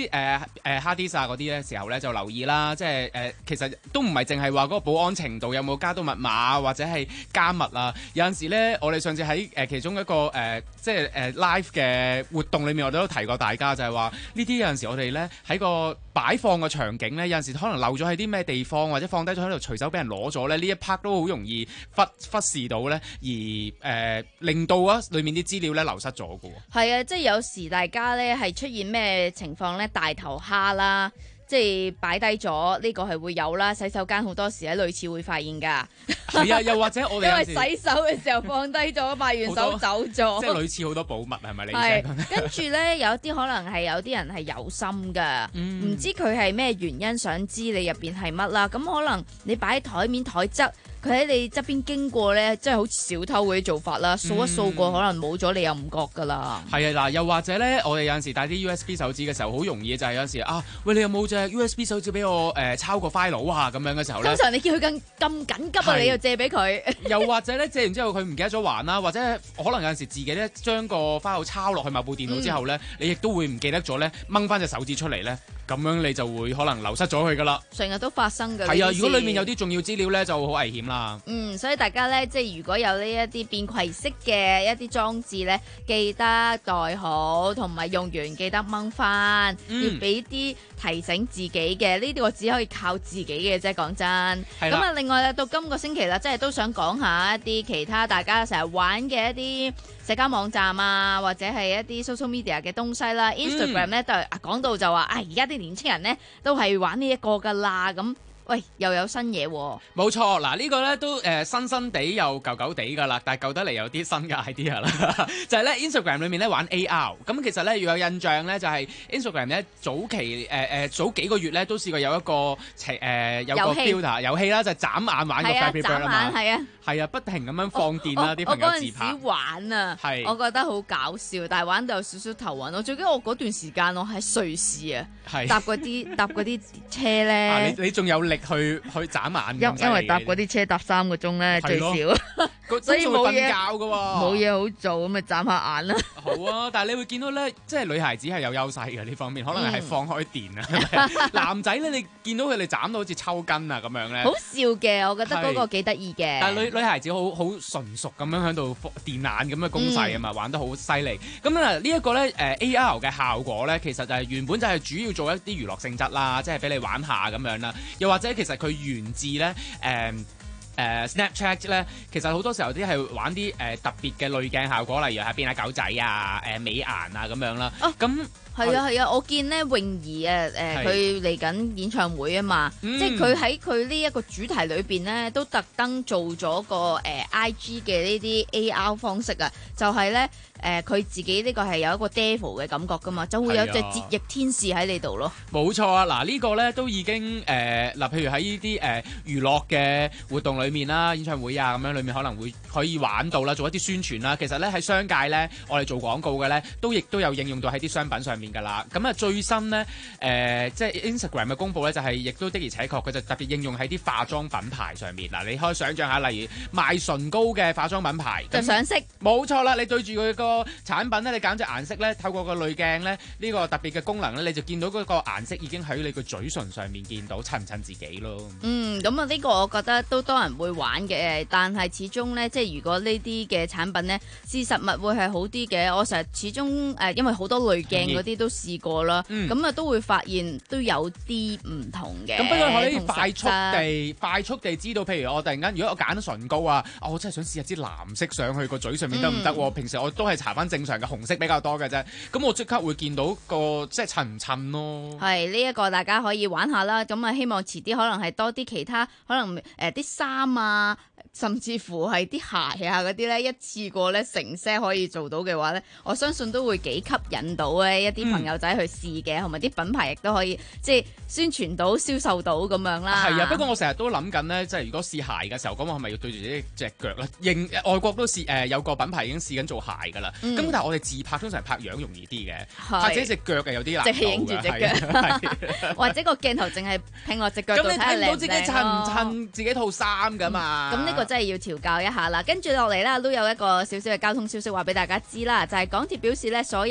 啲誒誒 hard disk 啊嗰啲咧時候咧就留意啦，即係誒、呃、其實都唔係淨係話嗰個保安程度有冇加到密碼或者係加密啊，有陣時咧我哋上次喺誒、呃、其中一個誒、呃、即係誒、呃、live 嘅活動裏面，我哋都提過大家就係話呢啲有陣時我哋咧喺個擺放嘅場景咧，有陣時可能漏咗喺啲咩地方，或者放低咗喺度隨手俾人攞咗咧，呢一 part 都好容易忽忽視到咧，而誒、呃、令到啊裡面啲資料咧流失咗嘅喎。 係啊，即係有時大家咧係出現咩情況咧，大頭蝦啦。即係擺低咗呢個係會有啦，洗手間好多時喺類似會發現㗎。 係啊，又或者我哋因為洗手嘅時候放低咗，抹完手走咗。 即係類似好多寶物係咪你？ 係跟住咧，有啲可能係有啲人係有心㗎，唔、嗯、知佢係咩原因想知你入邊係乜啦。咁可能你擺喺台面台側。佢喺你側邊經過咧，即係好似小偷嗰啲做法啦，掃一掃過可能冇咗，你又唔覺噶啦。 係啊，嗱，又或者咧，我哋有陣時帶啲 U S B 手指嘅時候，好容易就係有陣時啊，喂，你有冇隻 U S B 手指俾我誒、呃、抄個 file 啊？咁樣嘅時候咧， 通常你叫佢咁咁緊急啊，你又借俾佢。 又或者咧，借完之後佢唔記得咗還啦，或者可能有陣時自己咧將個 file 抄落去某部電腦之後咧，嗯、你亦都會唔記得咗咧，掹翻隻手指出嚟咧。咁樣你就會可能流失咗佢噶啦， 成日都發生㗎。 係啊，如果裡面有啲重要資料咧，就好危險啦。 嗯，所以大家咧，即係如果有呢一啲便攜式嘅一啲裝置咧，記得袋好，同埋用完記得掹翻，嗯、要俾啲提醒自己嘅。呢啲我只可以靠自己嘅啫，講真。咁啊，另外咧，到今個星期啦，即係都想講下一啲其他大家成日玩嘅一啲社交網站啊，或者係一啲 social media 嘅東西啦。Instagram 咧、嗯、都係講到就話，啊而家啲年青人咧都係玩呢一個噶啦，咁喂又有新嘢喎、啊。 冇錯，嗱、這個、呢個咧都誒、呃、新新地又舊舊地噶啦，但係舊得嚟有啲新嘅 idea 啦，就係咧 Instagram 裏面咧玩 A R。咁其實咧如果有印象咧，就係、是、Instagram 咧早期誒誒、呃、早幾個月咧都試過有一個誒、呃、有個 filter 遊戲啦，就係、是、眨眼玩個 Flappy Bird 啊嘛。係啊。係啊，不停咁樣放電啦，啲朋友自拍。 我嗰陣時玩啊，我覺得好搞笑，但係玩到有少少頭暈。我最記得我嗰段時間我喺瑞士啊，搭嗰啲搭嗰啲車咧、啊。 你你仲有力去去眨眼？ 因因為搭嗰啲車搭三個鐘咧最少，所以冇嘢冇嘢好做咁咪眨下眼啦。 好啊，但係你會見到咧，即係女孩子係有優勢嘅呢方面，可能係放開電啊。嗯、男仔咧，你見到佢哋眨到好似抽筋啊咁樣咧。 好笑嘅，我覺得嗰個幾得意嘅。 但係女女孩子好好純熟咁樣喺度電眼咁嘅攻勢啊嘛，玩得好犀利。咁啊呢一個咧誒 A R 嘅效果咧，其實就係原本就係主要做一啲娛樂性質啦，即係俾你玩下咁樣啦。又或者其實佢源自咧誒。呃誒、uh, Snapchat 咧，其實好多時候啲係玩啲誒、呃、特別嘅濾鏡效果，例如係變下狗仔啊、誒、呃、美顏啊咁樣啦。哦，咁係啊係啊，我見咧泳兒啊誒佢嚟緊演唱會啊嘛，嗯、即係佢喺佢呢一個主題裏邊咧，都特登做咗個誒、呃、I G 嘅呢啲 A R 方式啊，就係咧誒佢自己呢個係有一個 devil 嘅感覺噶嘛，就會有隻折翼天使喺你度咯。 冇錯啊，嗱、這個、呢個咧都已經誒嗱、呃，譬如喺呢啲誒娛樂嘅活動裏面啦，演唱會啊咁樣裏面可能會可以玩到啦，做一啲宣傳啦。其實咧喺商界咧，我哋做廣告嘅咧，都亦都有應用到喺啲商品上面㗎啦。咁啊最新咧誒、呃，即係 Instagram 嘅公佈咧，就係、是、亦都的而且確佢就特別應用喺啲化妝品牌上面。嗱，你可以想象下，例如賣唇膏嘅化妝品牌， 就上色。 冇錯啦，你對住佢個產品咧，你揀隻顏色咧，透過個濾鏡咧，呢、這個特別嘅功能咧，你就見到嗰個顏色已經喺你個嘴唇上面見到，襯唔襯自己咯。 嗯，咁啊呢個我覺得都多人會玩嘅，但係始終咧，即係如果呢啲嘅產品咧，試實物會係好啲嘅。我成日始終誒、呃，因為好多濾鏡嗰啲都試過啦，咁啊、嗯、都會發現都有啲唔同嘅。 咁不過可以快速地、快速地知道，譬如我突然間，如果我揀唇膏啊，哦、我真係想試下支藍色上去個嘴上面得唔得？嗯、平時我都係搽翻正常嘅紅色比較多嘅啫，咁我即刻會見到個即係襯唔襯咯。 係呢一個大家可以玩下啦，咁啊希望遲啲可能係多啲其他，可能誒啲衫啊。甚至乎係啲鞋啊嗰啲咧，一次過咧成 set 可以做到嘅話咧，我相信都會幾吸引到咧一啲朋友仔去試嘅，同埋啲品牌亦都可以即係宣傳到、銷售到咁樣啦。 係啊，不過我成日都諗緊咧，即係如果試鞋嘅時候，咁我係咪要對住呢隻腳咧？認外國都試誒、呃、有個品牌已經試緊做鞋㗎啦。咁、嗯、但係我哋自拍通常拍樣容易啲嘅，拍自己隻腳係有啲難度嘅。即係影住隻腳， 或者個鏡頭淨係拼落隻腳度睇下靚唔靚咯。咁你睇唔到自己襯唔襯自己套衫㗎嘛？咁呢、嗯、個真係要調教一下啦。跟住落嚟咧，都有一個少少嘅交通消息話俾大家知啦，就係、是、港鐵表示咧，所有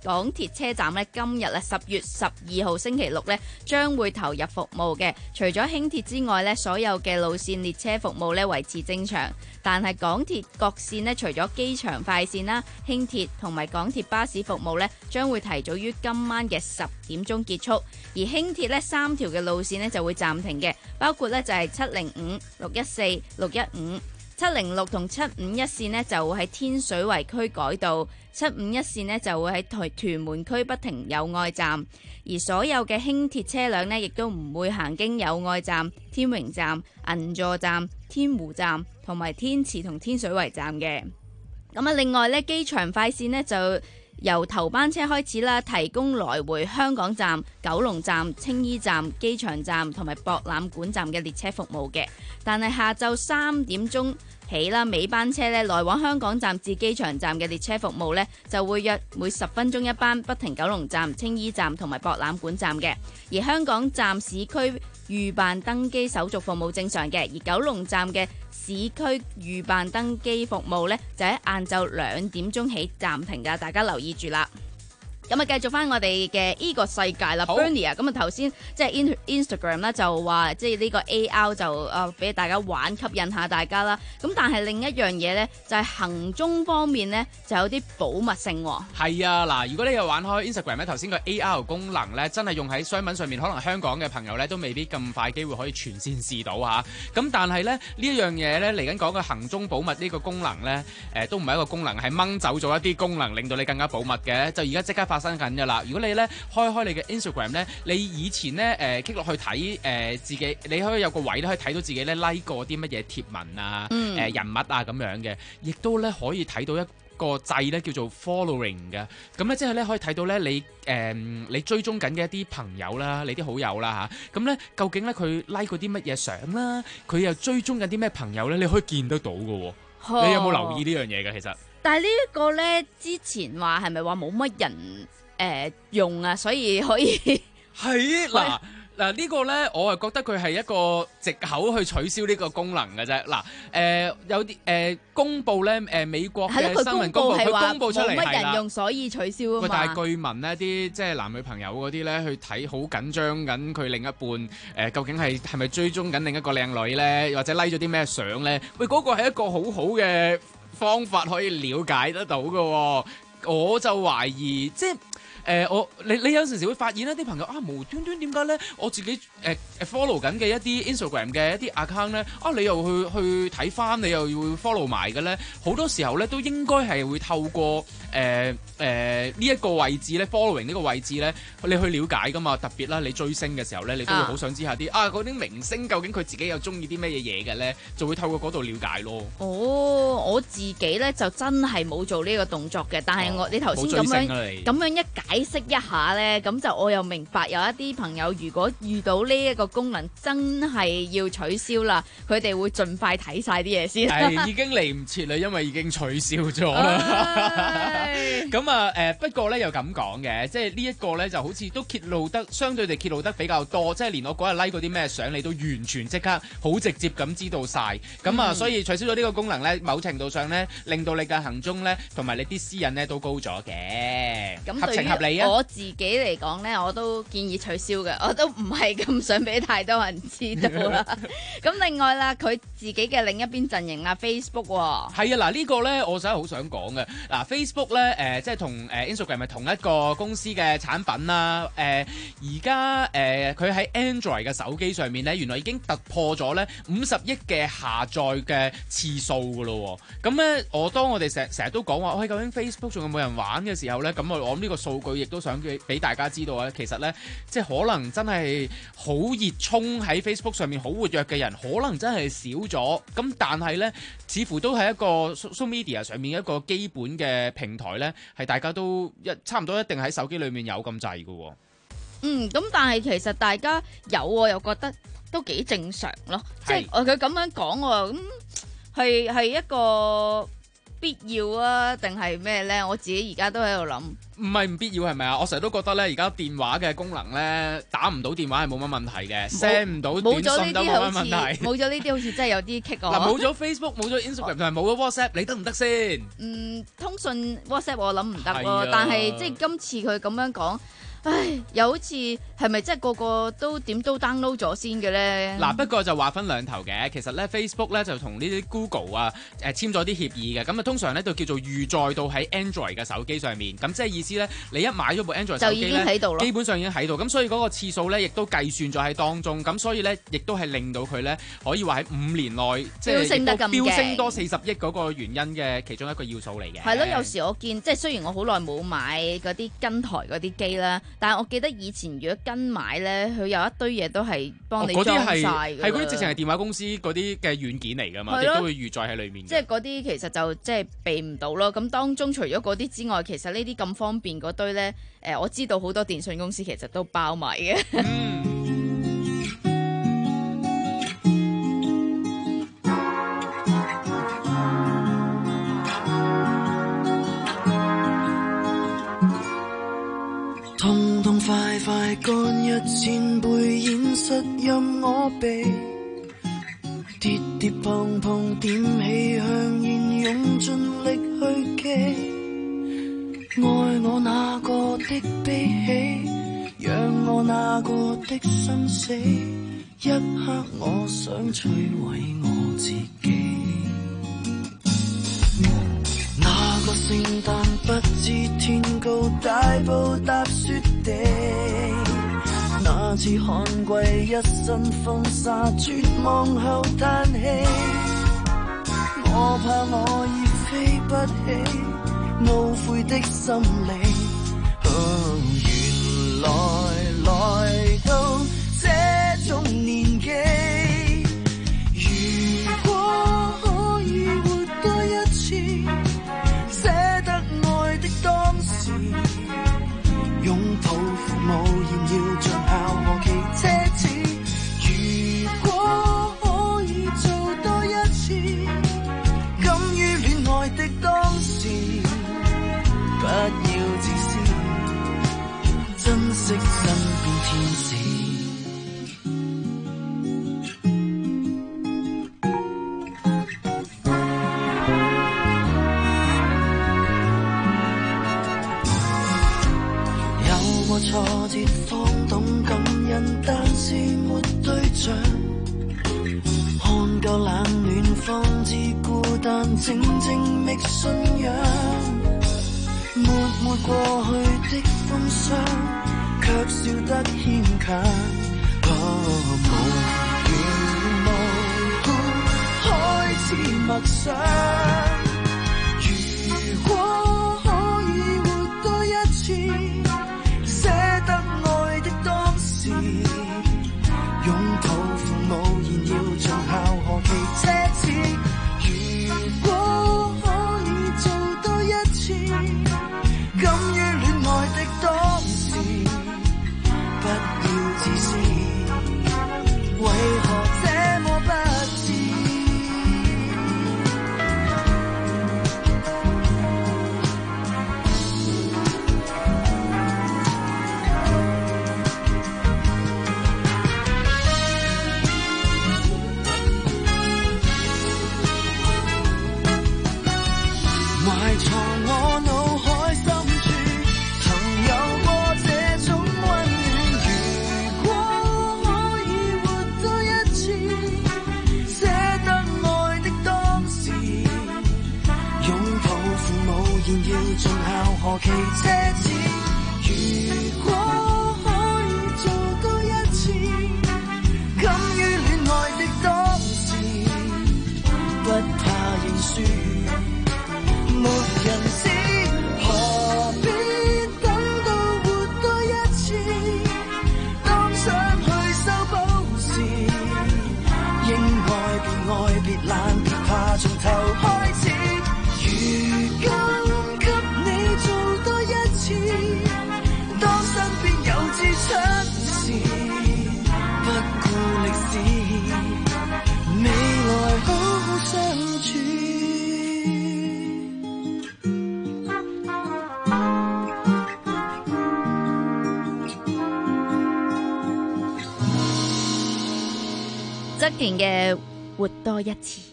港鐵車站呢，今日咧十月十二號星期六呢，將會投入服務嘅。除咗輕鐵之外呢，所有嘅路線列車服務呢維持正常，但係港鐵各線呢，除咗機場快線啦、輕鐵同埋港鐵巴士服務呢，將會提早於今晚嘅十點鐘結束。而輕鐵呢，三條嘅路線呢就會暫停嘅，包括呢就係七零五、六一四、六一五。七零六同七五一線呢就會喺天水圍區改道，七五一線呢就會喺屯屯門區不停友愛站，而所有嘅輕鐵車輛呢亦都唔會行經友愛站、天榮站、銀座站、天湖站同埋天慈同天水圍站嘅。咁啊，另外呢，機場快線呢就由頭班車開始啦，提供來回香港站、九龍站、青衣站、機場站同埋博覽館站嘅列車服務嘅。但係下晝三點鐘起啦，尾班車咧來往香港站至機場站嘅列車服務咧就會約每十分鐘一班，不停九龍站、青衣站同埋博覽館站嘅。而香港站市區預辦登機手續服務正常嘅，而九龍站嘅市區預辦登機服務咧就喺晏晝兩點鐘起暫停㗎，大家留意住啦。咁啊，繼續翻我哋嘅呢個世界啦 ，Bernie 啊，咁啊頭先即係 Instagram 咧就話，即係呢個 A R 就誒俾大家玩，吸引下大家啦。咁但係另一樣嘢咧，就係行蹤方面咧就有啲保密性喎。 係啊，嗱，如果你有玩開 Instagram 咧，頭先個 A R 功能咧，真係用喺商品上面，可能香港嘅朋友咧都未必咁快機會可以全線試到嚇。咁但係咧呢一樣嘢咧嚟緊講嘅行蹤保密呢個功能咧，誒、呃、都唔係一個功能，係掹走咗一啲功能，令到你更加保密嘅。就而家即刻發生緊㗎啦！如果你咧開開你嘅 Instagram 咧，你以前咧誒 click 落去睇誒、呃、自己，你可以有個位咧可以睇到自己咧 like 過啲乜嘢貼文啊、誒、嗯呃、人物啊咁樣嘅，亦都咧可以睇到一個掣咧叫做 following 嘅。咁咧即係咧可以睇到咧你誒、呃、你追蹤緊嘅一啲朋友啦，你啲好友啦嚇，咁、啊、咧究竟咧佢 like 過啲乜嘢相啦，佢又追蹤緊啲咩朋友咧，你可以見得到嘅喎。哦、你有冇留意呢樣嘢嘅其實？ 但係呢一個咧，之前話係咪話冇乜人誒、呃、用啊？所以可以係嗱嗱呢個咧，我係覺得佢係一個藉口去取消呢個功能嘅啫。嗱誒、呃、有啲誒、呃、公佈咧誒、呃、美國嘅新聞公佈，佢公佈出嚟冇乜人用，所以取消啊嘛。 但係據聞呢啲即係男女朋友嗰啲咧去睇好緊張緊佢另一半誒、呃，究竟係係咪追蹤緊另一個靚女咧，或者 like 咗啲咩相咧？喂，嗰、那個係一個好好嘅方法可以了解得到嘅、哦，我就懷疑即係誒、呃、我你你有陣時會發現一啲朋友啊無端端點解咧我自己誒誒、呃、follow 緊嘅一啲 Instagram 嘅一啲 account 咧啊你又去去睇翻你又會 follow 埋嘅咧，好多時候咧都應該係會透過誒誒呢一個位置咧 following 呢個位置咧你去了解噶嘛，特別啦你追星嘅時候咧你都會好想知下啲啊嗰啲、啊、明星究竟佢自己又中意啲咩嘢嘢嘅咧，就會透過嗰度了解咯。 哦，我自己咧就真係冇做呢個動作嘅，但係我、哦、你頭先咁樣咁樣一解釋一下咧，咁就我又明白有一啲朋友如果遇到呢一個功能真係要取消啦，佢哋會盡快睇晒啲嘢先。 係已經嚟唔切啦，因為已經取消咗啦。咁啊誒，不過咧又咁講嘅，即係呢一個咧就好似都揭露得相對地揭露得比較多，即係連我嗰日 like 嗰啲咩相，你都完全即刻好直接咁知道晒。咁啊、嗯，所以取消咗呢個功能咧，某程度上咧令到你嘅行蹤咧同埋你啲私隱咧都高咗嘅。咁合情合理啊！ 我自己嚟講咧，我都建議取消嘅，我都唔係咁想俾太多人知道啦。咁另外啦，佢自己嘅另一邊陣營啊 Facebook 喎、哦， 係啊嗱，呢個咧我真係好想講嘅嗱 Facebook 咧誒、呃，即係同誒 Instagram 係同一個公司嘅產品啦。誒而家誒佢喺 Android 嘅手機上面咧，原來已經突破咗咧五十億嘅下載嘅次數㗎咯。咁咧，我當我哋成成日都講話，喂，究竟 Facebook 仲有冇人玩嘅時候咧，咁我我諗呢個數據亦都想俾大家知道啊。其實咧，即係可能真係好熱衷喺 Facebook 上面好活躍嘅人，可能真係少咗。咁但係咧，似乎都係一個 social media 上面一個基本嘅平台咧，係大家都一差唔多一定喺手機裏面有咁滯嘅。 嗯，咁但係其實大家有我又覺得都幾正常咯。即係佢咁樣講喎，咁係係一個必要啊，定係咩咧？我自己而家都喺度諗。 唔係唔必要係咪啊？我成日都覺得咧，而家電話嘅功能咧，打唔到電話係冇乜問題嘅 ，send 唔到短信都冇乜問題。 冇咗呢啲好似真係有啲棘我。 嗱，冇咗 Facebook，冇咗 Instagram 同埋冇咗 WhatsApp，你得唔得先？ 嗯，通訊 WhatsApp 我諗唔得咯，但係即係今次佢咁樣講。唉，又好似係咪真係個個都點都 download 咗先嘅咧？ 嗱，不過就話分兩頭嘅，其實咧 Facebook 咧就同呢啲 Google 啊誒、呃、簽咗啲協議嘅，咁啊通常咧就叫做預載到喺 Android 嘅手機上面，咁即係意思咧，你一買咗部 Android 手機咧，基本上已經喺度，咁所以嗰個次數咧亦都計算咗喺當中，咁所以咧亦都係令到佢咧可以話喺五年內即係亦都飆升多四十億嗰個原因嘅其中一個要素嚟嘅。 係咯，有時我見即係雖然我好耐冇買嗰啲跟台嗰啲機啦。但係我記得以前如果跟買咧，佢有一堆嘢都係幫你裝晒㗎。 係嗰啲直情係電話公司嗰啲嘅軟件嚟㗎嘛，亦都會預載喺裡面。 即係嗰啲其實就即係避唔到咯。咁當中除咗嗰啲之外，其實呢啲咁方便嗰堆咧，誒我知道好多電信公司其實都包埋嘅。嗯痛痛快快乾一千杯現實任我避，跌跌碰碰點起香煙，用盡力去記，愛我那個的悲喜，讓我那個的生死，一刻我想摧毀我自己。那個聖誕不知天高，大步踏雪地，那次寒季一身風沙，絕望後嘆氣，我怕我已飛不起懊悔的心理、哦、原來來到這種年紀，如果可以活多一次，捨得愛的當時，擁抱父母現要像校何其奢侈，如果可以做多一次，敢於戀愛的當時，不要自私，珍惜身邊天使。挫折方懂感恩，但是沒對象，看夠冷暖方知孤單，靜靜覓信仰，抹抹過去的風霜，卻笑得牽強，哦，無緣無故開始默想，如果可以活多一次，捨得愛的當時，擁抱父母現要像校何其奢侈，如果可以做多一次，敢於戀愛的當時，不要自私，為何這麼不智？埋藏我腦海深處，曾有過這種溫暖。如果可以活多一次，捨得愛的當時，擁抱父母現要盡孝何其奢侈。如果可以做多一次，敢於戀愛的當時，不怕認輸。沒人知，何必等到活多一次？當想去修補時，應愛別愛別懶別怕，從頭開始。如今給你做多一次，當身邊有支槍時，不顧歷史，未來好好相處。 田嘅活多一次。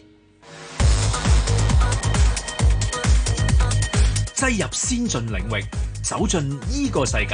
擠入先進領域，走進依個世界。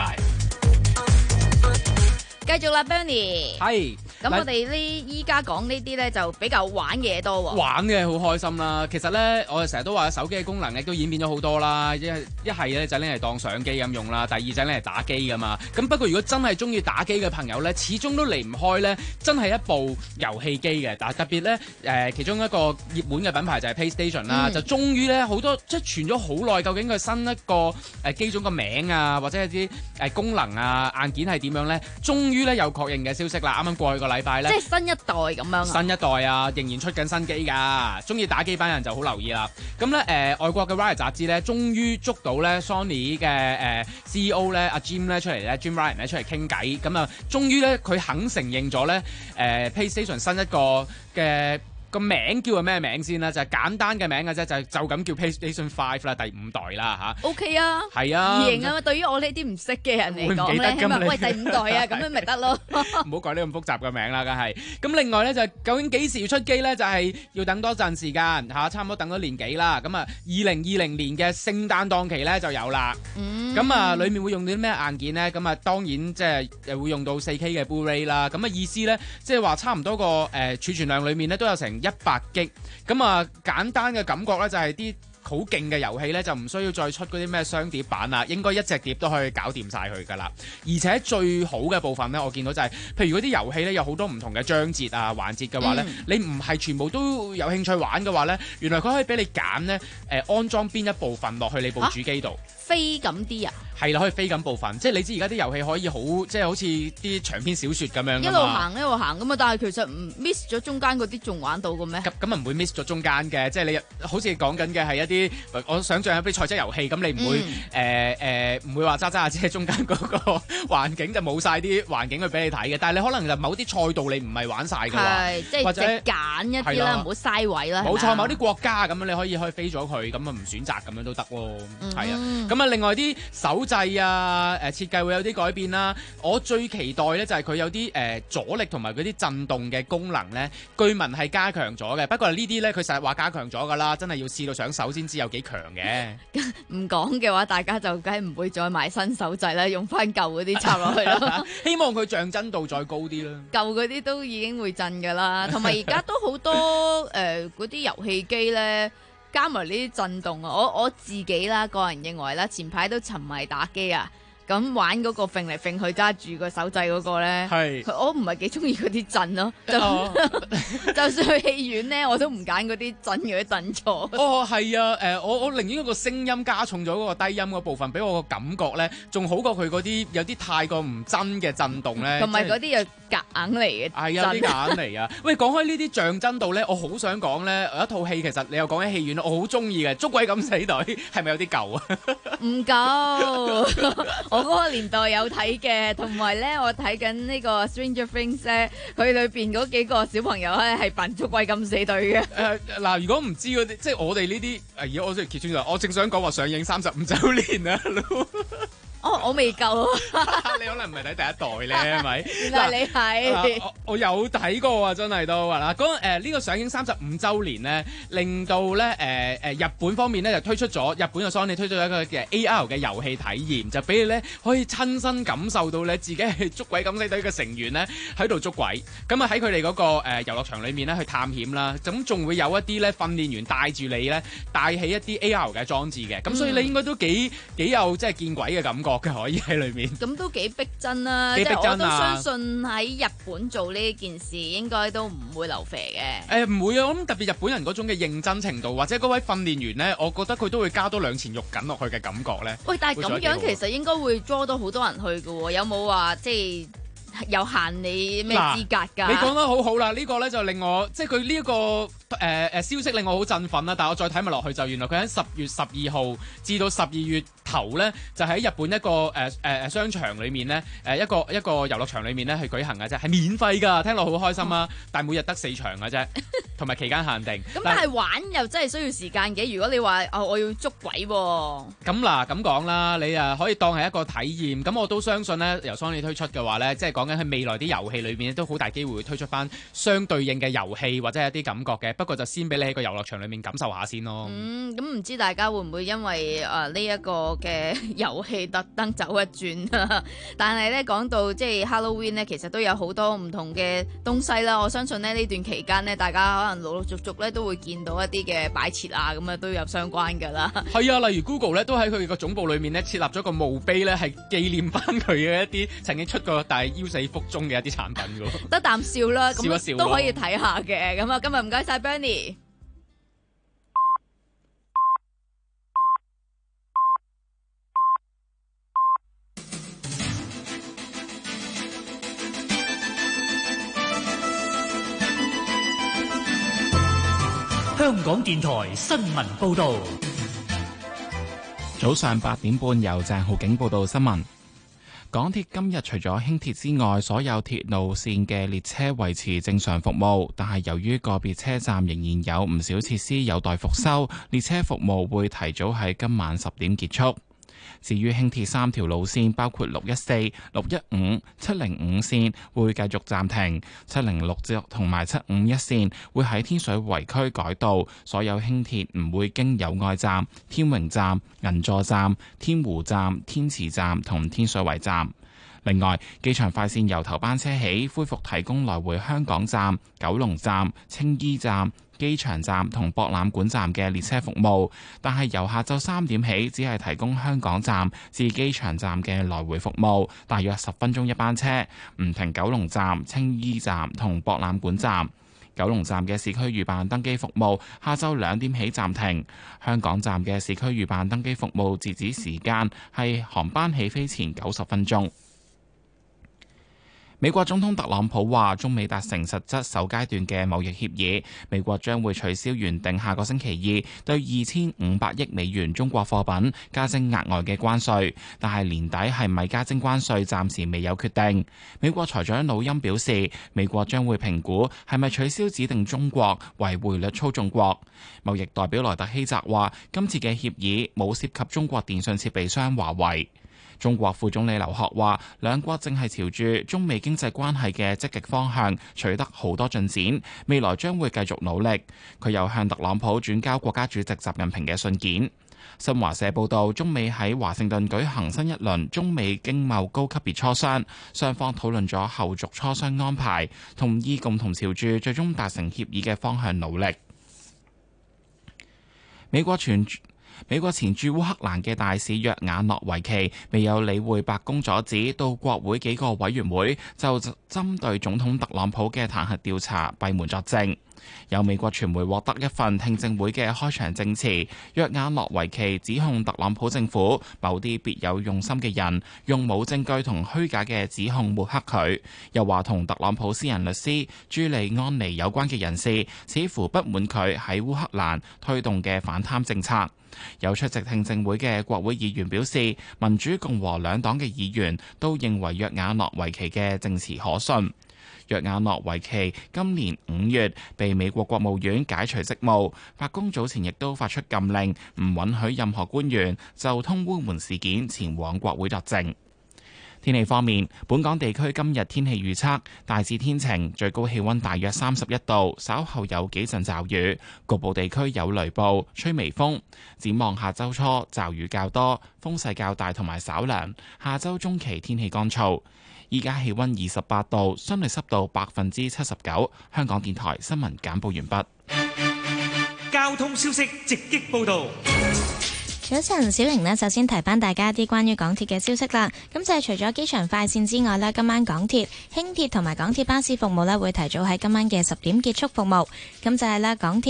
繼續啦 ，Bernie。 係。 咁我哋呢依家講呢啲咧就比較玩嘢多喎。 玩嘅好開心啦。其實咧，我哋成日都話手機嘅功能亦都演變咗好多啦。一一係咧就拎嚟當相機咁用啦，第二就拎嚟打機噶嘛。咁不過如果真係中意打機嘅朋友咧，始終都離唔開咧，真係一部遊戲機嘅。但係特別咧，誒、呃、其中一個熱門嘅品牌就係 PlayStation 啦，嗯、就終於咧好多即係傳咗好耐，究竟佢新一個誒機種個名啊，或者係啲誒功能啊硬件係點樣咧？終於咧有確認嘅消息啦。啱啱過去個禮拜咧， 即係新一代咁樣啊！ 新一代啊，仍然出緊新機㗎，中意打機班人就好留意啦。咁咧誒，外國嘅 Wired 雜誌咧，終於捉到咧 Sony 嘅誒、呃、C E O 咧阿 Jim 咧出嚟咧 Jim Ryan 咧出嚟傾偈，咁啊，終於咧佢肯承認咗咧誒 PlayStation 新一個嘅。個名叫係咩名先啦？就係、是、簡單嘅名嘅啫，就就咁叫 PlayStation Five 啦，第五代啦嚇。 O K 啊， 係啊， 型啊！對於我呢啲唔識嘅人嚟講咧，起碼喂第五代啊，咁樣咪得咯。 唔好改呢咁複雜嘅名啦，梗係。咁另外咧就係、究竟幾時要出機咧？就係、是、要等多陣時間嚇，差唔多等咗年幾啦。咁啊，二零二零年嘅聖誕檔期咧就有啦。咁、嗯、啊，裡面會用到啲咩硬件咧？咁啊，當然即係誒會用到四 K 嘅 Blu-ray 啦。咁啊意思咧，即係話差唔多個誒、呃、儲存量裡面咧都有成一百 G， 咁啊簡單嘅感覺咧就係啲好勁嘅遊戲咧就唔需要再出嗰啲咩雙碟版啦，應該一隻碟都可以搞掂晒佢噶啦。而且最好嘅部分咧，我見到就係、是，譬如嗰啲遊戲咧有好多唔同嘅章節啊環節嘅話咧，嗯、你唔係全部都有興趣玩嘅話咧，原來佢可以俾你揀咧誒安裝邊一部分落去你部主機度。 飛咁啲啊？ 係啦，可以飛緊部分，即係你知而家啲遊戲可以好，即係好似啲長篇小説咁樣一路行一路行咁啊！但係其實唔 miss 咗中間嗰啲仲玩到嘅咩？ 咁咁啊唔會 miss 咗中間嘅，即係你好似講緊嘅係一啲，我想象一啲賽車遊戲，咁你唔會誒誒唔會話揸揸下車中間嗰個環境就冇晒啲環境去俾你睇嘅，但係你可能就某啲賽道你唔係玩晒嘅話， 即係或者揀一啲啦，唔好嘥位啦。 冇錯，某啲國家咁樣你可以可以飛咗佢，咁啊唔選擇咁樣都得喎，係啊。咁啊另外啲手掣啊，誒設計會有啲改變啦。我最期待咧就係佢有啲誒、呃、阻力同埋嗰啲震動嘅功能咧，據聞係加強咗嘅。不過呢啲咧佢實係話加強咗㗎啦，真係要試到上手先知有幾強嘅。 唔講嘅話，大家就梗係唔會再買新手掣啦，用翻舊嗰啲插落去咯。 希望佢像真度再高啲啦。 舊嗰啲都已經會震㗎啦，同埋而家都好多誒嗰啲遊戲機咧。加埋呢啲震動啊！我我自己啦，個人認為啦，前排都沉迷打機啊，咁玩嗰個揈嚟揈去揸住個手掣嗰個咧，係我唔係幾中意嗰啲震咯，就、哦、就算去戲院咧，我都唔揀嗰啲震嗰啲震座。 哦，係啊，誒、呃，我我寧願嗰個聲音加重咗嗰個低音嗰部分，俾我個感覺咧，仲好過佢嗰啲有啲太過唔真嘅震動咧， 同埋嗰啲又夾硬嚟嘅， 係啊，啲夾硬嚟啊！喂，講開呢啲像真度咧，我好想講咧，有一套戲其實你又講起戲院，我好中意嘅《捉鬼敢死隊》，係咪有啲舊啊？ 唔夠，我嗰個年代有睇嘅，同埋咧我睇緊呢個《Stranger Things》咧，佢裏邊嗰幾個小朋友咧係扮捉鬼敢死隊嘅。 誒嗱、呃，如果唔知嗰啲，即係我哋呢啲，而家我即係揭穿咗，我正想講話上映三十五週年啊！ 哦，我未夠， 你可能唔係睇第一代咧，係咪？ 原來你係、 啊、我，我有睇過啊，真係都係啦。嗰誒呢個上映三十五週年咧，令到咧誒誒日本方面咧就推出咗日本嘅 Sony 推出咗一個嘅 A R 嘅遊戲體驗，就俾你咧可以親身感受到咧自己係捉鬼敢死隊嘅成員咧喺度捉鬼。咁啊喺佢哋嗰個誒、呃、遊樂場裏面咧去探險啦，咁仲會有一啲咧訓練員帶住你咧帶起一啲 A R 嘅裝置嘅，咁、嗯、所以你應該都幾幾有即係見鬼嘅感覺。可以喺裏面， 咁都幾逼真啦、啊！即係我都相信喺日本做呢件事應該都唔會流肥嘅。 誒唔、呃、會啊！我諗特別日本人嗰種嘅認真程度，或者嗰位訓練員咧，我覺得佢都會加多兩錢肉緊落去嘅感覺咧。 喂，但係咁樣其實應該會 draw 到好多人去嘅喎，有冇話即係有限你咩資格㗎？ 你講得好好啦，呢、呢個咧就令我即係佢呢一個誒誒消息令我好振奮啦，但係我再睇埋落去就原來佢喺十月十二號至到十二月頭咧，就喺日本一個誒誒誒商場裏面咧，誒一個一個遊樂場裏面咧去舉行嘅啫，係免費㗎，聽落好開心啊！嗯、但係每日得四場嘅啫，同埋期間限定。 咁但係玩又真係需要時間嘅。如果你話哦我要捉鬼喎、啊， 咁嗱咁講啦，你啊可以當係一個體驗。咁我都相信咧，由 Sony 推出嘅話咧，即係講緊喺未來啲遊戲裏面都好大機會會推出翻相對應嘅遊戲或者係一啲感覺嘅。不過就先俾你喺個遊樂場裏面感受下先咯。 嗯，咁唔知大家會唔會因為誒呢一個嘅遊戲特登走一轉啊？但係咧講到即係 Halloween 咧，其實都有好多唔同嘅東西啦。我相信咧呢段期間咧，大家可能陸陸續續咧都會見到一啲嘅擺設啊，咁啊都有相關㗎啦。 係啊，例如 Google 咧都喺佢個總部裏面咧設立咗個墓碑咧，係紀念翻佢嘅一啲曾經出過但係腰死腹中嘅一啲產品㗎。 得啖笑啦，咁笑一笑都可以睇下嘅。咁啊，今日唔該晒 Bernie。 香港電台新聞報導， 早上八點半由鄭浩景報道新聞。港鐵今日除咗輕鐵之外，所有鐵路線嘅列車維持正常服務，但係由於個別車站仍然有唔少設施有待復修，列車服務會提早喺今晚十點結束。至於輕鐵三條路線，包括六一四、六一五、七零五線會繼續暫停，七零六同埋七五一線會喺天水圍區改道，所有輕鐵唔會經友愛站、天榮站、銀座站、天湖站、天慈站同天水圍站。另外，機場快線由頭班車起恢復提供來回香港站、九龍站、青衣站、機場站同博覽館站嘅列車服務，但係由下晝三點起，只係提供香港站至機場站嘅來回服務，大約十分鐘一班車，唔停九龍站、青衣站同博覽館站。九龍站嘅市區預辦登機服務下晝兩點起暫停，香港站嘅市區預辦登機服務截止時間係航班起飛前九十分鐘。美國總統特朗普話，中美達成實質首階段嘅貿易協議，美國將會取消原定下個星期二對二千五百億美元中國貨品加徵額外嘅關稅，但係年底係咪加徵關稅暫時未有決定。美國財長魯欽表示，美國將會評估係咪取消指定中國為匯率操縱國。貿易代表萊特希澤話，今次嘅協議冇涉及中國電信設備商華為。中國副總理劉鶴話，兩國正係朝住中美經濟關係嘅積極方向取得好多進展，未來將會繼續努力。佢又向特朗普轉交國家主席習近平嘅信件。新華社報道，中美喺華盛頓舉行新一輪中美經貿高級別磋商，雙方討論咗後續磋商安排，同意共同朝住最終達成協議嘅方向努力。美國全美國前駐烏克蘭嘅大使約瓦諾維奇未有理會白宮阻止，到國會幾個委員會就針對總統特朗普嘅彈劾調查閉門作證。有美國傳媒獲得一份聽證會嘅開場證詞，約瓦諾維奇指控特朗普政府某啲別有用心嘅人用冇證據同虛假嘅指控抹黑佢，又話同特朗普私人律師朱利安尼有關嘅人士似乎不滿佢喺烏克蘭推動嘅反貪政策。有出席聽證會嘅國會議員表示，民主共和兩黨嘅議員都認為約瓦諾維奇嘅證詞可信。約瓦諾維奇今年五月被美國國務院解除職務，白宮早前亦都發出禁令，唔允許任何官員就通烏門事件前往國會作證。天氣方面，本港地區今日天氣預測大致天晴，最高氣溫大約三十一度，稍後有幾陣驟雨，局部地區有雷暴，吹微風。展望下周初驟雨較多，風勢較大同埋稍涼。下周中期天氣乾燥。依家氣溫二十八度，相對濕度百分之七十九。香港電台新聞簡報完畢。 交通消息直擊報道。 早晨，小瑩呢，首先提翻大家一啲關於港鐵嘅消息啦。咁就係除咗機場快線之外呢，今晚港鐵、輕鐵同埋港鐵巴士服務呢會提早喺今晚嘅十點結束服務。咁就係啦，港鐵、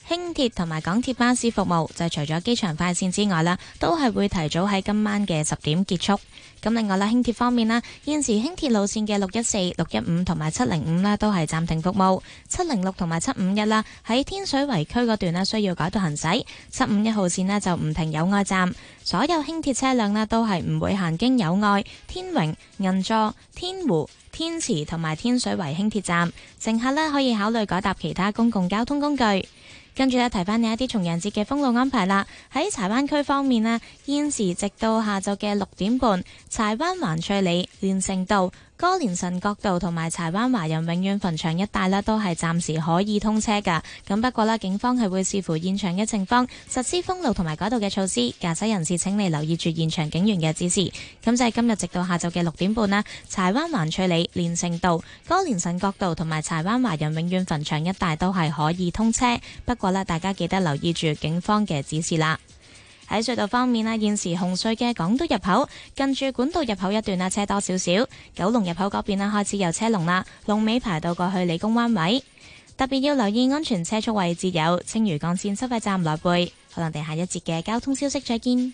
輕鐵同埋港鐵巴士服務就除咗機場快線之外啦，都係會提早喺今晚嘅十點結束。咁另外啦，輕鐵方面啦，現時輕鐵路線嘅六一四、六一五同埋七零五啦都係暫停服務，七零六同埋七五一啦喺天水圍區嗰段啦需要改道行駛，七五一號線呢就唔停友愛站，所有輕鐵車輛呢都係唔會行經友愛、天榮、銀座、天湖、天池同埋天水圍輕鐵站，乘客呢可以考慮改搭其他公共交通工具。跟住咧，提翻你一啲重陽節嘅封路安排啦。喺柴灣區方面呢，現時直到下晝嘅六點半，柴灣環翠里、連城道、歌連臣角道同埋柴灣華人永遠墳場一帶呢，都係暫時可以通車㗎。咁不過呢，警方係會視乎現場嘅情況，實施封路同埋改道嘅措施。駕駛人士請你留意住現場警員嘅指示。咁就係今日直到下晝嘅六點半啦，柴灣環翠里、連城道、歌連臣角道同埋柴灣華人永遠墳場一帶都係可以通車。不過呢，大家記得留意住警方嘅指示啦。喺隧道方面啊，現時紅隧嘅港島入口近住管道入口一段啊，車多少少；九龍入口嗰邊啊，開始有車龍啦，龍尾排到過去理工灣位。特別要留意安全車速位置有青嶼幹線收費站來回。好，我哋下一節嘅交通消息再見。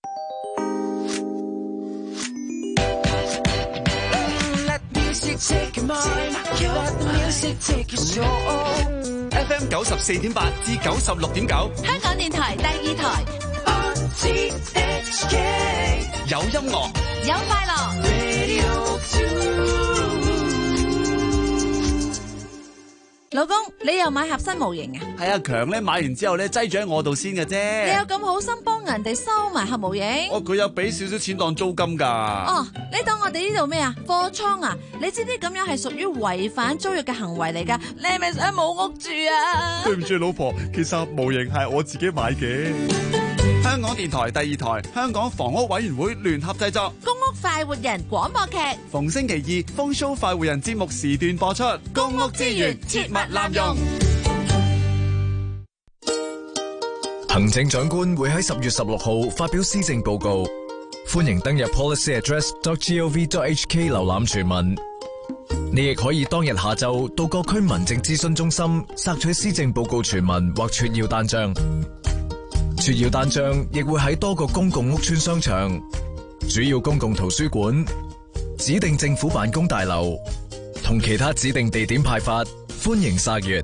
F M 九十四點八至九十六點九， 香港電台第二台。 有音樂， 有快樂。老公，你又買盒新模型啊？ 係阿強咧，買完之後咧，擠咗喺我度先嘅啫。 你有咁好心幫人哋收埋盒模型？ 哦，佢有俾少少錢當租金噶。 哦，你當我哋呢度咩啊？貨倉啊？你知唔知咁樣係屬於違反租約嘅行為嚟噶？你係咪想冇屋住啊？ 對唔住老婆，其實盒模型係我自己買嘅。香港電台第二台，香港房屋委員會聯合製作《 公屋快活人》廣播劇， 逢星期二風騷快活人節目時段播出。 公屋資源切勿濫用。 行政長官會喺十月十六號發表施政報告，歡迎登入 policy address dot gov dot h k 瀏覽全文。你亦可以當日下晝到各區民政諮詢中心索取施政報告全文或撮要單張。撮要單張亦會喺多個公共屋邨商場、主要公共圖書館、指定政府辦公大樓同其他指定地點派發，歡迎查閱。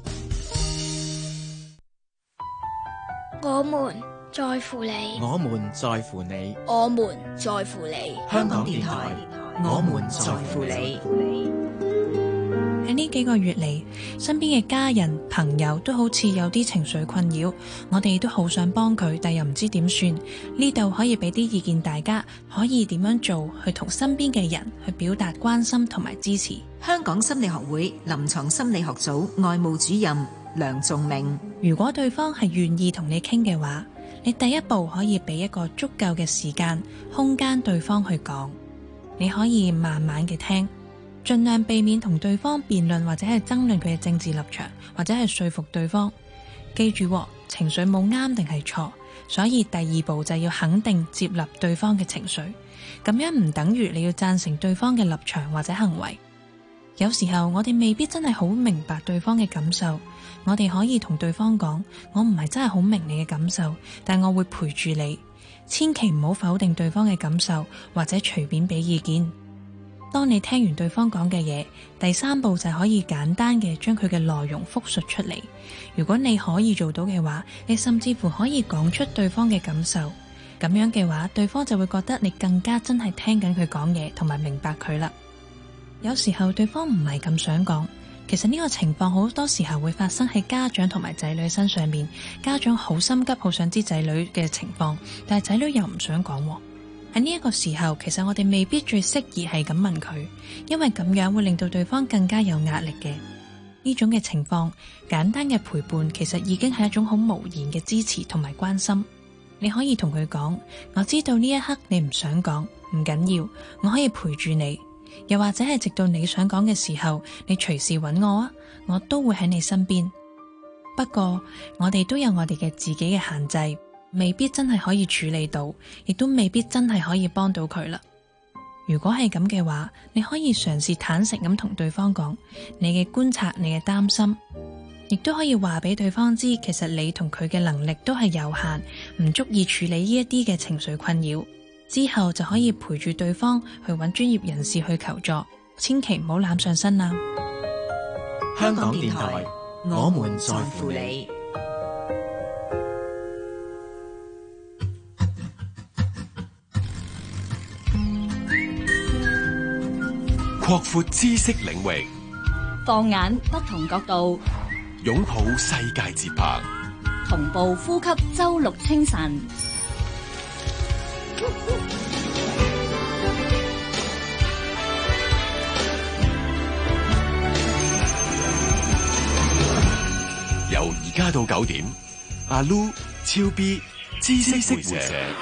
我們在乎你， 我們在乎你， 我們在乎你。 香港電台，我們在乎你。 喺呢幾個月嚟，身邊嘅家人朋友都好似有啲情緒困擾，我哋都好想幫佢，但又唔知點算。呢度可以俾啲意見，大家可以點樣做去同身邊嘅人去表達關心同埋支持。 香港心理學會臨床心理學組外務主任梁仲明， 如果對方係願意同你傾嘅話，你第一步可以俾一個足夠嘅時間空間對方去講，你可以慢慢嘅聽，盡量避免同對方辯論或者係爭論佢嘅政治立場，或者係說服對方。記住，情緒冇啱定係錯，所以第二步就要肯定接納對方嘅情緒。咁樣唔等於你要贊成對方嘅立場或者行為。有時候我哋未必真係好明白對方嘅感受，我哋可以同對方講，我唔係真係好明你嘅感受，但我會陪住你。千祈唔好否定對方嘅感受，或者隨便俾意見。當你聽完對方講嘅嘢，第三步就可以簡單嘅將佢嘅內容複述出嚟。如果你可以做到嘅話，你甚至乎可以講出對方嘅感受。咁樣嘅話，對方就會覺得你更加真係聽緊佢講嘢，同埋明白佢啦。有時候對方唔係咁想講，其實呢個情況好多時候會發生喺家長同埋仔女身上面。家長好心急，好想知仔女嘅情況，但係仔女又唔想講。喺呢一個時候，其實我哋未必最適宜係咁問佢，因為咁樣會令到對方更加有壓力嘅。呢種嘅情況，簡單嘅陪伴其實已經係一種好無言嘅支持同埋關心。你可以同佢講，我知道呢一刻你唔想講，唔緊要，我可以陪住你。又或者係直到你想講嘅時候，你隨時揾我啊，我都會喺你身邊。不過我哋都有我哋嘅自己嘅限制，未必真係可以處理到，亦都未必真係可以幫到佢啦。如果係咁嘅話，你可以嘗試坦誠咁同對方講你嘅觀察，你嘅擔心。 亦都可以話俾對方知，其實你同佢嘅能力都係有限，唔足以處理呢一啲嘅情緒困擾。之後就可以陪住對方去揾專業人士去求助，千祈唔好攬上身啦。 香港電台，我們在乎你。 擴闊知識領域， 放眼不同角度， 擁抱世界節拍， 同步呼吸周六清晨。 由而家到九點，阿 Lu、超 B、知識會社。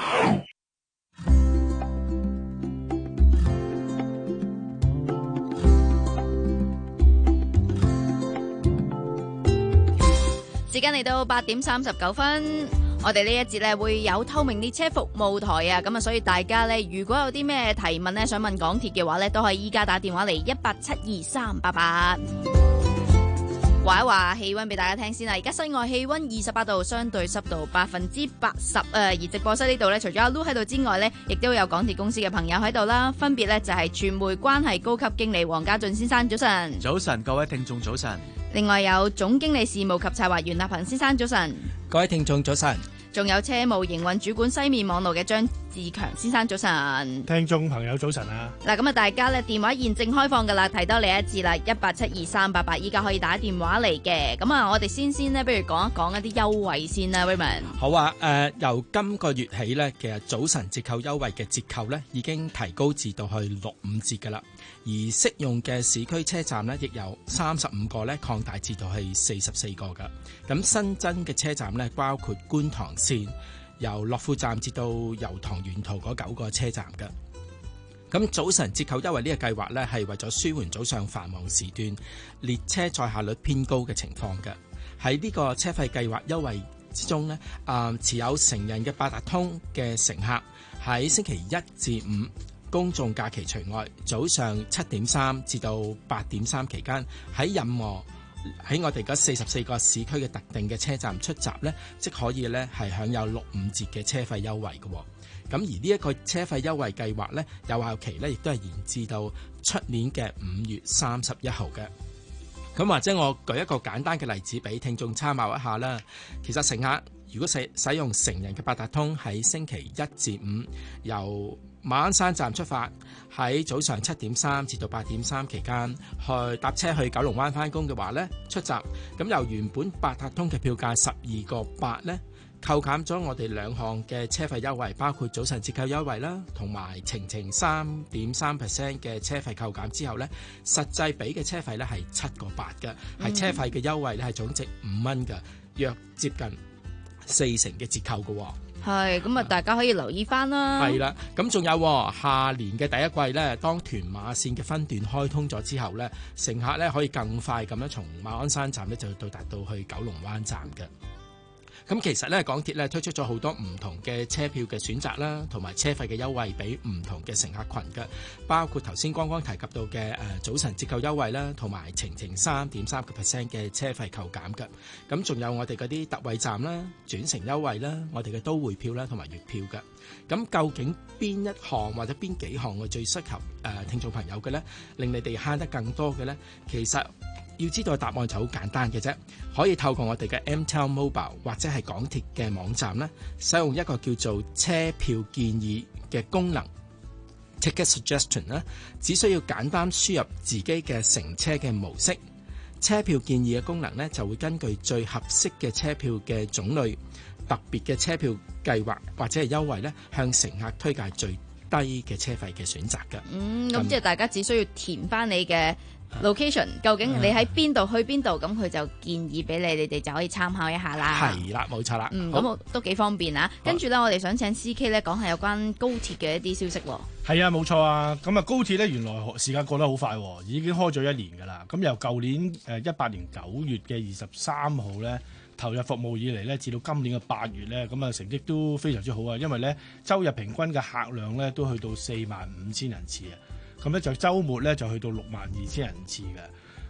時間嚟到八點三十九分，我哋呢一節咧會有透明列車服務台啊，咁啊，所以大家咧如果有啲咩提問咧，想問港鐵嘅話咧，都可以依家打電話嚟一八七二三八八。話一話氣溫俾大家聽先啦，而家室外氣溫二十八度，相對濕度百分之八十誒，而直播室呢度咧，除咗阿 Lu 喺度之外咧，亦都有港鐵公司嘅朋友喺度啦，分別咧就係傳媒關係高級經理黃家俊先生，早晨。 早晨，各位聽眾早晨。 另外有總經理事務及策劃袁立恒先生，早晨。 各位聽眾早晨。 仲有車務營運主管西面網路嘅張志強先生，早晨。 聽眾朋友早晨啊！ 嗱，咁啊，大家咧電話現正開放噶啦，提多你一次啦，一八七二三八八，依家可以打電話嚟嘅。咁啊，我哋先先呢，不如講一講一啲優惠先啦 Raymond。 好啊，誒、呃，由今個月起呢，其實早晨折扣優惠嘅折扣呢已經提高至到去六五折噶啦，而適用嘅市區車站呢，亦有三十五個呢擴大至到係四十四個噶。咁新增嘅車站呢，包括觀塘線，由樂富站至到油塘沿途嗰九個車站嘅。咁早晨折扣優惠呢個計劃呢，係為咗舒緩早上繁忙時段列車載客率偏高嘅情況嘅。喺呢個車費計劃優惠之中呢，啊、呃、持有成人嘅八達通嘅乘客喺星期一至五公眾假期除外，早上七點三至到八點三期間喺任何喺我哋嗰四十四個市區嘅特定嘅車站出閘呢，即可以呢係享有六五折嘅車費優惠嘅。咁而呢一個車費優惠計劃呢，有效期呢亦都係延至到出年嘅五月三十一號嘅。咁或者我舉一個簡單嘅例子俾聽眾參考一下啦。其實乘客如果使使用成人嘅八達通喺星期一至五由馬鞍山站出發，喺早上七點三至到八點三期間去搭車去九龍灣返工嘅話呢，出閘咁由原本八達通嘅票價十二個八呢，扣減咗我哋兩項嘅車費優惠，包括早晨折扣優惠啦，同埋程程三點三 percent 嘅車費扣減之後呢，實際俾嘅車費呢係七個八嘅，係車費嘅優惠呢係總值五蚊嘅，約接近四成嘅折扣嘅。 係咁啊，大家可以留意翻啦。 係啦，咁仲有下年嘅第一季呢，當屯馬線嘅分段開通咗之後呢，乘客呢可以更快咁樣從馬鞍山站呢就到達到去九龍灣站嘅。咁其實咧，港鐵咧推出咗好多唔同嘅車票嘅選擇啦，同埋車費嘅優惠俾唔同嘅乘客群嘅，包括頭先剛剛提及到嘅誒早晨折扣優惠啦，同埋程程三點三個 percent 嘅車費扣減嘅。咁仲有我哋嗰啲特惠站啦、轉乘優惠啦、我哋嘅都會票啦，同埋月票嘅。咁究竟邊一項或者邊幾項係最適合誒、呃、聽眾朋友嘅呢？令你哋慳得更多嘅呢？其實要知道答案就好簡單嘅啫，可以透過我哋嘅 M T E L Mobile 或者係港鐵嘅網站咧，使用一個叫做車票建議嘅功能 Ticket Suggestion 咧，只需要簡單輸入自己嘅乘車嘅模式，車票建議嘅功能咧就會根據最合適嘅車票嘅種類、特別嘅車票計劃或者係優惠咧，向乘客推介最低嘅車費嘅選擇嘅。 嗯，咁即係大家只需要填翻你嘅location， 究竟你喺邊度去邊度，咁佢就建議俾你，你哋就可以參考一下啦。 係啦，冇錯啦。 嗯，咁都幾方便啊。跟住咧，我哋想請 C K 咧講下有關高鐵嘅一啲消息。 係啊，冇錯啊。咁啊，高鐵咧原來時間過得好快，已經開咗一年㗎啦。咁由舊年誒一八年九月嘅二十三號咧投入服務以嚟咧，至到今年嘅八月咧，咁啊成績都非常之好啊。因為咧週日平均嘅客量咧都去到四萬五千人次啊。咁咧就週末咧就去到六萬二千人次嘅，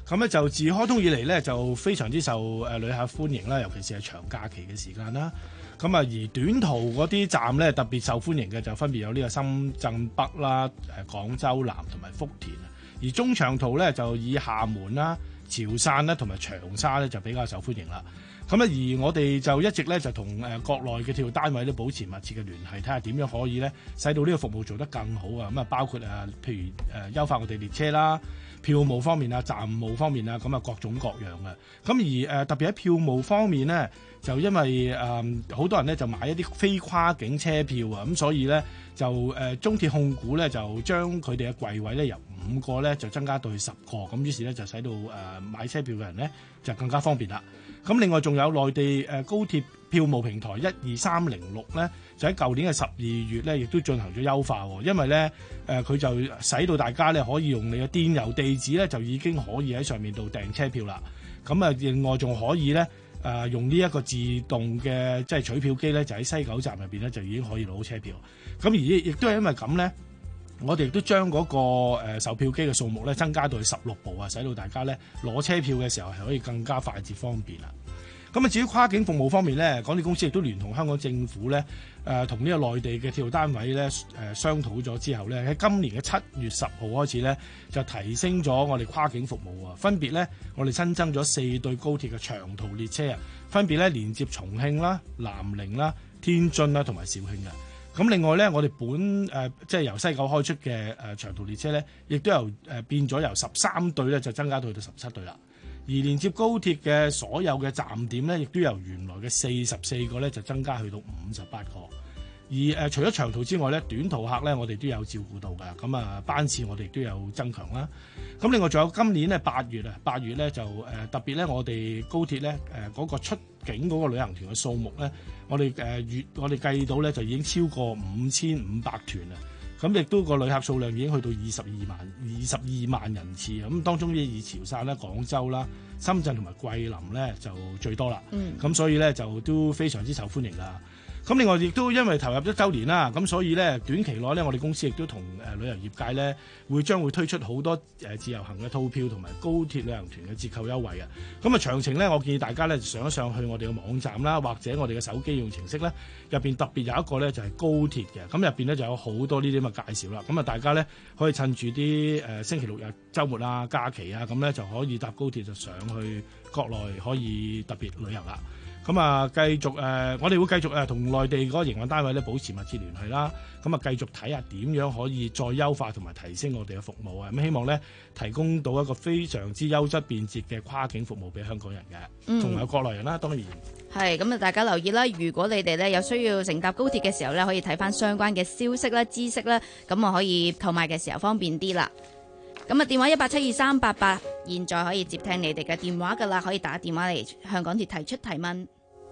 咁咧就自開通以嚟咧就非常之受誒旅客歡迎啦，尤其是係長假期嘅時間啦。咁啊，而短途嗰啲站咧特別受歡迎嘅就分別有呢個深圳北啦、誒廣州南同埋福田啊。而中長途咧就以廈門啦、潮汕啦同埋長沙咧就比較受歡迎啦。咁啊，而我哋就一直咧就同誒國內嘅鐵路單位咧保持密切嘅聯繫，睇下點樣可以咧使到呢個服務做得更好啊。咁啊，包括誒譬如誒優化我哋列車啦、票務方面啊、站務方面啊，咁啊各種各樣嘅。咁而誒特別喺票務方面咧，就因為誒好多人咧就買一啲非跨境車票啊，咁所以咧就誒中鐵控股咧就將佢哋嘅櫃位咧由五個咧就增加到去十個，咁於是咧就使到誒買車票嘅人咧就更加方便啦。咁另外仲有內地誒高鐵票務平台一二三零六咧，就喺舊年嘅十二月咧，亦都進行咗優化喎。因為咧誒佢就使到大家咧可以用你嘅電郵地址咧，就已經可以喺上面度訂車票啦。咁啊，另外仲可以咧誒、呃、用呢一個自動嘅即係取票機咧，就喺西九站入邊咧就已經可以攞車票。咁而亦都係因為咁咧。我哋亦都將嗰個售票機嘅數目咧增加到去十六部啊，使到大家咧攞車票嘅時候係可以更加快捷方便啦。咁啊，至於跨境服務方面咧，港鐵公司亦都聯同香港政府咧誒同呢個內地嘅鐵路單位咧誒商討咗之後咧，喺今年嘅七月十號開始咧就提升咗我哋跨境服務啊。分別咧我哋新增咗四對高鐵嘅長途列車啊，分別咧連接重慶啦、南寧啦、天津啦同埋肇慶嘅。咁另外咧，我哋本誒、呃、即係由西九開出嘅誒、呃、長途列車咧，亦都由誒、呃、變咗由十三對咧，就增加到去到十七對啦。而連接高鐵嘅所有嘅站點咧，亦都由原來嘅四十四個咧，就增加去到五十八個。而誒、呃、除咗長途之外咧，短途客咧，我哋都有照顧到㗎。咁啊，班次我哋都有增強啦。咁另外仲有今年咧八月啊，八月咧就誒、呃、特別咧，我哋高鐵咧誒嗰個出境嗰個旅行團嘅數目咧，我哋誒月我哋計到咧就已經超過五千五百團啦。咁亦都個旅客數量已經去到二十二萬二十二萬人次。咁當中以潮汕啦、廣州啦、深圳同埋桂林咧就最多啦。嗯。咁所以咧就都非常之受歡迎啦。咁另外亦都因為投入一週年啦，咁所以咧短期內咧，我哋公司亦都同誒旅遊業界咧，會將會推出好多誒自由行嘅套票同埋高鐵旅行團嘅折扣優惠啊！咁啊詳情咧，我建議大家咧上一上去我哋嘅網站啦，或者我哋嘅手機用程式咧，入邊特別有一個咧就係高鐵嘅，咁入邊咧就有好多呢啲咁嘅介紹啦。咁啊大家咧可以趁住啲誒星期六日週末啊、假期啊，咁咧就可以搭高鐵就上去國內可以特別旅遊啦。咁啊，繼續誒、呃，我哋會繼續誒同內地嗰個營運單位咧保持密切聯繫啦。咁啊，繼續睇下點樣可以再優化同埋提升我哋嘅服務啊。咁希望咧提供到一個非常之優質便捷嘅跨境服務俾香港人嘅，同埋有國內人啦。當然係咁啊！大家留意啦，如果你哋咧有需要乘搭高鐵嘅時候咧，可以睇翻相關嘅消息啦、知識啦，咁啊可以購買嘅時候方便啲啦。咁啊，電話一八七二三八八，現在可以接聽你哋嘅電話噶啦，可以打電話嚟向港鐵提出提問。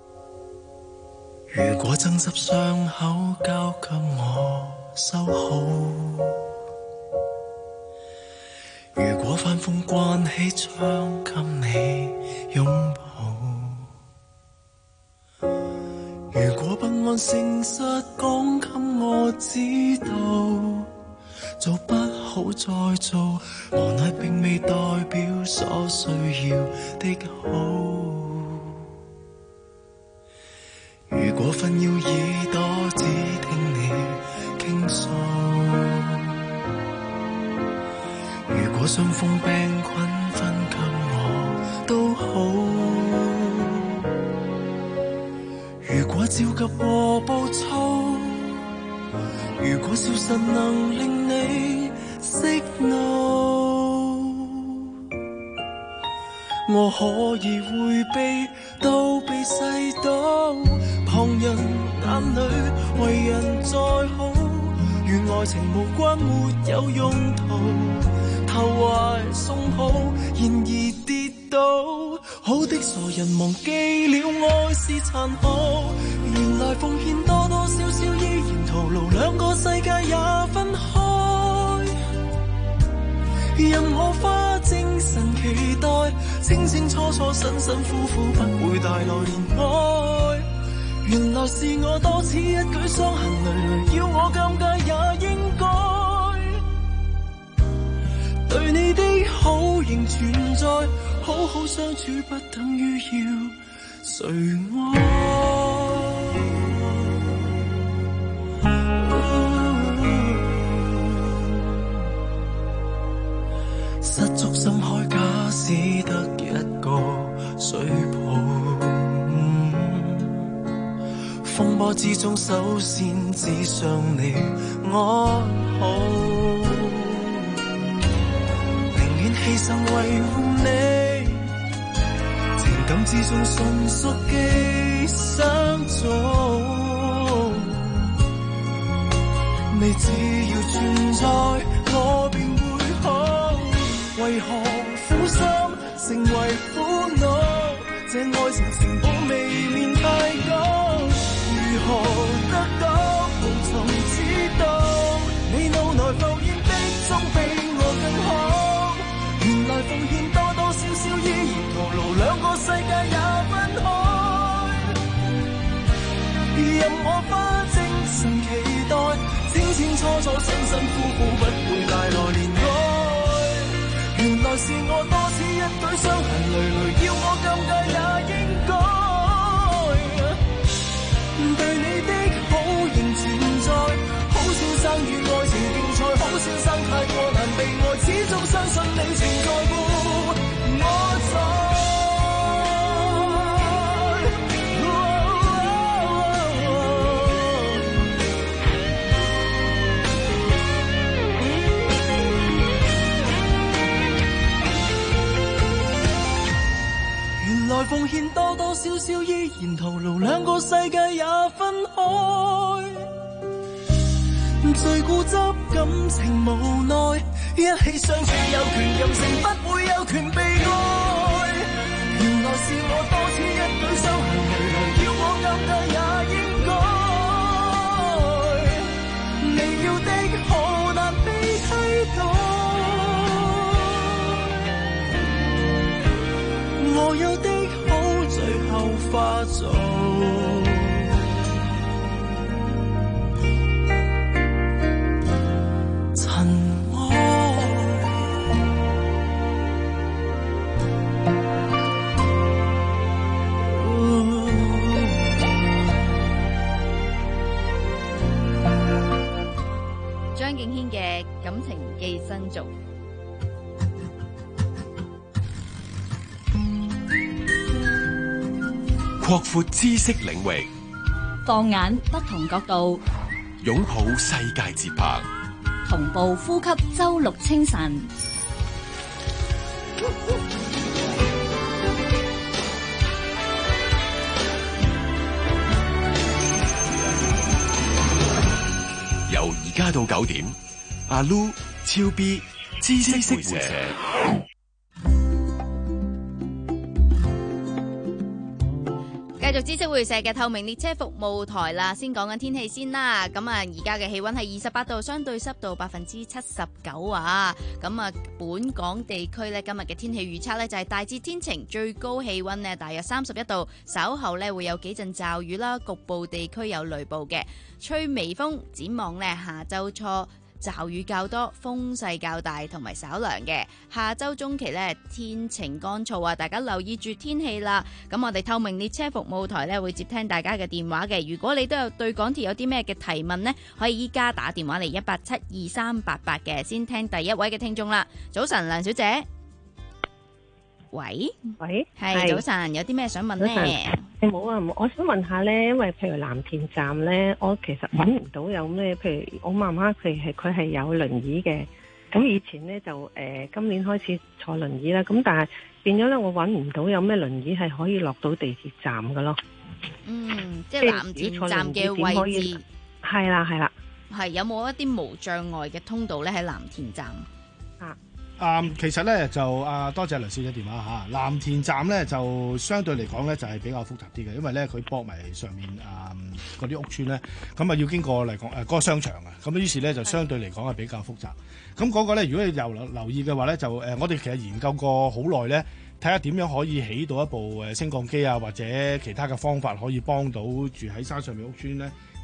如果爭執傷口交給我收好，如果翻風關起窗給你擁抱，如果不安誠實講給我知道，做不好再做，無奈並未代表所需要的好。如果紛擾耳朵只聽你傾訴，如果傷風病菌分給我都好，如果焦急和暴躁，如果消失能令你息怒，我可以迴避都被世到，旁人眼裏為人再好，願愛情無關沒有用途，投懷送抱，然而跌倒，好的傻人忘記了愛是殘酷，原來奉獻多多少少依然徒勞，兩個世界也分開，任我花精神期待，清清楚楚辛辛苦苦不會帶來憐愛，原來是我多此一舉傷痕累累，要我尷尬也應該，對你的好仍存在，好好相處不等於要誰愛。失足心開，假使得一個水泡，風波之中首先只想你安好，寧願犧牲維護你，情感之中純屬寄生種，你只要存在我便會好，為何苦心成為苦惱，這愛情成本未免太高，如何得到無從知道，你腦內浮現的總比我更好，原來奉獻多多少少依然徒勞，兩個世界也分開，任我花精神期待，清清楚楚辛辛苦苦不會帶來憐愛，原來是我多此一舉傷痕累累，要我尷尬也應該，對你的好仍存在，好先生與愛情競賽，好先生太過難被愛，始終相信你情在乎我在。來奉獻多多少少依然徒勞，兩個世界也分開，最固執感情無奈，一起相處有權任性，不會有權被愛，原來是我多此一舉傷痕累累，要我尷尬也應該，你要的好難被替代，我有的好最後化做塵埃。 張敬軒嘅感情寄生族。 擴闊知識領域， 放眼不同角度， 擁抱世界節拍， 同步呼吸周六清晨。 由而家到九點，阿 Lu、超 B、知識會社。 繼續知識會社嘅透明列車服務台啦，先講緊天氣先啦。咁啊，而家嘅氣溫係二十八度，相對濕度百分之七十九啊。咁啊，本港地區呢，今日嘅天氣預測呢，就係大致天晴，最高氣溫呢大約三十一度，稍後呢會有幾陣驟雨啦，局部地區有雷暴嘅，吹微風。展望呢，下週初驟雨較多，風勢較大，同埋稍涼嘅。下周中期呢，天晴乾燥啊，大家留意住天氣啦。咁我哋透明列車服務台呢會接聽大家嘅電話嘅。如果你都有對港鐵有啲咩嘅提問呢，可以依家打電話嚟一八七二三八八嘅。先聽第一位嘅聽眾啦。早晨，梁小姐。喂喂， 係早晨，有啲咩想問呢？ 誒冇啊，我想問下咧，因為譬如藍田站咧，我其實揾唔到有咩，譬如我媽媽佢係佢係有輪椅嘅，咁以前咧就誒、呃、今年開始坐輪椅啦，咁但係變咗咧，我揾唔到有咩輪椅係可以落到地鐵站嘅咯。 嗯，即係藍田站嘅位置。 係啦係啦。 係有冇一啲無障礙嘅通道咧？喺藍田站啊？ 啊、嗯，其實咧就啊，多謝梁小姐電話嚇。藍田站咧就相對嚟講咧就係、是、比較複雜啲嘅，因為咧佢駁埋上面啊嗰啲屋邨咧，咁啊要經過嚟講誒嗰個商場啊，咁於是咧就相對嚟講係比較複雜。咁嗰個咧，如果你又留留意嘅話咧，就誒、呃、我哋其實研究過好耐咧，睇下點樣可以起到一部誒升降機啊，或者其他嘅方法可以幫到住喺山上面屋邨咧。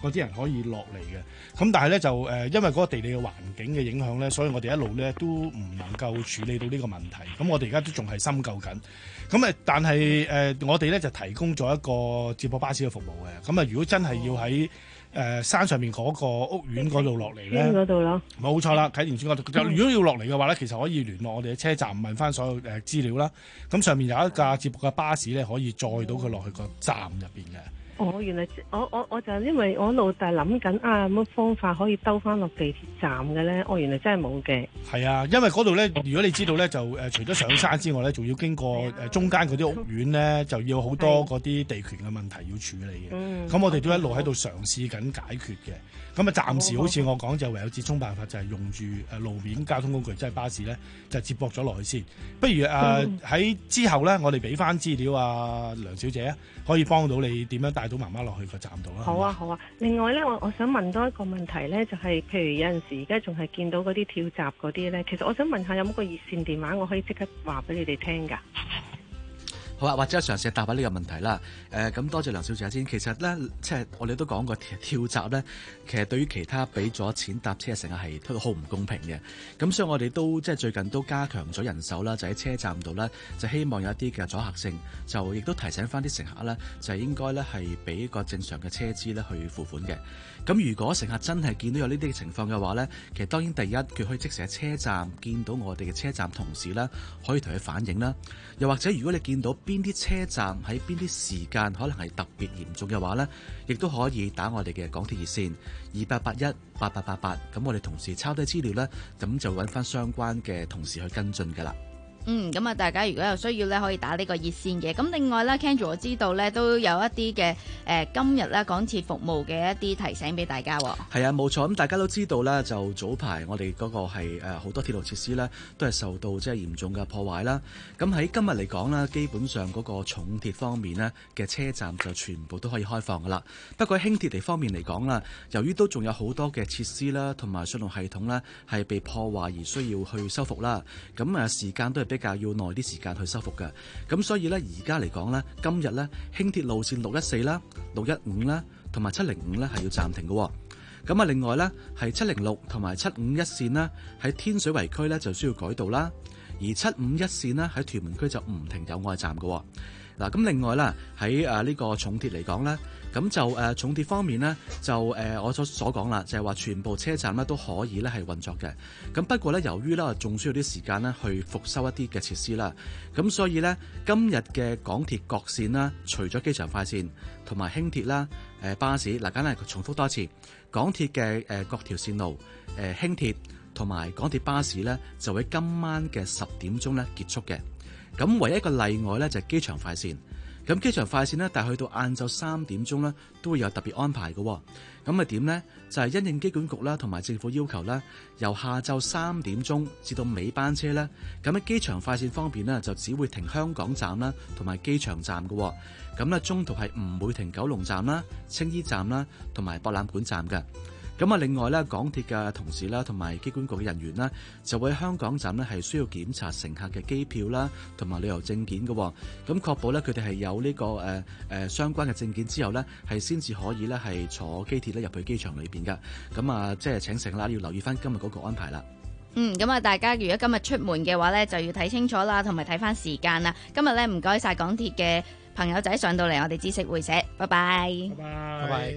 嗰啲人可以落嚟嘅。咁但係咧就誒、呃，因為嗰個地理嘅環境嘅影響咧，所以我哋一路咧都唔能夠處理到呢個問題。咁我哋而家都仲係深究緊。咁誒，但係誒、呃，我哋咧就提供咗一個接駁巴士嘅服務嘅。咁啊，如果真係要喺誒、呃、山上面嗰個屋苑嗰度落嚟咧， 嗰度咯， 冇錯啦，啟田村嗰度。嗯、如果要落嚟嘅話咧，其實可以聯絡我哋嘅車站問翻所有誒資料啦。咁上面有一架接駁嘅巴士咧，可以載到佢落去個站入邊嘅。 哦，原來我我我就因為我一路就係諗緊啊，有乜方法可以兜翻落地鐵站嘅咧？哦，原來真係冇嘅。 係啊，因為嗰度咧，如果你知道咧，就誒、呃、除咗上山之外咧，仲要經過誒、呃、中間嗰啲屋苑咧，就要好多嗰啲地權嘅問題要處理嘅。咁、嗯、我哋都一路喺度嘗試緊解決嘅。咁啊，暫時好似我講就唯有折衷辦法，就係用住誒路面交通工具，即係巴士咧，就接駁咗落去先。不如誒喺、呃、之後咧，我哋俾翻資料啊，梁小姐啊，可以幫到你點樣帶到媽媽落去個站度啦。 好啊，好啊。另外咧，我我想問多一個問題咧，就係、是、譬如有陣時而家仲係見到嗰啲跳閘嗰啲咧，其實我想問下有冇個熱線電話，我可以即刻話俾你哋聽㗎？ 好啊，或者嘗試答下呢個問題啦。誒、呃，咁多謝梁小姐先。其實咧，即係我哋都講過跳閘咧，其實對於其他俾咗錢搭車嘅乘客係都好唔公平嘅。咁所以我哋都即係最近都加強咗人手啦，就喺車站度咧，就希望有一啲嘅阻嚇性，就亦都提醒翻啲乘客咧，就係應該咧係俾一個正常嘅車資咧去付款嘅。咁如果乘客真係見到有呢啲嘅情況嘅話咧，其實當然第一佢可以即時喺車站見到我哋嘅車站同事啦，可以同佢反映啦。又或者如果你見到邊啲車站喺邊啲時間可能係特別嚴重嘅話咧，亦都可以打我哋嘅港鐵熱線二八八一八八八八，咁我哋同事抄低資料咧，咁就揾翻相關嘅同事去跟進㗎啦。 嗯，咁啊，大家如果有需要咧，可以打呢個熱線嘅。咁另外咧 Kendra 我知道咧都有一啲嘅誒今日咧港鐵服務嘅一啲提醒俾大家。 係啊，冇錯。咁大家都知道咧，就早排我哋嗰個係誒好多鐵路設施咧，都係受到即係嚴重嘅破壞啦。咁喺今日嚟講咧，基本上嗰個重鐵方面呢嘅車站就全部都可以開放噶啦。不過喺輕鐵地方面嚟講啦，由於都仲有好多嘅設施啦，同埋信號系統咧係被破壞而需要去修復啦。咁誒時間都係比較要耐啲時間去修復嘅，咁所以呢，而家嚟講呢，今日呢，輕鐵路線六一四啦、六一五啦同埋七零五呢係要暫停嘅。咁啊，另外呢，係七零六同埋七五一線呢，喺天水圍區呢就需要改道啦，而七五一線呢，喺屯門區就唔停有愛站嘅。嗱，咁另外啦，喺誒呢個重鐵嚟講呢，咁就誒、呃、重鐵方面呢，就誒、呃、我所所講啦，就係、是、話全部車站呢都可以咧係運作嘅。咁不過呢，由於呢仲需要啲時間呢去復修一啲嘅設施啦，咁所以呢，今日嘅港鐵各線啦，除咗機場快線同埋輕鐵啦、誒、呃、巴士，嗱簡單係重複多次，港鐵嘅誒各條線路、誒、呃、輕鐵同埋港鐵巴士呢，就喺今晚嘅十點鐘呢結束嘅。咁唯一一個例外咧就係機場快線，咁機場快線呢，但係去到晏晝三點鐘呢，都會有特別安排嘅。咁啊點呢？就係、是、因應機管局啦同埋政府要求啦，由下晝三點鐘至到尾班車咧，咁喺機場快線方面呢，就只會停香港站啦同埋機場站嘅。咁咧中途係唔會停九龍站啦、青衣站啦同埋博覽館站嘅。咁啊，另外咧，港鐵嘅同事啦，同埋機管局嘅人員啦，就會喺香港站呢係需要檢查乘客嘅機票啦，同埋旅遊證件嘅。咁確保咧佢哋係有呢、這個誒誒、呃、相關嘅證件之後呢，係先至可以咧係坐機鐵咧入去機場裏邊噶。咁啊，即係請乘客啦，要留意翻今日嗰個安排啦。 嗯，咁啊，大家如果今日出門嘅話呢，就要睇清楚啦，同埋睇翻時間啦。今日呢，唔該晒港鐵嘅朋友仔上到嚟我哋知識會社，拜拜。 拜拜。拜拜。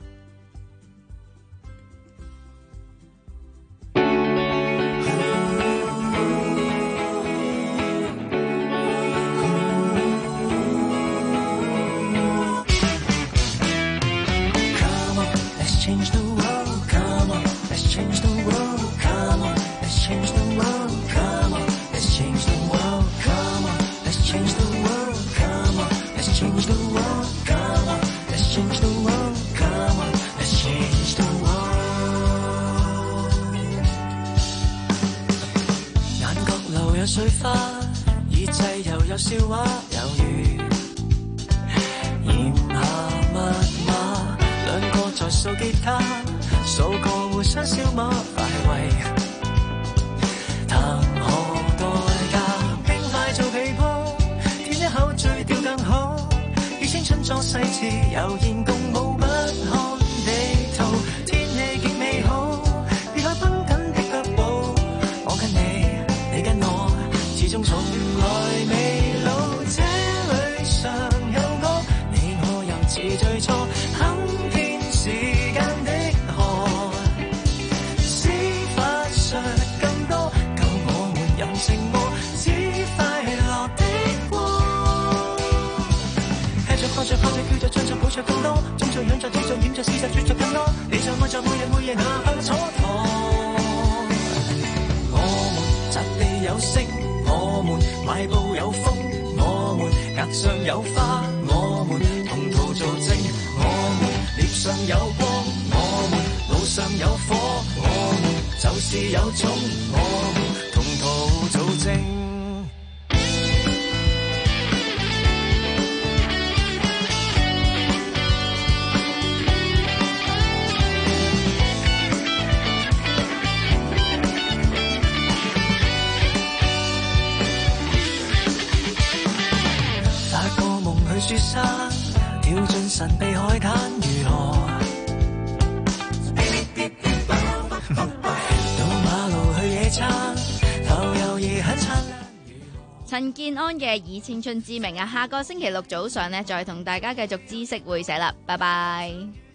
Change the world, come on. Let's change the world, come on. Let's change the world, come on. Let's change the world, come on. Let's change the world, come on. Let's change the world, come on. Let's change the world, come on. Let's change the world. 眼角流有水花，耳際又有笑話，猶如炎夏密碼。兩個在掃吉他，數個互相笑罵，快慰談何代價？冰塊做被鋪，舔一口醉掉更好，以青春作細詞，悠然共舞不看地。 日每夜哪怕蹉跎。我們擲地有聲，我們邁步有風，我們額上有花，我們同途做證，我們臉上有光，我們路上有火，我們就是有種，我們同途做證。雪山跳進神秘海灘如何？到馬路去野餐，浮遊夜很燦爛。 陳健安嘅《以青春之名》啊，下個星期六早上呢，再同大家繼續知識會社啦，拜拜。